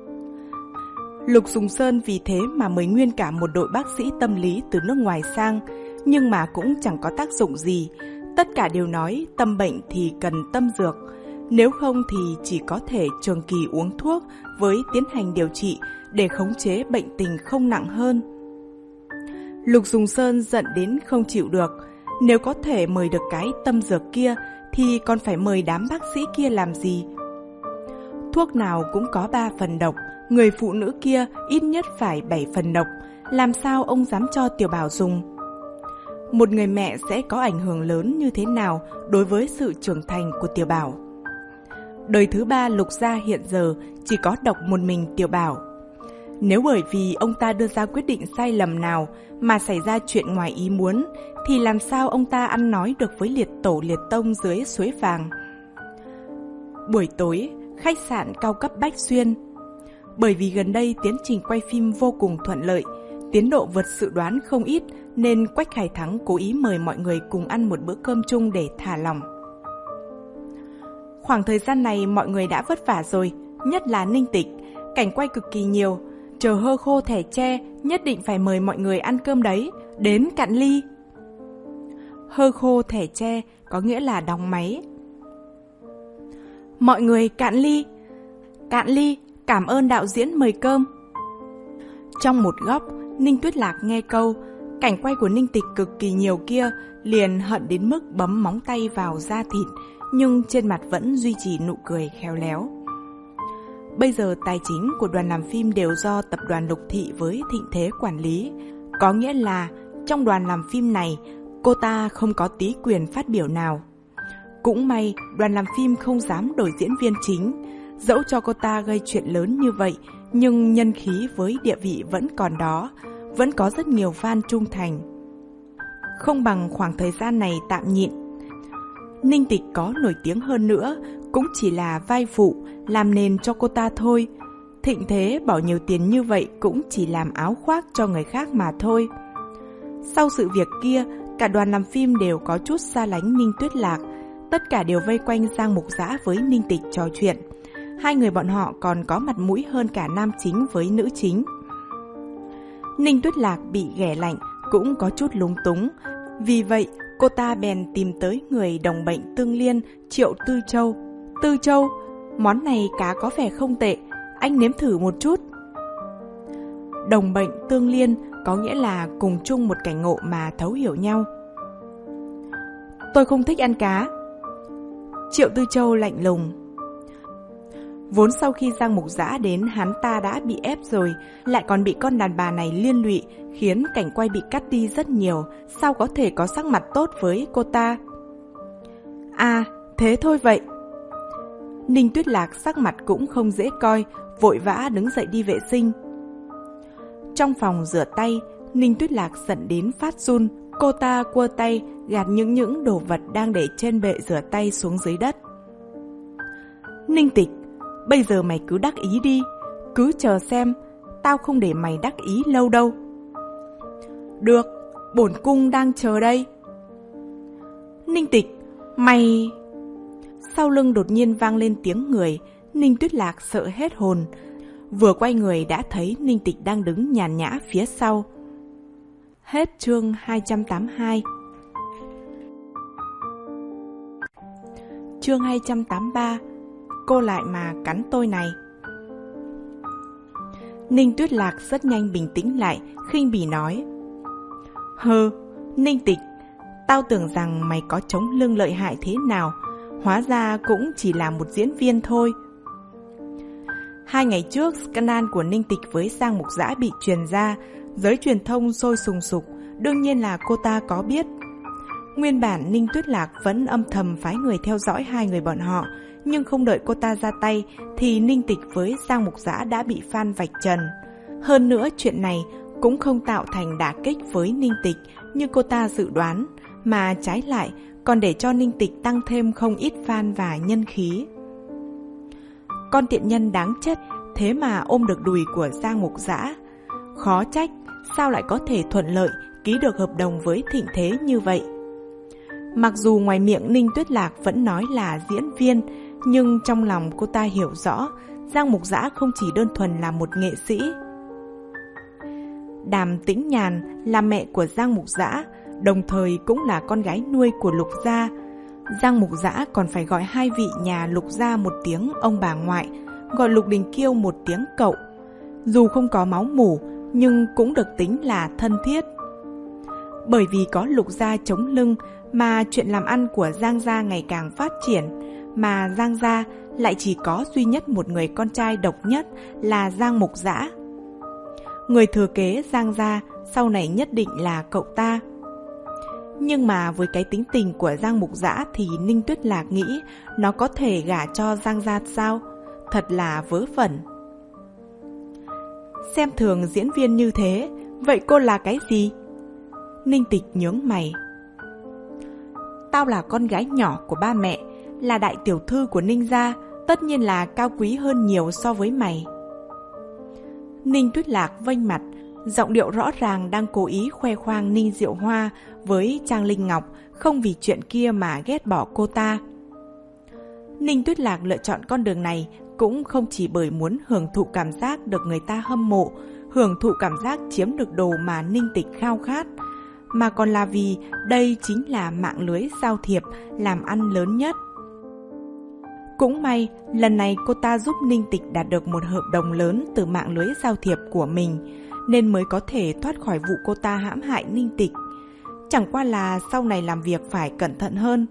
Lục Dùng Sơn vì thế mà mời nguyên cả một đội bác sĩ tâm lý từ nước ngoài sang, nhưng mà cũng chẳng có tác dụng gì. Tất cả đều nói tâm bệnh thì cần tâm dược, nếu không thì chỉ có thể trường kỳ uống thuốc với tiến hành điều trị để khống chế bệnh tình không nặng hơn. Lục Dùng Sơn giận đến không chịu được, nếu có thể mời được cái tâm dược kia thì còn phải mời đám bác sĩ kia làm gì? Thuốc nào cũng có ba phần độc, người phụ nữ kia ít nhất phải bảy phần độc, làm sao ông dám cho Tiểu Bảo dùng? Một người mẹ sẽ có ảnh hưởng lớn như thế nào đối với sự trưởng thành của Tiểu Bảo? Đời thứ ba Lục gia hiện giờ chỉ có độc một mình Tiểu Bảo. Nếu bởi vì ông ta đưa ra quyết định sai lầm nào mà xảy ra chuyện ngoài ý muốn, thì làm sao ông ta ăn nói được với liệt tổ liệt tông dưới suối vàng? Buổi tối, khách sạn cao cấp Bách Xuyên. Bởi vì gần đây tiến trình quay phim vô cùng thuận lợi, tiến độ vượt dự đoán không ít, nên Quách Khải Thắng cố ý mời mọi người cùng ăn một bữa cơm chung để thả lỏng. Khoảng thời gian này mọi người đã vất vả rồi, nhất là Ninh Tịch, cảnh quay cực kỳ nhiều. Chờ hơ khô thẻ tre, nhất định phải mời mọi người ăn cơm đấy, đến cạn ly. Hơ khô thẻ tre có nghĩa là đóng máy. Mọi người cạn ly. Cạn ly, cảm ơn đạo diễn mời cơm. Trong một góc, Ninh Tuyết Lạc nghe câu cảnh quay của Ninh Tịch cực kỳ nhiều kia, liền hận đến mức bấm móng tay vào da thịt, nhưng trên mặt vẫn duy trì nụ cười khéo léo. Bây giờ tài chính của đoàn làm phim đều do tập đoàn Lục Thị với Thịnh Thế quản lý, có nghĩa là trong đoàn làm phim này cô ta không có tí quyền phát biểu nào. Cũng may đoàn làm phim không dám đổi diễn viên chính, dẫu cho cô ta gây chuyện lớn như vậy nhưng nhân khí với địa vị vẫn còn đó, vẫn có rất nhiều fan trung thành. Không bằng khoảng thời gian này tạm nhịn. Ninh Tịch có nổi tiếng hơn nữa, cũng chỉ là vai phụ, làm nền cho cô ta thôi. Thịnh Thế bỏ nhiều tiền như vậy cũng chỉ làm áo khoác cho người khác mà thôi. Sau sự việc kia, cả đoàn làm phim đều có chút xa lánh Ninh Tuyết Lạc. Tất cả đều vây quanh Giang Mục Dã với Ninh Tịch trò chuyện. Hai người bọn họ còn có mặt mũi hơn cả nam chính với nữ chính. Ninh Tuyết Lạc bị ghẻ lạnh cũng có chút lúng túng. Vì vậy, cô ta bèn tìm tới người đồng bệnh tương liên Triệu Tư Châu. Tư Châu, món này cá có vẻ không tệ, anh nếm thử một chút. Đồng bệnh tương liên có nghĩa là cùng chung một cảnh ngộ mà thấu hiểu nhau. Tôi không thích ăn cá. Triệu Tư Châu lạnh lùng. Vốn sau khi Giang Mục Dã đến, hắn ta đã bị ép rồi, lại còn bị con đàn bà này liên lụy, khiến cảnh quay bị cắt đi rất nhiều, sao có thể có sắc mặt tốt với cô ta? À, thế thôi vậy. Ninh Tuyết Lạc sắc mặt cũng không dễ coi, vội vã đứng dậy đi vệ sinh. Trong phòng rửa tay, Ninh Tuyết Lạc giận đến phát run, cô ta quơ tay gạt những những đồ vật đang để trên bệ rửa tay xuống dưới đất. Ninh Tịch, bây giờ mày cứ đắc ý đi, cứ chờ xem, tao không để mày đắc ý lâu đâu. Được, bổn cung đang chờ đây. Ninh Tịch, mày... Sau lưng đột nhiên vang lên tiếng người, Ninh Tuyết Lạc sợ hết hồn. Vừa quay người đã thấy Ninh Tịch đang đứng nhàn nhã phía sau. Hết chương hai trăm tám mươi hai. Chương hai trăm tám mươi ba. Cô lại mà cắn tôi này. Ninh Tuyết Lạc rất nhanh bình tĩnh lại, khinh bỉ nói. Hừ, Ninh Tịch, tao tưởng rằng mày có chống lưng lợi hại thế nào, hóa ra cũng chỉ là một diễn viên thôi. Hai ngày trước, scandal của Ninh Tịch với Giang Mục Dã bị truyền ra, giới truyền thông sôi sùng sục, đương nhiên là cô ta có biết. Nguyên bản Ninh Tuyết Lạc vẫn âm thầm phái người theo dõi hai người bọn họ, nhưng không đợi cô ta ra tay thì Ninh Tịch với Giang Mục Dã đã bị fan vạch trần. Hơn nữa chuyện này cũng không tạo thành đả kích với Ninh Tịch như cô ta dự đoán, mà trái lại còn để cho Ninh Tịch tăng thêm không ít fan và nhân khí. Con tiện nhân đáng chết, thế mà ôm được đùi của Giang Mục Dã. Khó trách, sao lại có thể thuận lợi ký được hợp đồng với Thịnh Thế như vậy. Mặc dù ngoài miệng Ninh Tuyết Lạc vẫn nói là diễn viên, nhưng trong lòng cô ta hiểu rõ, Giang Mục Dã không chỉ đơn thuần là một nghệ sĩ. Đàm Tĩnh Nhàn là mẹ của Giang Mục Dã, đồng thời cũng là con gái nuôi của Lục gia. Giang Mục Dã còn phải gọi hai vị nhà Lục gia một tiếng ông bà ngoại, gọi Lục Đình Kiêu một tiếng cậu. Dù không có máu mủ, nhưng cũng được tính là thân thiết. Bởi vì có Lục gia chống lưng mà chuyện làm ăn của Giang gia ngày càng phát triển, mà Giang gia lại chỉ có duy nhất một người con trai độc nhất là Giang Mục Dã. Người thừa kế Giang gia sau này nhất định là cậu ta. Nhưng mà với cái tính tình của Giang Mục Dã thì Ninh Tuyết Lạc nghĩ nó có thể gả cho Giang gia sao? Thật là vớ vẩn. Xem thường diễn viên như thế, vậy cô là cái gì? Ninh Tịch nhướng mày. Tao là con gái nhỏ của ba mẹ, là đại tiểu thư của Ninh gia, tất nhiên là cao quý hơn nhiều so với mày. Ninh Tuyết Lạc vênh mặt, giọng điệu rõ ràng đang cố ý khoe khoang Ninh Diệu Hoa với Trang Linh Ngọc, không vì chuyện kia mà ghét bỏ cô ta. Ninh Tuyết Lạc lựa chọn con đường này cũng không chỉ bởi muốn hưởng thụ cảm giác được người ta hâm mộ, hưởng thụ cảm giác chiếm được đồ mà Ninh Tịch khao khát, mà còn là vì đây chính là mạng lưới giao thiệp làm ăn lớn nhất. Cũng may, lần này cô ta giúp Ninh Tịch đạt được một hợp đồng lớn từ mạng lưới giao thiệp của mình, nên mới có thể thoát khỏi vụ cô ta hãm hại Ninh Tịch. Chẳng qua là sau này làm việc phải cẩn thận hơn.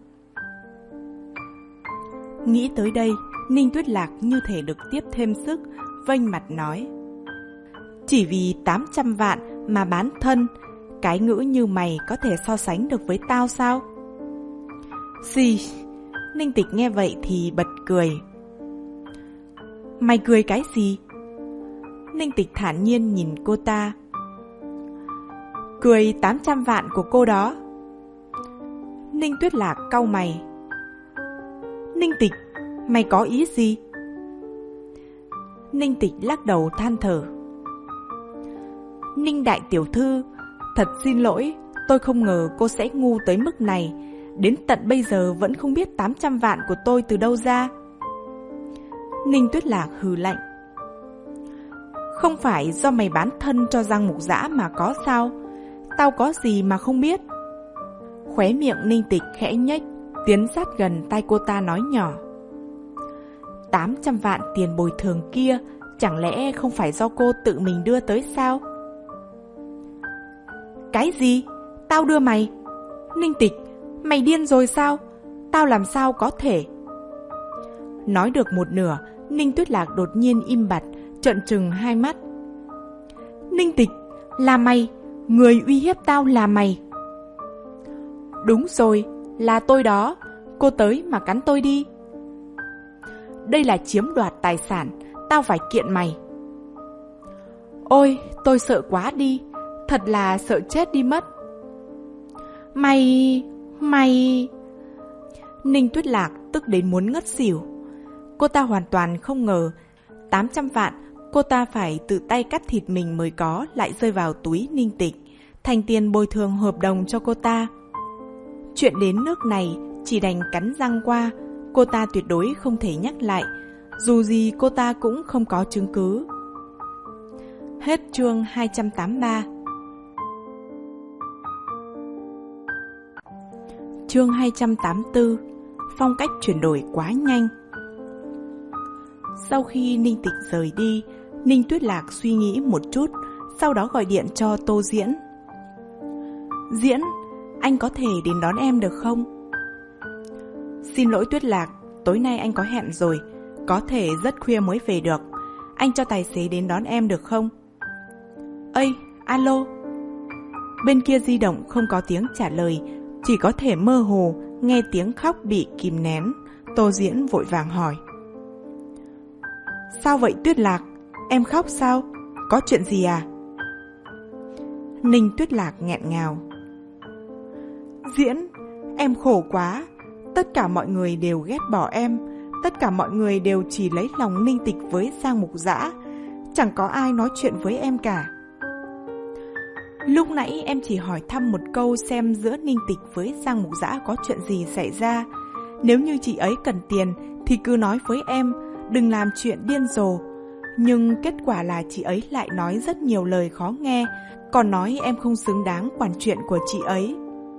Nghĩ tới đây, Ninh Tuyết Lạc như thể được tiếp thêm sức, vênh mặt nói. Chỉ vì tám trăm vạn mà bán thân, cái ngữ như mày có thể so sánh được với tao sao? Xì, Ninh Tịch nghe vậy thì bật cười. Mày cười cái gì? Ninh Tịch thản nhiên nhìn cô ta. Cười tám trăm vạn của cô đó. Ninh Tuyết Lạc cau mày. Ninh Tịch, mày có ý gì? Ninh Tịch lắc đầu than thở. Ninh đại tiểu thư, thật xin lỗi, tôi không ngờ cô sẽ ngu tới mức này. Đến tận bây giờ vẫn không biết tám trăm vạn của tôi từ đâu ra. Ninh Tuyết Lạc hừ lạnh. Không phải do mày bán thân cho Giang Mục Dã mà có sao? Tao có gì mà không biết? Khóe miệng Ninh Tịch khẽ nhếch, tiến sát gần tai cô ta nói nhỏ. Tám trăm vạn tiền bồi thường kia chẳng lẽ không phải do cô tự mình đưa tới sao? Cái gì? Tao đưa mày? Ninh Tịch, mày điên rồi sao? Tao làm sao có thể? Nói được một nửa, Ninh Tuyết Lạc đột nhiên im bặt, trợn trừng hai mắt. Ninh Tịch, là mày, người uy hiếp tao là mày. Đúng rồi, là tôi đó, cô tới mà cắn tôi đi. Đây là chiếm đoạt tài sản, tao phải kiện mày. Ôi, tôi sợ quá đi, thật là sợ chết đi mất. Mày... mày... Ninh Tuyết Lạc tức đến muốn ngất xỉu. Cô ta hoàn toàn không ngờ tám trăm vạn cô ta phải tự tay cắt thịt mình mới có lại rơi vào túi Ninh Tịch, thành tiền bồi thường hợp đồng cho cô ta. Chuyện đến nước này chỉ đành cắn răng qua, cô ta tuyệt đối không thể nhắc lại, dù gì cô ta cũng không có chứng cứ. Hết chương hai trăm tám mươi ba. Chương hai trăm tám mươi tư. Phong cách chuyển đổi quá nhanh. Sau khi Ninh Tịch rời đi, Ninh Tuyết Lạc suy nghĩ một chút, sau đó gọi điện cho Tô Diễn. Diễn, anh có thể đến đón em được không? Xin lỗi Tuyết Lạc, tối nay anh có hẹn rồi, có thể rất khuya mới về được. Anh cho tài xế đến đón em được không? Ây, alo. Bên kia di động không có tiếng trả lời, chỉ có thể mơ hồ nghe tiếng khóc bị kìm nén. Tô Diễn vội vàng hỏi. Sao vậy Tuyết Lạc? Em khóc sao? Có chuyện gì à? Ninh Tuyết Lạc nghẹn ngào. Diễn, em khổ quá. Tất cả mọi người đều ghét bỏ em. Tất cả mọi người đều chỉ lấy lòng Ninh Tịch với Giang Mục Dã. Chẳng có ai nói chuyện với em cả. Lúc nãy em chỉ hỏi thăm một câu xem giữa Ninh Tịch với Giang Mục Dã có chuyện gì xảy ra. Nếu như chị ấy cần tiền thì cứ nói với em, đừng làm chuyện điên rồ. Nhưng kết quả là chị ấy lại nói rất nhiều lời khó nghe, còn nói em không xứng đáng quản chuyện của chị ấy.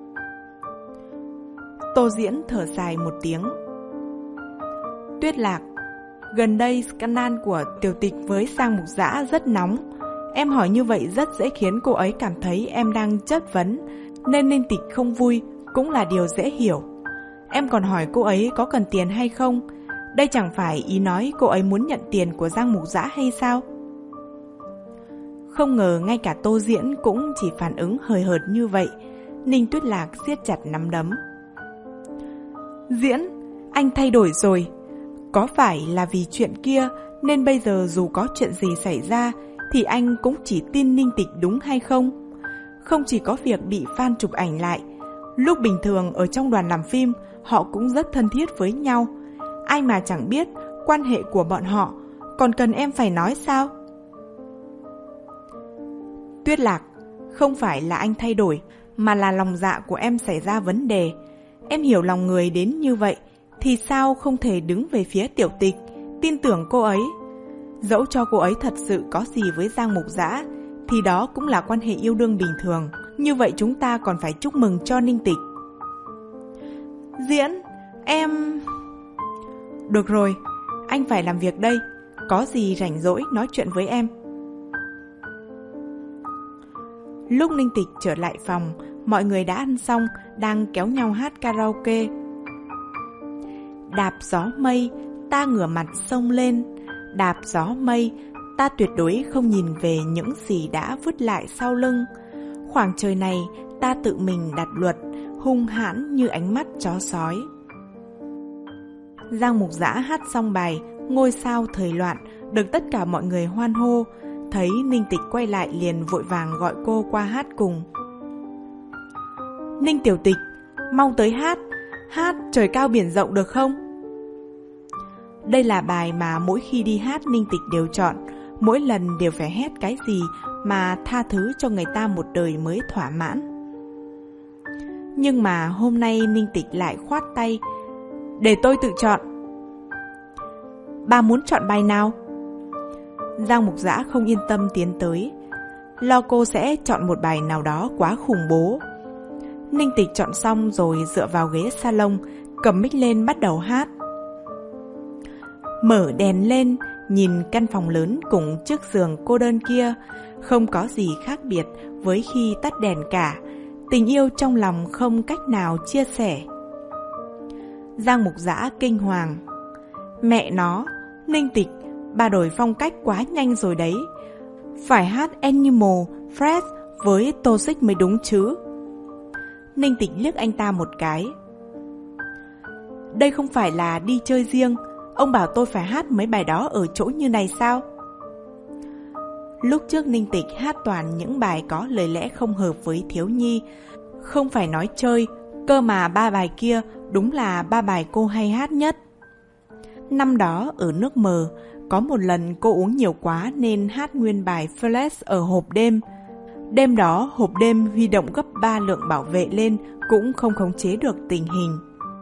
Tô Diễn thở dài một tiếng. Tuyết Lạc, gần đây scandal của Tiểu Tịch với Giang Mục Dã rất nóng. Em hỏi như vậy rất dễ khiến cô ấy cảm thấy em đang chất vấn, nên Ninh Tịch không vui cũng là điều dễ hiểu. Em còn hỏi cô ấy có cần tiền hay không. Đây chẳng phải ý nói cô ấy muốn nhận tiền của Giang Mục Dã hay sao? Không ngờ ngay cả Tô Diễn cũng chỉ phản ứng hời hợt như vậy. Ninh Tuyết Lạc siết chặt nắm đấm. Diễn, anh thay đổi rồi. Có phải là vì chuyện kia nên bây giờ dù có chuyện gì xảy ra thì anh cũng chỉ tin Ninh Tịch đúng hay không? Không chỉ có việc bị fan chụp ảnh lại, lúc bình thường ở trong đoàn làm phim họ cũng rất thân thiết với nhau. Ai mà chẳng biết quan hệ của bọn họ, còn cần em phải nói sao? Tuyết Lạc, không phải là anh thay đổi, mà là lòng dạ của em xảy ra vấn đề. Em hiểu lòng người đến như vậy, thì sao không thể đứng về phía Tiểu Tịch, tin tưởng cô ấy? Dẫu cho cô ấy thật sự có gì với Giang Mục Dã, thì đó cũng là quan hệ yêu đương bình thường. Như vậy chúng ta còn phải chúc mừng cho Ninh Tịch. Diễn, em... Được rồi, anh phải làm việc đây. Có gì rảnh rỗi nói chuyện với em. Lúc Ninh Tịch trở lại phòng, mọi người đã ăn xong, đang kéo nhau hát karaoke. Đạp gió mây, ta ngửa mặt sông lên. Đạp gió mây, ta tuyệt đối không nhìn về những gì đã vứt lại sau lưng. Khoảng trời này, ta tự mình đặt luật, hung hãn như ánh mắt chó sói. Giang Mục Dã hát xong bài Ngôi sao thời loạn, được tất cả mọi người hoan hô. thấy Ninh Tịch quay lại liền vội vàng gọi cô qua hát cùng. Ninh tiểu tịch, mau tới hát, hát Trời cao biển rộng được không? Đây là bài mà mỗi khi đi hát Ninh Tịch đều chọn, mỗi lần đều phải hét cái gì mà tha thứ cho người ta một đời mới thỏa mãn. Nhưng mà hôm nay Ninh Tịch lại khoát tay, để tôi tự chọn. Bà muốn chọn bài nào? Giang Mục Dã không yên tâm tiến tới, lo cô sẽ chọn một bài nào đó quá khủng bố. Ninh Tịch chọn xong rồi dựa vào ghế salon, cầm mic lên bắt đầu hát. Mở đèn lên, nhìn căn phòng lớn cùng chiếc giường cô đơn kia, không có gì khác biệt với khi tắt đèn cả. Tình yêu trong lòng không cách nào chia sẻ. Giang Mục Dã kinh hoàng. Mẹ nó, Ninh Tịch, bà đổi phong cách quá nhanh rồi đấy. Phải hát Animal, Fresh với Toxic mới đúng chứ. Ninh Tịch liếc anh ta một cái. Đây không phải là đi chơi riêng, ông bảo tôi phải hát mấy bài đó ở chỗ như này sao? Lúc trước Ninh Tịch hát toàn những bài có lời lẽ không hợp với thiếu nhi. Không phải nói chơi, cơ mà ba bài kia đúng là ba bài cô hay hát nhất. Năm đó ở nước mờ, có một lần cô uống nhiều quá nên hát nguyên bài Flash ở hộp đêm. Đêm đó hộp đêm huy động gấp ba lượng bảo vệ lên cũng không khống chế được tình hình.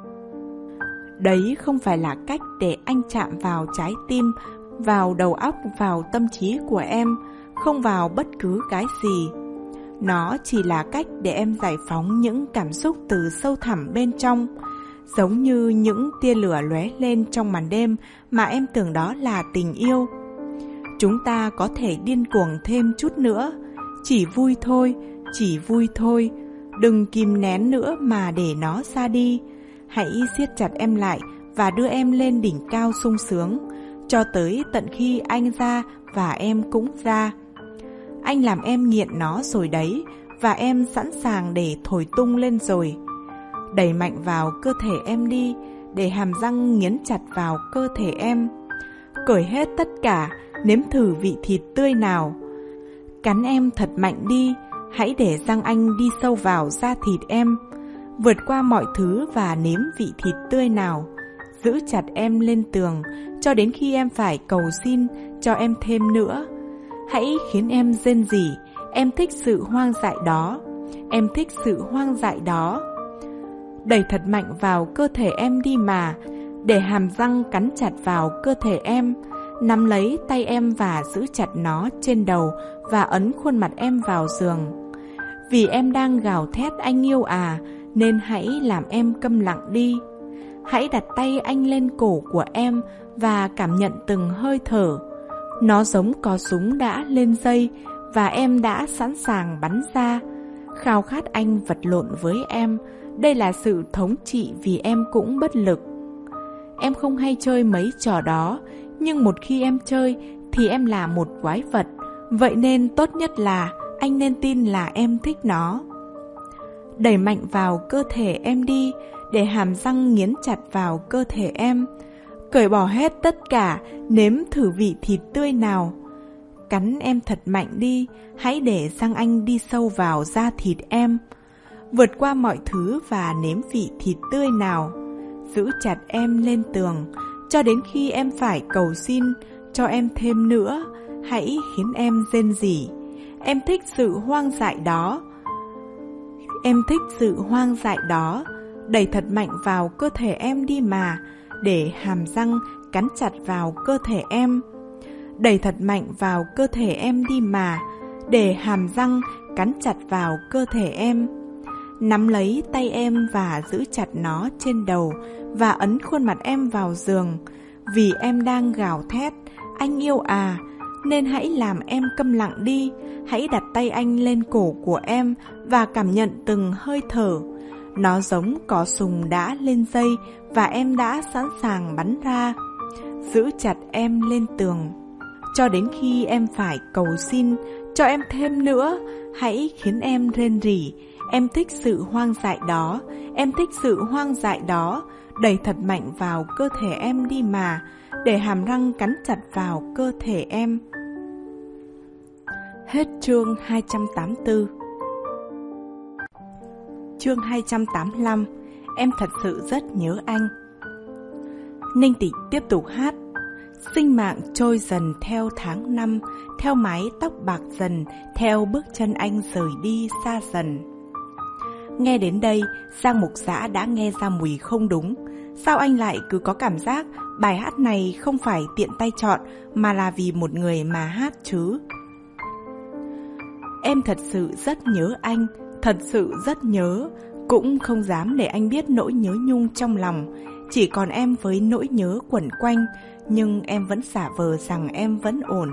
Đấy không phải là cách để anh chạm vào trái tim, vào đầu óc, vào tâm trí của em, không vào bất cứ cái gì. Nó chỉ là cách để em giải phóng những cảm xúc từ sâu thẳm bên trong, giống như những tia lửa lóe lên trong màn đêm mà em tưởng đó là tình yêu. Chúng ta có thể điên cuồng thêm chút nữa, chỉ vui thôi, chỉ vui thôi, đừng kìm nén nữa mà để nó ra đi. Hãy siết chặt em lại và đưa em lên đỉnh cao sung sướng, cho tới tận khi anh ra và em cũng ra. Anh làm em nghiện nó rồi đấy, và em sẵn sàng để thổi tung lên rồi. Đẩy mạnh vào cơ thể em đi, để hàm răng nghiến chặt vào cơ thể em. Cởi hết tất cả, nếm thử vị thịt tươi nào. Cắn em thật mạnh đi, hãy để răng anh đi sâu vào da thịt em. Vượt qua mọi thứ và nếm vị thịt tươi nào. Giữ chặt em lên tường, cho đến khi em phải cầu xin cho em thêm nữa. Hãy khiến em rên rỉ, em thích sự hoang dại đó, em thích sự hoang dại đó. Đẩy thật mạnh vào cơ thể em đi mà, để hàm răng cắn chặt vào cơ thể em, nắm lấy tay em và giữ chặt nó trên đầu và ấn khuôn mặt em vào giường. Vì em đang gào thét anh yêu à, nên hãy làm em câm lặng đi. Hãy đặt tay anh lên cổ của em và cảm nhận từng hơi thở. Nó giống cò súng đã lên dây và em đã sẵn sàng bắn ra. Khao khát anh vật lộn với em. Đây là sự thống trị vì em cũng bất lực. Em không hay chơi mấy trò đó, nhưng một khi em chơi thì em là một quái vật. Vậy nên tốt nhất là anh nên tin là em thích nó. Đẩy mạnh vào cơ thể em đi, để hàm răng nghiến chặt vào cơ thể em. Cởi bỏ hết tất cả, nếm thử vị thịt tươi nào. Cắn em thật mạnh đi, hãy để răng anh đi sâu vào da thịt em. Vượt qua mọi thứ và nếm vị thịt tươi nào. Giữ chặt em lên tường, cho đến khi em phải cầu xin cho em thêm nữa. Hãy khiến em rên rỉ. Em thích sự hoang dại đó. Em thích sự hoang dại đó. Đẩy thật mạnh vào cơ thể em đi mà, để hàm răng cắn chặt vào cơ thể em. Đẩy thật mạnh vào cơ thể em đi mà, để hàm răng cắn chặt vào cơ thể em. Nắm lấy tay em và giữ chặt nó trên đầu và ấn khuôn mặt em vào giường. Vì em đang gào thét anh yêu à, nên hãy làm em câm lặng đi. Hãy đặt tay anh lên cổ của em và cảm nhận từng hơi thở. Nó giống cò súng đã lên dây và em đã sẵn sàng bắn ra. Giữ chặt em lên tường, cho đến khi em phải cầu xin cho em thêm nữa. Hãy khiến em rên rỉ. Em thích sự hoang dại đó. Em thích sự hoang dại đó. Đẩy thật mạnh vào cơ thể em đi mà, để hàm răng cắn chặt vào cơ thể em. Hết chương hai trăm tám mươi tư. Chương hai trăm tám mươi lăm. Em thật sự rất nhớ anh. Ninh Tịch tiếp tục hát. Sinh mạng trôi dần theo tháng năm, theo mái tóc bạc dần, theo bước chân anh rời đi xa dần. Nghe đến đây, Giang Mục Dã đã nghe ra mùi không đúng. Sao anh lại cứ có cảm giác bài hát này không phải tiện tay chọn mà là vì một người mà hát chứ? Em thật sự rất nhớ anh, thật sự rất nhớ, cũng không dám để anh biết nỗi nhớ nhung trong lòng. Chỉ còn em với nỗi nhớ quẩn quanh, nhưng em vẫn giả vờ rằng em vẫn ổn.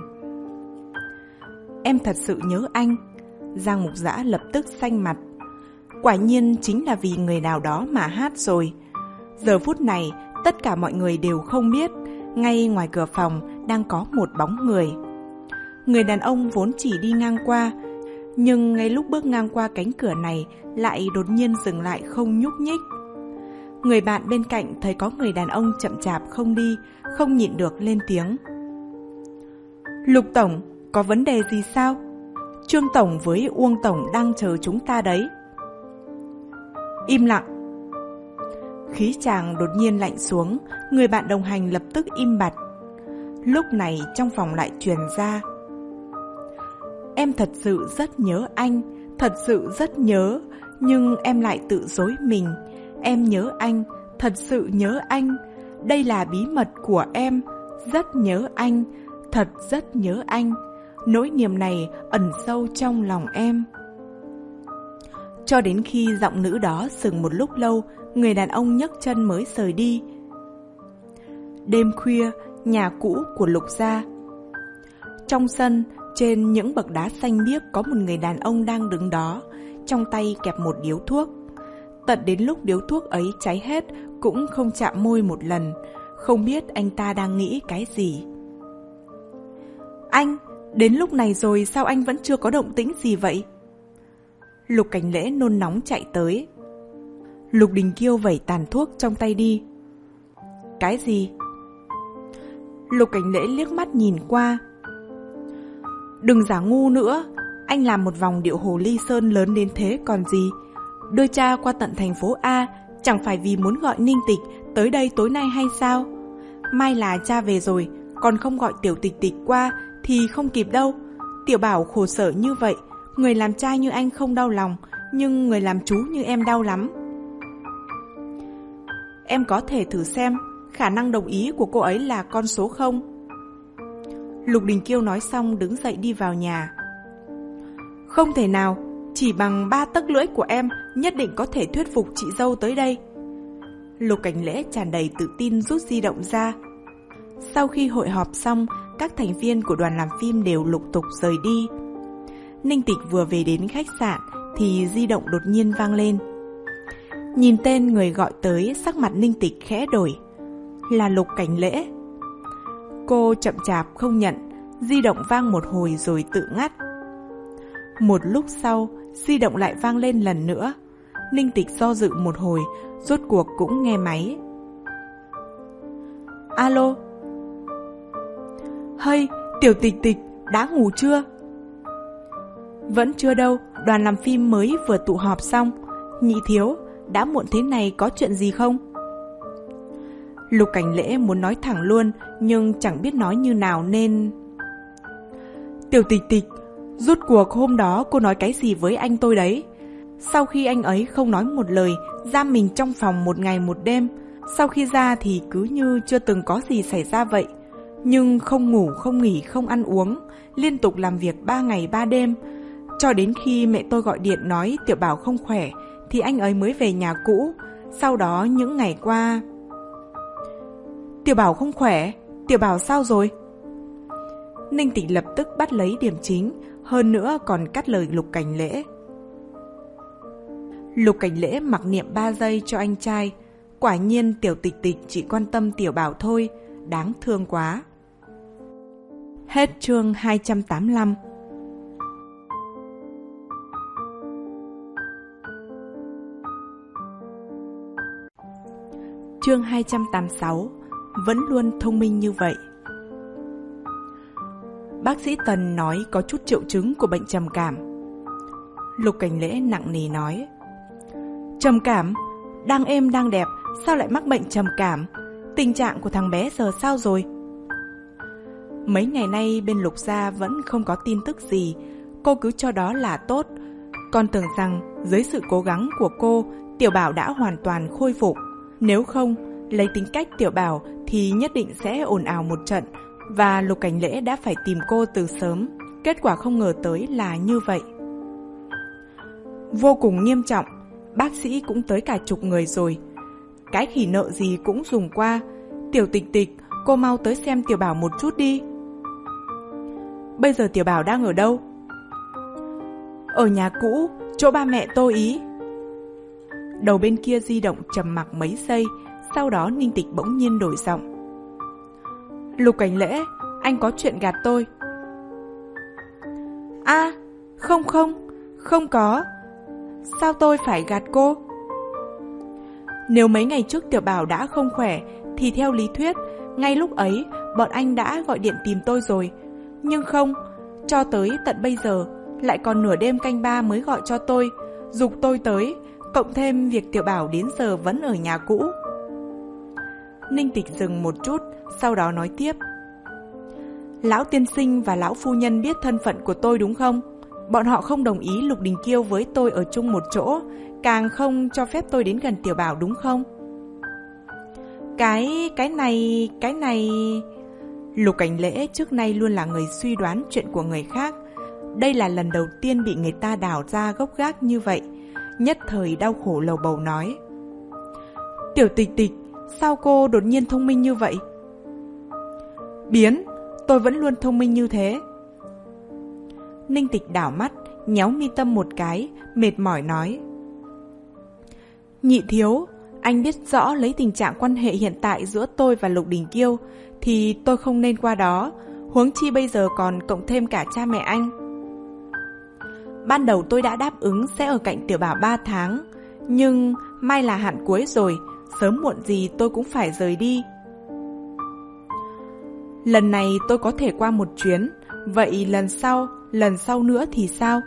Em thật sự nhớ anh. Giang Mục Dã lập tức xanh mặt. Quả nhiên chính là vì người nào đó mà hát rồi. Giờ phút này, tất cả mọi người đều không biết, ngay ngoài cửa phòng đang có một bóng người. Người đàn ông vốn chỉ đi ngang qua, nhưng ngay lúc bước ngang qua cánh cửa này lại đột nhiên dừng lại không nhúc nhích. Người bạn bên cạnh thấy có người đàn ông chậm chạp không đi, không nhịn được lên tiếng. Lục Tổng, có vấn đề gì sao? Trương Tổng với Uông Tổng đang chờ chúng ta đấy. Im lặng. Khí chàng đột nhiên lạnh xuống, người bạn đồng hành lập tức im bặt. Lúc này trong phòng lại truyền ra. Em thật sự rất nhớ anh, thật sự rất nhớ, nhưng em lại tự dối mình. Em nhớ anh, thật sự nhớ anh. Đây là bí mật của em, rất nhớ anh, thật rất nhớ anh. Nỗi niềm này ẩn sâu trong lòng em. Cho đến khi giọng nữ đó dừng một lúc lâu, người đàn ông nhấc chân mới rời đi. Đêm khuya, nhà cũ của Lục gia. Trong sân, trên những bậc đá xanh biếc có một người đàn ông đang đứng đó, trong tay kẹp một điếu thuốc. Tận đến lúc điếu thuốc ấy cháy hết cũng không chạm môi một lần, không biết anh ta đang nghĩ cái gì. Anh, đến lúc này rồi sao anh vẫn chưa có động tĩnh gì vậy? Lục Cảnh Lễ nôn nóng chạy tới. Lục Đình Kiêu vẩy tàn thuốc trong tay đi. Cái gì? Lục Cảnh Lễ liếc mắt nhìn qua. Đừng giả ngu nữa, anh làm một vòng điệu hồ ly sơn lớn đến thế còn gì. Đưa cha qua tận thành phố A chẳng phải vì muốn gọi Ninh Tịch tới đây tối nay hay sao? May là cha về rồi, còn không gọi Tiểu Tịch Tịch qua thì không kịp đâu. Tiểu Bảo khổ sở như vậy, người làm trai như anh không đau lòng, nhưng người làm chú như em đau lắm. Em có thể thử xem khả năng đồng ý của cô ấy là con số không? Lục Đình Kiêu nói xong đứng dậy đi vào nhà. Không thể nào, chỉ bằng ba tấc lưỡi của em nhất định có thể thuyết phục chị dâu tới đây. Lục Cảnh Lễ tràn đầy tự tin rút di động ra. Sau khi hội họp xong, các thành viên của đoàn làm phim đều lục tục rời đi. Ninh Tịch vừa về đến khách sạn thì di động đột nhiên vang lên. Nhìn tên người gọi tới, sắc mặt Ninh Tịch khẽ đổi. Là Lục Cảnh Lễ. Cô chậm chạp không nhận, di động vang một hồi rồi tự ngắt. Một lúc sau, di động lại vang lên lần nữa. Ninh Tịch do dự một hồi, rốt cuộc cũng nghe máy. Alo. Hey, Tiểu Tịch Tịch, đã ngủ chưa? Vẫn chưa đâu, đoàn làm phim mới vừa tụ họp xong. Nhị thiếu, đã muộn thế này có chuyện gì không? Lục Cảnh Lễ muốn nói thẳng luôn, nhưng chẳng biết nói như nào nên... Tiểu Tịch Tịch, rốt cuộc hôm đó cô nói cái gì với anh tôi đấy? Sau khi anh ấy không nói một lời, giam mình trong phòng một ngày một đêm. Sau khi ra thì cứ như chưa từng có gì xảy ra vậy. Nhưng không ngủ, không nghỉ, không ăn uống, liên tục làm việc ba ngày ba đêm. Cho đến khi mẹ tôi gọi điện nói Tiểu Bảo không khỏe, thì anh ấy mới về nhà cũ. Sau đó những ngày qua... Tiểu Bảo không khỏe? Tiểu Bảo sao rồi? Ninh Tịch lập tức bắt lấy điểm chính, hơn nữa còn cắt lời Lục Cảnh Lễ. Lục Cảnh Lễ mặc niệm ba giây cho anh trai. Quả nhiên Tiểu Tịch Tịch chỉ quan tâm Tiểu Bảo thôi, đáng thương quá. Hết chương hai trăm tám mươi lăm. Chương hai trăm tám mươi sáu. Vẫn luôn thông minh như vậy. Bác sĩ Tần nói có chút triệu chứng của bệnh trầm cảm. Lục Cảnh Lễ nặng nề nói: Trầm cảm? Đang êm đang đẹp, sao lại mắc bệnh trầm cảm? Tình trạng của thằng bé giờ sao rồi? Mấy ngày nay bên Lục gia vẫn không có tin tức gì, cô cứ cho đó là tốt. Con tưởng rằng dưới sự cố gắng của cô, Tiểu Bảo đã hoàn toàn khôi phục. Nếu không, lấy tính cách Tiểu Bảo thì nhất định sẽ ồn ào một trận, và Lục Cảnh Lễ đã phải tìm cô từ sớm. Kết quả không ngờ tới là như vậy. Vô cùng nghiêm trọng, bác sĩ cũng tới cả chục người rồi. Cái khỉ nợ gì cũng dùng qua. Tiểu Tịch Tịch, cô mau tới xem Tiểu Bảo một chút đi. Bây giờ Tiểu Bảo đang ở đâu? Ở nhà cũ, chỗ ba mẹ tôi ý. Đầu bên kia di động trầm mặc mấy giây, sau đó Ninh Tịch bỗng nhiên đổi giọng. Lục Cảnh Lễ, anh có chuyện gạt tôi. À, không không, không có. Sao tôi phải gạt cô? Nếu mấy ngày trước Tiểu Bảo đã không khỏe, thì theo lý thuyết, ngay lúc ấy, bọn anh đã gọi điện tìm tôi rồi. Nhưng không, cho tới tận bây giờ, lại còn nửa đêm canh ba mới gọi cho tôi, giục tôi tới, cộng thêm việc Tiểu Bảo đến giờ vẫn ở nhà cũ. Ninh Tịch dừng một chút, sau đó nói tiếp. Lão tiên sinh và lão phu nhân biết thân phận của tôi đúng không? Bọn họ không đồng ý Lục Đình Kiêu với tôi ở chung một chỗ, càng không cho phép tôi đến gần Tiểu Bảo đúng không? Cái, cái này, cái này... Lục Cảnh Lễ trước nay luôn là người suy đoán chuyện của người khác. Đây là lần đầu tiên bị người ta đào ra gốc gác như vậy. Nhất thời đau khổ lầu bầu nói. Tiểu Tịch Tịch, sao cô đột nhiên thông minh như vậy? Biến, tôi vẫn luôn thông minh như thế. Ninh Tịch đảo mắt, nhéo mi tâm một cái, mệt mỏi nói. Nhị thiếu, anh biết rõ lấy tình trạng quan hệ hiện tại giữa tôi và Lục Đình Kiêu thì tôi không nên qua đó, huống chi bây giờ còn cộng thêm cả cha mẹ anh. Ban đầu tôi đã đáp ứng sẽ ở cạnh Tiểu Bảo ba tháng, nhưng mai là hạn cuối rồi, sớm muộn gì tôi cũng phải rời đi. Lần này tôi có thể qua một chuyến, vậy lần sau, lần sau nữa thì sao?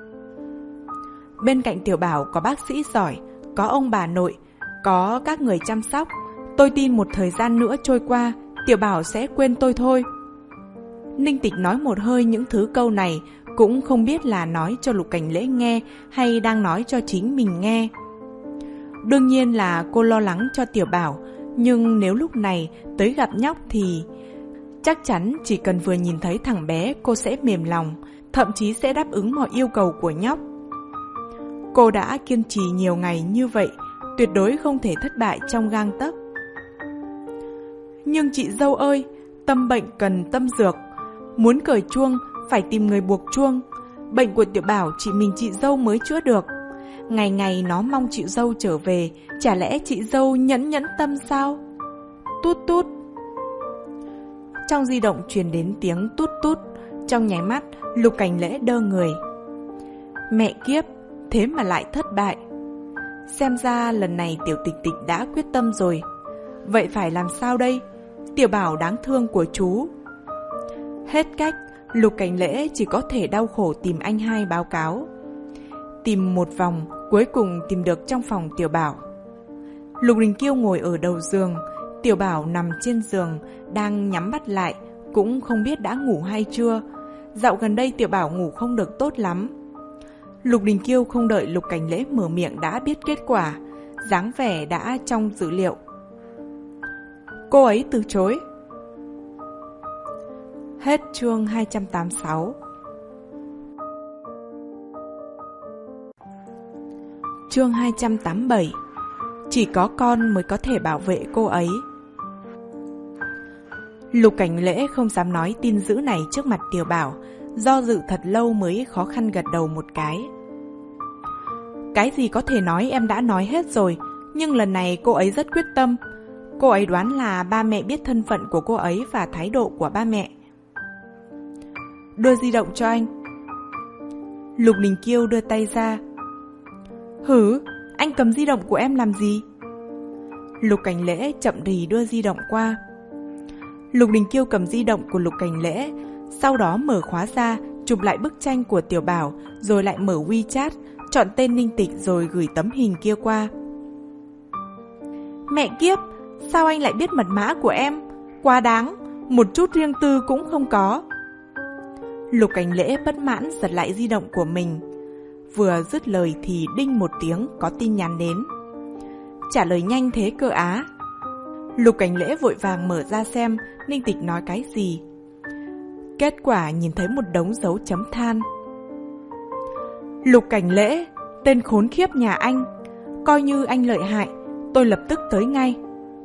Bên cạnh Tiểu Bảo có bác sĩ giỏi, có ông bà nội, có các người chăm sóc. Tôi tin một thời gian nữa trôi qua, Tiểu Bảo sẽ quên tôi thôi. Ninh Tịch nói một hơi những thứ câu này, cũng không biết là nói cho Lục Cảnh Lễ nghe hay đang nói cho chính mình nghe. Đương nhiên là cô lo lắng cho Tiểu Bảo, nhưng nếu lúc này tới gặp nhóc thì chắc chắn chỉ cần vừa nhìn thấy thằng bé cô sẽ mềm lòng, thậm chí sẽ đáp ứng mọi yêu cầu của nhóc. Cô đã kiên trì nhiều ngày như vậy, tuyệt đối không thể thất bại trong gang tấc. Nhưng chị dâu ơi, tâm bệnh cần tâm dược. Muốn cởi chuông, phải tìm người buộc chuông. Bệnh của Tiểu Bảo chỉ mình chị dâu mới chữa được. Ngày ngày nó mong chị dâu trở về, chả lẽ chị dâu nhẫn nhẫn tâm sao? Tút tút. Trong di động truyền đến tiếng tút tút. Trong nháy mắt, Lục Cảnh Lễ đơ người. Mẹ kiếp, thế mà lại thất bại. Xem ra lần này Tiểu Tịch Tịch đã quyết tâm rồi. Vậy phải làm sao đây? Tiểu Bảo đáng thương của chú. Hết cách, Lục Cảnh Lễ chỉ có thể đau khổ tìm anh hai báo cáo. Tìm một vòng, cuối cùng tìm được trong phòng Tiểu Bảo. Lục Đình Kiêu ngồi ở đầu giường, Tiểu Bảo nằm trên giường, đang nhắm mắt lại, cũng không biết đã ngủ hay chưa. Dạo gần đây Tiểu Bảo ngủ không được tốt lắm. Lục Đình Kiêu không đợi Lục Cảnh Lễ mở miệng đã biết kết quả, dáng vẻ đã trong dữ liệu. Cô ấy từ chối. Hết chương hai trăm tám mươi sáu. Chương hai trăm tám mươi bảy. Chỉ có con mới có thể bảo vệ cô ấy. Lục Cảnh Lễ không dám nói tin dữ này trước mặt Tiểu Bảo, do dự thật lâu mới khó khăn gật đầu một cái. Cái gì có thể nói em đã nói hết rồi, nhưng lần này cô ấy rất quyết tâm. Cô ấy đoán là ba mẹ biết thân phận của cô ấy và thái độ của ba mẹ. Đưa di động cho anh. Lục Đình Kiêu đưa tay ra. Hử, anh cầm di động của em làm gì? Lục Cảnh Lễ chậm rì đưa di động qua. Lục Đình Kiêu cầm di động của Lục Cảnh Lễ, Sau đó mở khóa ra, chụp lại bức tranh của Tiểu Bảo, rồi lại mở WeChat, chọn tên Ninh Tịch rồi gửi tấm hình kia qua. Mẹ kiếp, sao anh lại biết mật mã của em? Quá đáng, một chút riêng tư cũng không có. Lục Cảnh Lễ bất mãn giật lại di động của mình. Vừa dứt lời thì đinh một tiếng có tin nhắn đến. Trả lời nhanh thế cơ á. Lục Cảnh Lễ vội vàng mở ra xem Ninh Tịch nói cái gì. Kết quả nhìn thấy một đống dấu chấm than. Lục Cảnh Lễ, tên khốn khiếp nhà anh, coi như anh lợi hại, tôi lập tức tới ngay.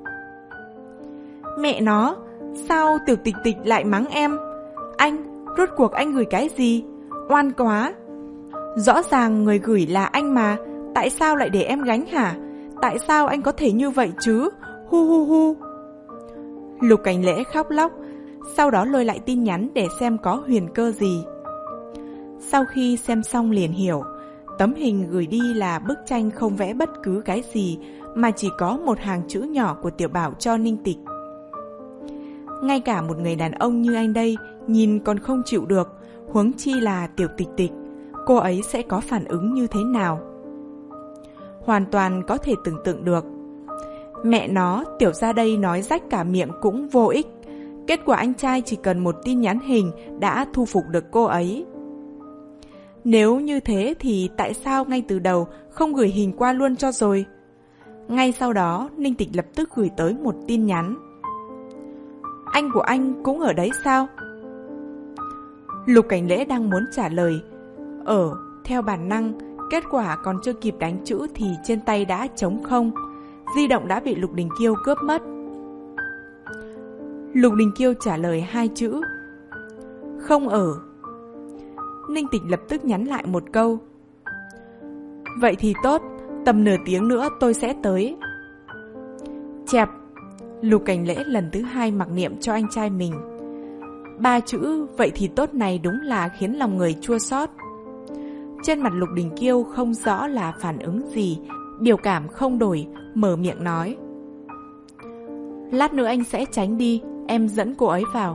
Mẹ nó, sao Tiểu Tịch Tịch lại mắng em? Anh, rốt cuộc anh gửi cái gì? Oan quá. Rõ ràng người gửi là anh mà, tại sao lại để em gánh hả? Tại sao anh có thể như vậy chứ? Hu hu hu. Lục Cảnh Lễ khóc lóc, sau đó lôi lại tin nhắn để xem có huyền cơ gì. Sau khi xem xong liền hiểu, tấm hình gửi đi là bức tranh không vẽ bất cứ cái gì, mà chỉ có một hàng chữ nhỏ của Tiểu Bảo cho Ninh Tịch. Ngay cả một người đàn ông như anh đây nhìn còn không chịu được, huống chi là Tiểu Tịch Tịch, cô ấy sẽ có phản ứng như thế nào? Hoàn toàn có thể tưởng tượng được. Mẹ nó, Tiểu ra đây nói rách cả miệng cũng vô ích. Kết quả anh trai chỉ cần một tin nhắn hình đã thu phục được cô ấy. Nếu như thế thì tại sao ngay từ đầu không gửi hình qua luôn cho rồi? Ngay sau đó, Ninh Tịch lập tức gửi tới một tin nhắn. Anh của anh cũng ở đấy sao? Lục Cảnh Lễ đang muốn trả lời ở theo bản năng, kết quả còn chưa kịp đánh chữ thì trên tay đã trống không. Di động đã bị Lục Đình Kiêu cướp mất. Lục Đình Kiêu trả lời hai chữ: không ở. Ninh Tịch lập tức nhắn lại một câu: vậy thì tốt, tầm nửa tiếng nữa tôi sẽ tới. Chẹp. Lục Cảnh Lễ lần thứ hai mặc niệm cho anh trai mình. Ba chữ vậy thì tốt này đúng là khiến lòng người chua xót. Trên mặt Lục Đình Kiêu không rõ là phản ứng gì, biểu cảm không đổi, mở miệng nói: lát nữa anh sẽ tránh đi, em dẫn cô ấy vào.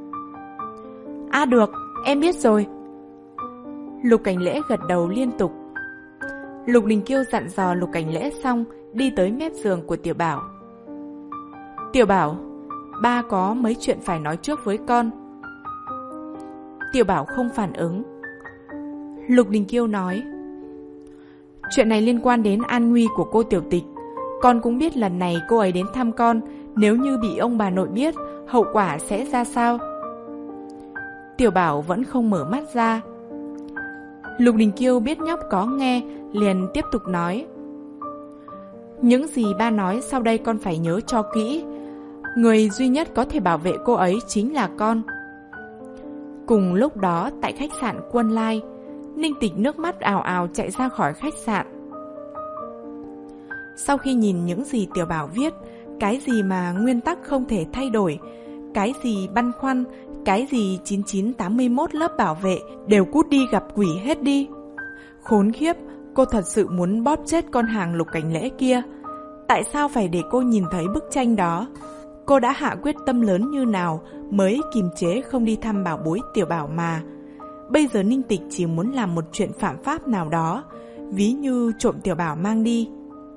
À được, em biết rồi. Lục Cảnh Lễ gật đầu liên tục. Lục Đình Kiêu dặn dò Lục Cảnh Lễ xong, đi tới mép giường của Tiểu Bảo. Tiểu Bảo, ba có mấy chuyện phải nói trước với con. Tiểu Bảo không phản ứng. Lục Đình Kiêu nói: chuyện này liên quan đến an nguy của cô Tiểu Tịch. Con cũng biết lần này cô ấy đến thăm con, nếu như bị ông bà nội biết, hậu quả sẽ ra sao? Tiểu Bảo vẫn không mở mắt ra. Lục Đình Kiêu biết nhóc có nghe, liền tiếp tục nói: những gì ba nói sau đây con phải nhớ cho kỹ. Người duy nhất có thể bảo vệ cô ấy chính là con. Cùng lúc đó, tại khách sạn Quân Lai, Ninh Tịch nước mắt ào ào chạy ra khỏi khách sạn. Sau khi nhìn những gì Tiểu Bảo viết, cái gì mà nguyên tắc không thể thay đổi, cái gì băn khoăn, cái gì chín chín tám mươi mốt lớp bảo vệ đều cút đi gặp quỷ hết đi. Khốn khiếp, cô thật sự muốn bóp chết con hàng Lục Cảnh Lễ kia. Tại sao phải để cô nhìn thấy bức tranh đó? Cô đã hạ quyết tâm lớn như nào mới kiềm chế không đi thăm bảo bối Tiểu Bảo mà. Bây giờ Ninh Tịch chỉ muốn làm một chuyện phạm pháp nào đó, ví như trộm Tiểu Bảo mang đi.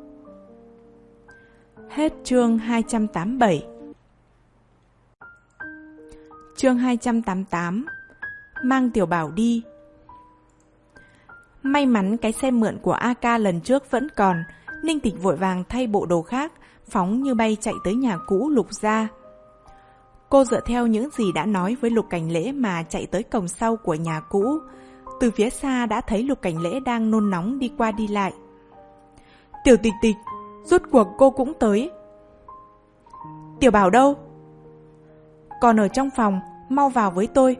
Hết chương hai trăm tám mươi bảy. Chương hai trăm tám mươi tám. Mang Tiểu Bảo đi. May mắn cái xe mượn của a ca lần trước vẫn còn, Ninh Tịch vội vàng thay bộ đồ khác, phóng như bay chạy tới nhà cũ Lục gia. Cô dựa theo những gì đã nói với Lục Cảnh Lễ mà chạy tới cổng sau của nhà cũ. Từ phía xa đã thấy Lục Cảnh Lễ đang nôn nóng đi qua đi lại. Tiểu Tịch Tịch, rốt cuộc cô cũng tới. Tiểu Bảo đâu? Còn ở trong phòng, mau vào với tôi.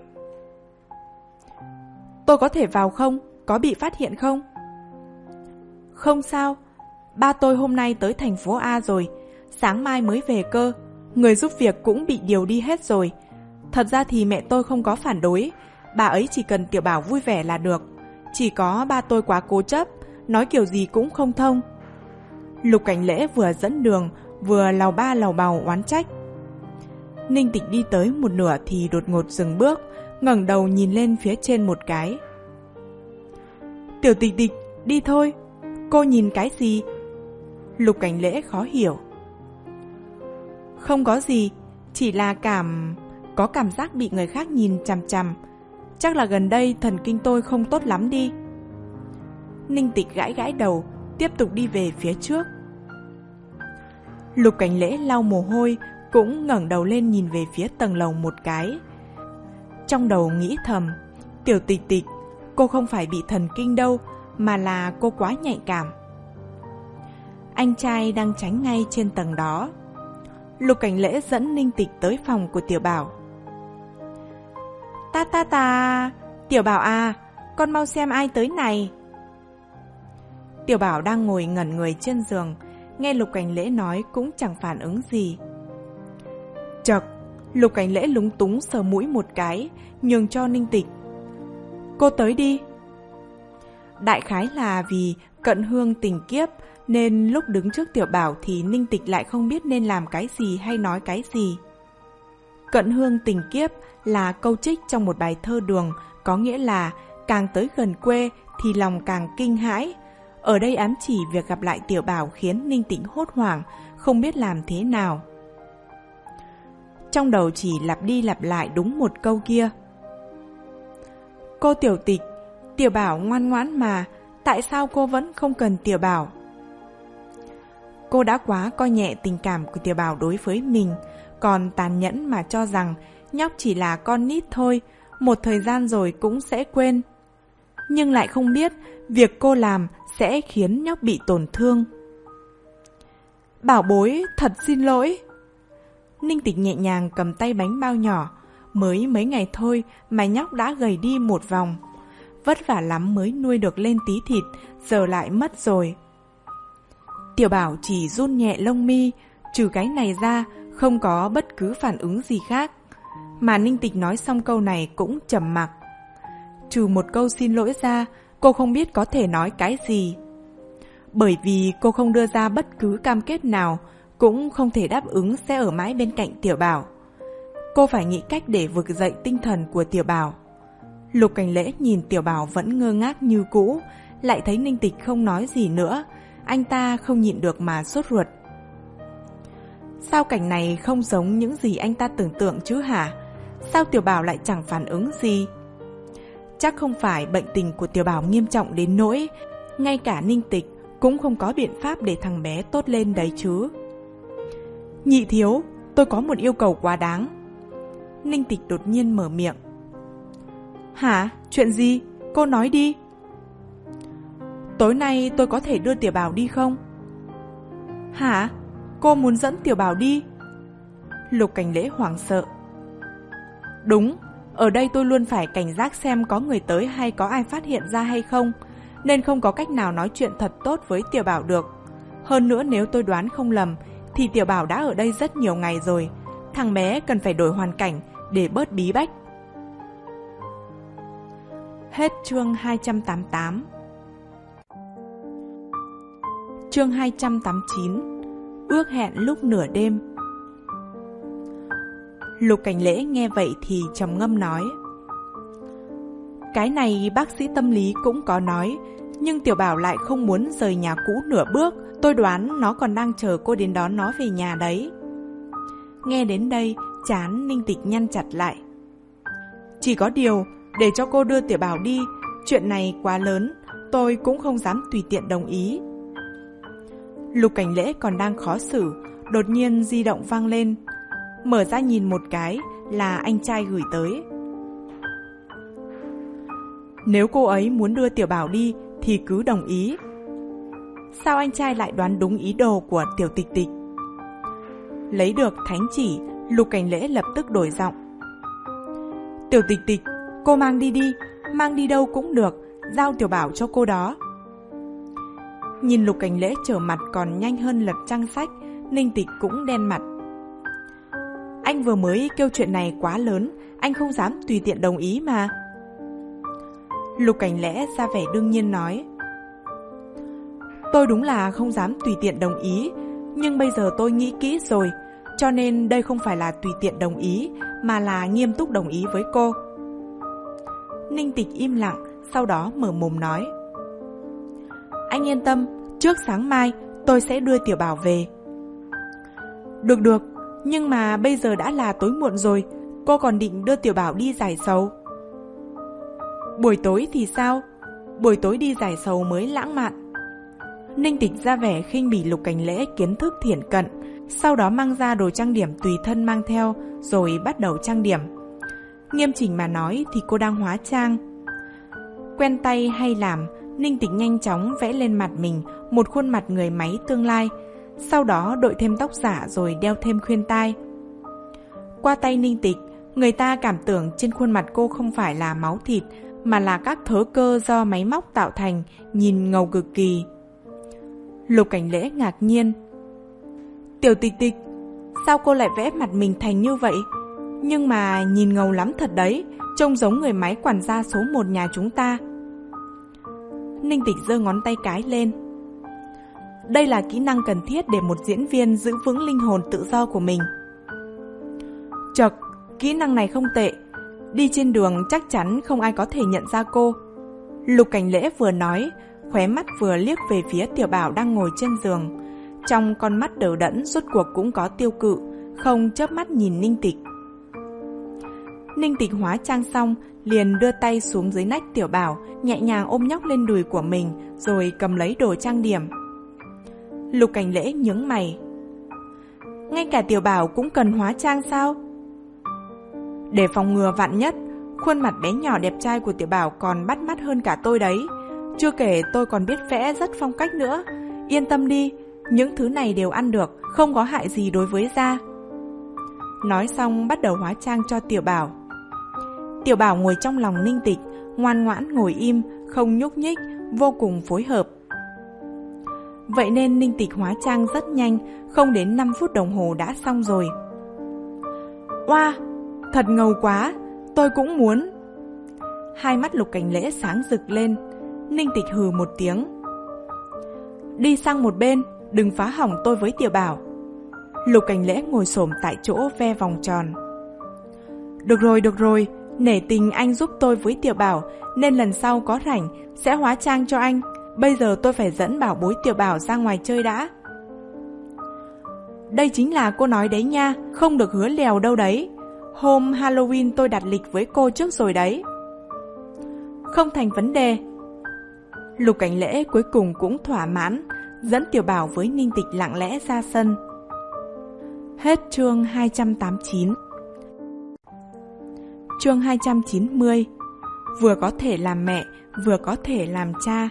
Tôi có thể vào không? Có bị phát hiện không? Không sao, ba tôi hôm nay tới thành phố A rồi, sáng mai mới về cơ. Người giúp việc cũng bị điều đi hết rồi. Thật ra thì mẹ tôi không có phản đối, bà ấy chỉ cần Tiểu Bảo vui vẻ là được. Chỉ có ba tôi quá cố chấp, nói kiểu gì cũng không thông. Lục Cảnh Lễ vừa dẫn đường, vừa lào ba lào bào oán trách. Ninh Tịch đi tới một nửa thì đột ngột dừng bước, ngẩng đầu nhìn lên phía trên một cái. Tiểu Tịch Tịch, đi thôi. Cô nhìn cái gì? Lục Cảnh Lễ khó hiểu. Không có gì, chỉ là cảm... có cảm giác bị người khác nhìn chằm chằm. Chắc là gần đây thần kinh tôi không tốt lắm đi. Ninh Tịch gãi gãi đầu, tiếp tục đi về phía trước. Lục Cảnh Lễ lau mồ hôi, cũng ngẩng đầu lên nhìn về phía tầng lầu một cái. Trong đầu nghĩ thầm, Tiểu Tịch Tịch, cô không phải bị thần kinh đâu, mà là cô quá nhạy cảm. Anh trai đang tránh ngay trên tầng đó. Lục Cảnh Lễ dẫn Ninh Tịch tới phòng của Tiểu Bảo. Ta ta ta, Tiểu Bảo à, con mau xem ai tới này. Tiểu Bảo đang ngồi ngẩn người trên giường, nghe Lục Cảnh Lễ nói cũng chẳng phản ứng gì. Chậc, Lục Cảnh Lễ lúng túng sờ mũi một cái, nhường cho Ninh Tịch. Cô tới đi. Đại khái là vì cận hương tình kiếp, nên lúc đứng trước Tiểu Bảo thì Ninh Tịch lại không biết nên làm cái gì hay nói cái gì. Cận hương tình kiếp là câu trích trong một bài thơ Đường, có nghĩa là càng tới gần quê thì lòng càng kinh hãi. Ở đây ám chỉ việc gặp lại Tiểu Bảo khiến Ninh Tịch hốt hoảng, không biết làm thế nào. Trong đầu chỉ lặp đi lặp lại đúng một câu kia. Cô Tiểu Tịch, Tiểu Bảo ngoan ngoãn mà, tại sao cô vẫn không cần Tiểu Bảo? Cô đã quá coi nhẹ tình cảm của Tiểu Bảo đối với mình, còn tàn nhẫn mà cho rằng nhóc chỉ là con nít thôi, một thời gian rồi cũng sẽ quên. Nhưng lại không biết việc cô làm sẽ khiến nhóc bị tổn thương. Bảo bối, thật xin lỗi. Ninh Tịch nhẹ nhàng cầm tay bánh bao nhỏ. Mới mấy ngày thôi mà nhóc đã gầy đi một vòng. Vất vả lắm mới nuôi được lên tí thịt, giờ lại mất rồi. Tiểu Bảo chỉ run nhẹ lông mi, trừ cái này ra không có bất cứ phản ứng gì khác. Mà Ninh Tịch nói xong câu này cũng trầm mặc. Trừ một câu xin lỗi ra, cô không biết có thể nói cái gì. Bởi vì cô không đưa ra bất cứ cam kết nào, cũng không thể đáp ứng sẽ ở mãi bên cạnh Tiểu Bảo. Cô phải nghĩ cách để vực dậy tinh thần của Tiểu Bảo. Lục Cảnh Lễ nhìn Tiểu Bảo vẫn ngơ ngác như cũ, lại thấy Ninh Tịch không nói gì nữa, anh ta không nhịn được mà sốt ruột. Sao cảnh này không giống những gì anh ta tưởng tượng chứ hả? Sao Tiểu Bảo lại chẳng phản ứng gì? Chắc không phải bệnh tình của Tiểu Bảo nghiêm trọng đến nỗi ngay cả Ninh Tịch cũng không có biện pháp để thằng bé tốt lên đấy chứ. Nhị thiếu, tôi có một yêu cầu quá đáng. Ninh Tịch đột nhiên mở miệng. Hả? Chuyện gì? Cô nói đi. Tối nay tôi có thể đưa Tiểu Bảo đi không? Hả? Cô muốn dẫn Tiểu Bảo đi? Lục Cảnh Lễ hoảng sợ. Đúng, ở đây tôi luôn phải cảnh giác xem có người tới hay có ai phát hiện ra hay không, nên không có cách nào nói chuyện thật tốt với Tiểu Bảo được. Hơn nữa nếu tôi đoán không lầm thì Tiểu Bảo đã ở đây rất nhiều ngày rồi. Thằng bé cần phải đổi hoàn cảnh để bớt bí bách. Hết chương hai trăm tám mươi tám. Chương hai trăm tám mươi chín. Ước hẹn lúc nửa đêm. Lục Cảnh Lễ nghe vậy thì trầm ngâm nói. Cái này bác sĩ tâm lý cũng có nói, nhưng Tiểu Bảo lại không muốn rời nhà cũ nửa bước. Tôi đoán nó còn đang chờ cô đến đón nó về nhà đấy. Nghe đến đây, trán Ninh Tịch nhăn chặt lại. Chỉ có điều, để cho cô đưa Tiểu Bảo đi, chuyện này quá lớn, tôi cũng không dám tùy tiện đồng ý. Lục Cảnh Lễ còn đang khó xử, đột nhiên di động vang lên. Mở ra nhìn một cái là anh trai gửi tới. Nếu cô ấy muốn đưa Tiểu Bảo đi thì cứ đồng ý. Sao anh trai lại đoán đúng ý đồ của Tiểu Tịch Tịch? Lấy được thánh chỉ, Lục Cảnh Lễ lập tức đổi giọng. Tiểu Tịch Tịch, cô mang đi đi, mang đi đâu cũng được, giao Tiểu Bảo cho cô đó. Nhìn Lục Cảnh Lễ trở mặt còn nhanh hơn lật trang sách, Ninh Tịch cũng đen mặt. Anh vừa mới kêu chuyện này quá lớn, anh không dám tùy tiện đồng ý mà. Lục Cảnh Lễ ra vẻ đương nhiên nói. Tôi đúng là không dám tùy tiện đồng ý, nhưng bây giờ tôi nghĩ kỹ rồi, cho nên đây không phải là tùy tiện đồng ý, mà là nghiêm túc đồng ý với cô. Ninh Tịch im lặng, sau đó mở mồm nói: Anh yên tâm, trước sáng mai tôi sẽ đưa Tiểu Bảo về. Được được, nhưng mà bây giờ đã là tối muộn rồi, cô còn định đưa Tiểu Bảo đi giải sầu. Buổi tối thì sao? Buổi tối đi giải sầu mới lãng mạn. Ninh Tịch ra vẻ khinh bỉ Lục Cảnh Lễ kiến thức thiển cận, sau đó mang ra đồ trang điểm tùy thân mang theo, rồi bắt đầu trang điểm. Nghiêm chỉnh mà nói thì cô đang hóa trang. Quen tay hay làm, Ninh Tịch nhanh chóng vẽ lên mặt mình một khuôn mặt người máy tương lai, sau đó đội thêm tóc giả rồi đeo thêm khuyên tai. Qua tay Ninh Tịch, người ta cảm tưởng trên khuôn mặt cô không phải là máu thịt, mà là các thớ cơ do máy móc tạo thành, nhìn ngầu cực kỳ. Lục Cảnh Lễ ngạc nhiên: Tiểu Tịch Tịch, sao cô lại vẽ mặt mình thành như vậy? Nhưng mà nhìn ngầu lắm thật đấy, trông giống người máy quản gia số một nhà chúng ta. Ninh Tịch giơ ngón tay cái lên. Đây là kỹ năng cần thiết để một diễn viên giữ vững linh hồn tự do của mình. Chậc, kỹ năng này không tệ. Đi trên đường chắc chắn không ai có thể nhận ra cô. Lục Cảnh Lễ vừa nói, khóe mắt vừa liếc về phía Tiểu Bảo đang ngồi trên giường. Trong con mắt đờ đẫn rốt cuộc cũng có tiêu cự, không chớp mắt nhìn Ninh Tịch. Ninh Tịch hóa trang xong, liền đưa tay xuống dưới nách Tiểu Bảo, nhẹ nhàng ôm nhóc lên đùi của mình, rồi cầm lấy đồ trang điểm. Lục Cảnh Lễ nhướng mày: Ngay cả Tiểu Bảo cũng cần hóa trang sao? Để phòng ngừa vạn nhất, khuôn mặt bé nhỏ đẹp trai của Tiểu Bảo còn bắt mắt hơn cả tôi đấy. Chưa kể tôi còn biết vẽ rất phong cách nữa. Yên tâm đi, những thứ này đều ăn được, không có hại gì đối với da. Nói xong bắt đầu hóa trang cho Tiểu Bảo. Tiểu Bảo ngồi trong lòng Ninh Tịch, ngoan ngoãn ngồi im, không nhúc nhích, vô cùng phối hợp. Vậy nên Ninh Tịch hóa trang rất nhanh, không đến năm phút đồng hồ đã xong rồi. Oa, thật ngầu quá, tôi cũng muốn. Hai mắt Lục Cảnh Lễ sáng rực lên. Ninh Tịch hừ một tiếng: Đi sang một bên, đừng phá hỏng tôi với Tiểu Bảo. Lục Cảnh Lễ ngồi xổm tại chỗ ve vòng tròn. Được rồi, được rồi, nể tình anh giúp tôi với Tiểu Bảo, nên lần sau có rảnh sẽ hóa trang cho anh. Bây giờ tôi phải dẫn bảo bối Tiểu Bảo ra ngoài chơi đã. Đây chính là cô nói đấy nha, không được hứa lèo đâu đấy. Hôm Halloween tôi đặt lịch với cô trước rồi đấy. Không thành vấn đề. Lục Cảnh Lễ cuối cùng cũng thỏa mãn, dẫn Tiểu Bảo với Ninh Tịch lặng lẽ ra sân. Hết chương hai trăm tám mươi chín. Chương hai trăm chín mươi. Vừa có thể làm mẹ, vừa có thể làm cha.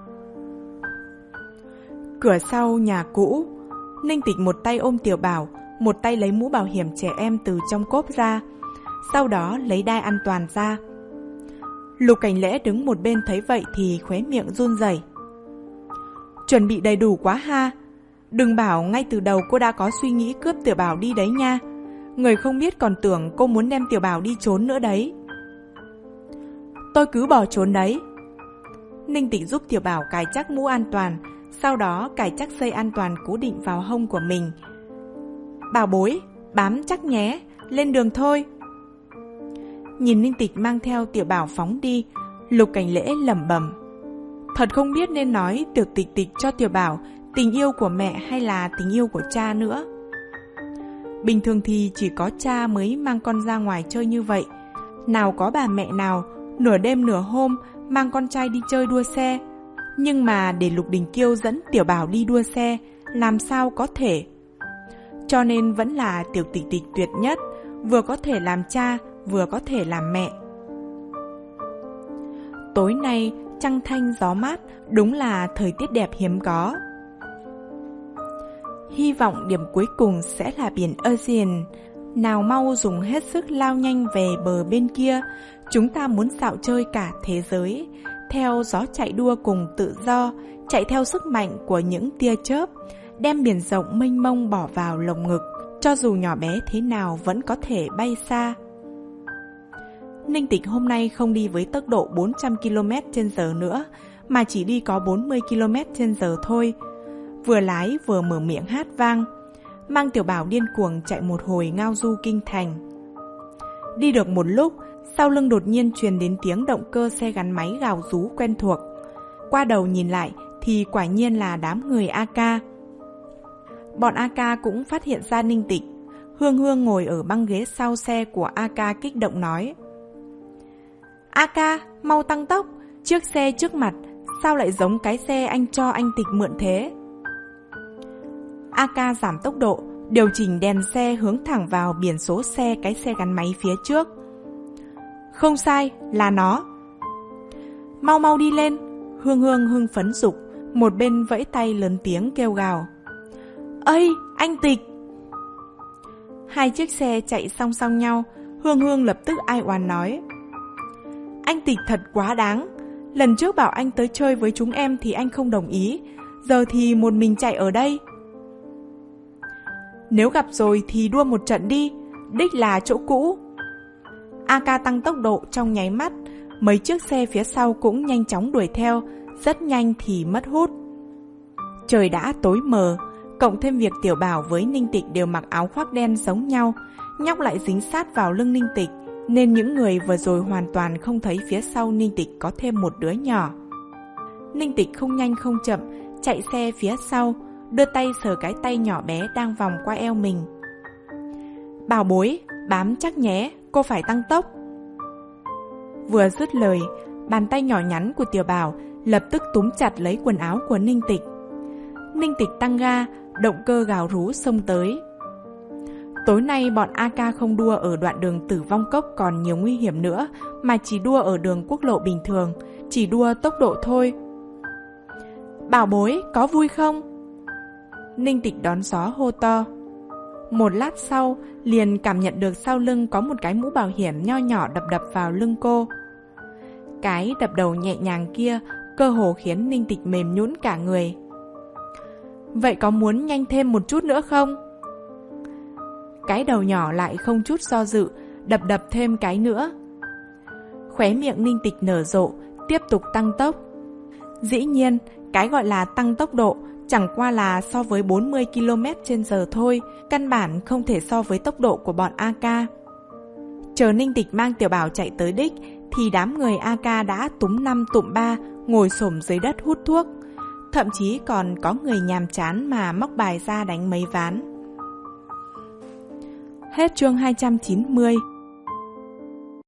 Cửa sau nhà cũ, Ninh Tịch một tay ôm Tiểu Bảo, một tay lấy mũ bảo hiểm trẻ em từ trong cốp ra, sau đó lấy đai an toàn ra. Lục Cảnh Lễ đứng một bên thấy vậy thì khóe miệng run rẩy. Chuẩn bị đầy đủ quá ha. Đừng bảo ngay từ đầu cô đã có suy nghĩ cướp Tiểu Bảo đi đấy nha. Người không biết còn tưởng cô muốn đem Tiểu Bảo đi trốn nữa đấy. Tôi cứ bỏ trốn đấy. Ninh Tịch giúp Tiểu Bảo cài chắc mũ an toàn, sau đó cài chắc dây an toàn cố định vào hông của mình. Bảo bối, bám chắc nhé, lên đường thôi. Nhìn Ninh Tịch mang theo Tiểu Bảo phóng đi, Lục Cảnh Lễ lẩm bẩm: Thật không biết nên nói Tiểu Tịch Tịch cho Tiểu Bảo tình yêu của mẹ hay là tình yêu của cha nữa. Bình thường thì chỉ có cha mới mang con ra ngoài chơi như vậy. Nào có bà mẹ nào nửa đêm nửa hôm mang con trai đi chơi đua xe. Nhưng mà để Lục Đình Kiêu dẫn Tiểu Bảo đi đua xe, làm sao có thể. Cho nên vẫn là Tiểu Tịch Tịch tuyệt nhất, vừa có thể làm cha, vừa có thể làm mẹ. Tối nay trăng thanh gió mát, đúng là thời tiết đẹp hiếm có. Hy vọng điểm cuối cùng sẽ là biển Ocean. Nào mau dùng hết sức lao nhanh về bờ bên kia. Chúng ta muốn dạo chơi cả thế giới, theo gió chạy đua cùng tự do, chạy theo sức mạnh của những tia chớp, đem biển rộng mênh mông bỏ vào lồng ngực, cho dù nhỏ bé thế nào vẫn có thể bay xa. Ninh Tịch hôm nay không đi với tốc độ bốn trăm ki lô mét trên giờ nữa, mà chỉ đi có bốn mươi ki lô mét trên giờ thôi. Vừa lái vừa mở miệng hát vang, mang Tiểu Bảo điên cuồng chạy một hồi ngao du kinh thành. Đi được một lúc, Sau lưng đột nhiên truyền đến tiếng động cơ xe gắn máy gào rú quen thuộc. Qua đầu nhìn lại thì quả nhiên là đám người a ca. Bọn a ca cũng phát hiện ra Ninh Tịch. Hương Hương ngồi ở băng ghế sau xe của a ca kích động nói: A ca, mau tăng tốc, chiếc xe trước mặt sao lại giống cái xe anh cho anh Tịch mượn thế? a ca giảm tốc độ, điều chỉnh đèn xe hướng thẳng vào biển số xe cái xe gắn máy phía trước. Không sai, là nó. Mau mau đi lên, Hương Hương hưng phấn giục, một bên vẫy tay lớn tiếng kêu gào: Ây, anh Tịch! Hai chiếc xe chạy song song nhau, Hương Hương lập tức ai oán nói: Anh Tịch thật quá đáng, lần trước bảo anh tới chơi với chúng em thì anh không đồng ý, giờ thì một mình chạy ở đây. Nếu gặp rồi thì đua một trận đi, đích là chỗ cũ. a ca tăng tốc độ trong nháy mắt, mấy chiếc xe phía sau cũng nhanh chóng đuổi theo, rất nhanh thì mất hút. Trời đã tối mờ, cộng thêm việc Tiểu Bảo với Ninh Tịch đều mặc áo khoác đen giống nhau, nhóc lại dính sát vào lưng Ninh Tịch, nên những người vừa rồi hoàn toàn không thấy phía sau Ninh Tịch có thêm một đứa nhỏ. Ninh Tịch không nhanh không chậm, chạy xe phía sau, đưa tay sờ cái tay nhỏ bé đang vòng qua eo mình. Bảo bối, bám chắc nhé, cô phải tăng tốc. Vừa dứt lời, bàn tay nhỏ nhắn của Tiểu Bảo lập tức túm chặt lấy quần áo của Ninh Tịch. Ninh Tịch tăng ga, động cơ gào rú xông tới. Tối nay bọn a ca không đua ở đoạn đường Tử Vong Cốc còn nhiều nguy hiểm nữa, mà chỉ đua ở đường quốc lộ bình thường, chỉ đua tốc độ thôi. Bảo bối, có vui không? Ninh Tịch đón gió hô to. Một lát sau, liền cảm nhận được sau lưng có một cái mũ bảo hiểm nho nhỏ đập đập vào lưng cô. Cái đập đầu nhẹ nhàng kia cơ hồ khiến Ninh Tịch mềm nhũn cả người. Vậy có muốn nhanh thêm một chút nữa không? Cái đầu nhỏ lại không chút do dự, đập đập thêm cái nữa. Khóe miệng Ninh Tịch nở rộ, tiếp tục tăng tốc. Dĩ nhiên, cái gọi là tăng tốc độ chẳng qua là so với bốn mươi ki lô mét trên giờ thôi, căn bản không thể so với tốc độ của bọn a ca. Chờ Ninh Tịch mang Tiểu Bảo chạy tới đích, thì đám người a ca đã túm năm tụm ba, ngồi xổm dưới đất hút thuốc. Thậm chí còn có người nhàm chán mà móc bài ra đánh mấy ván. Hết chương hai trăm chín mươi.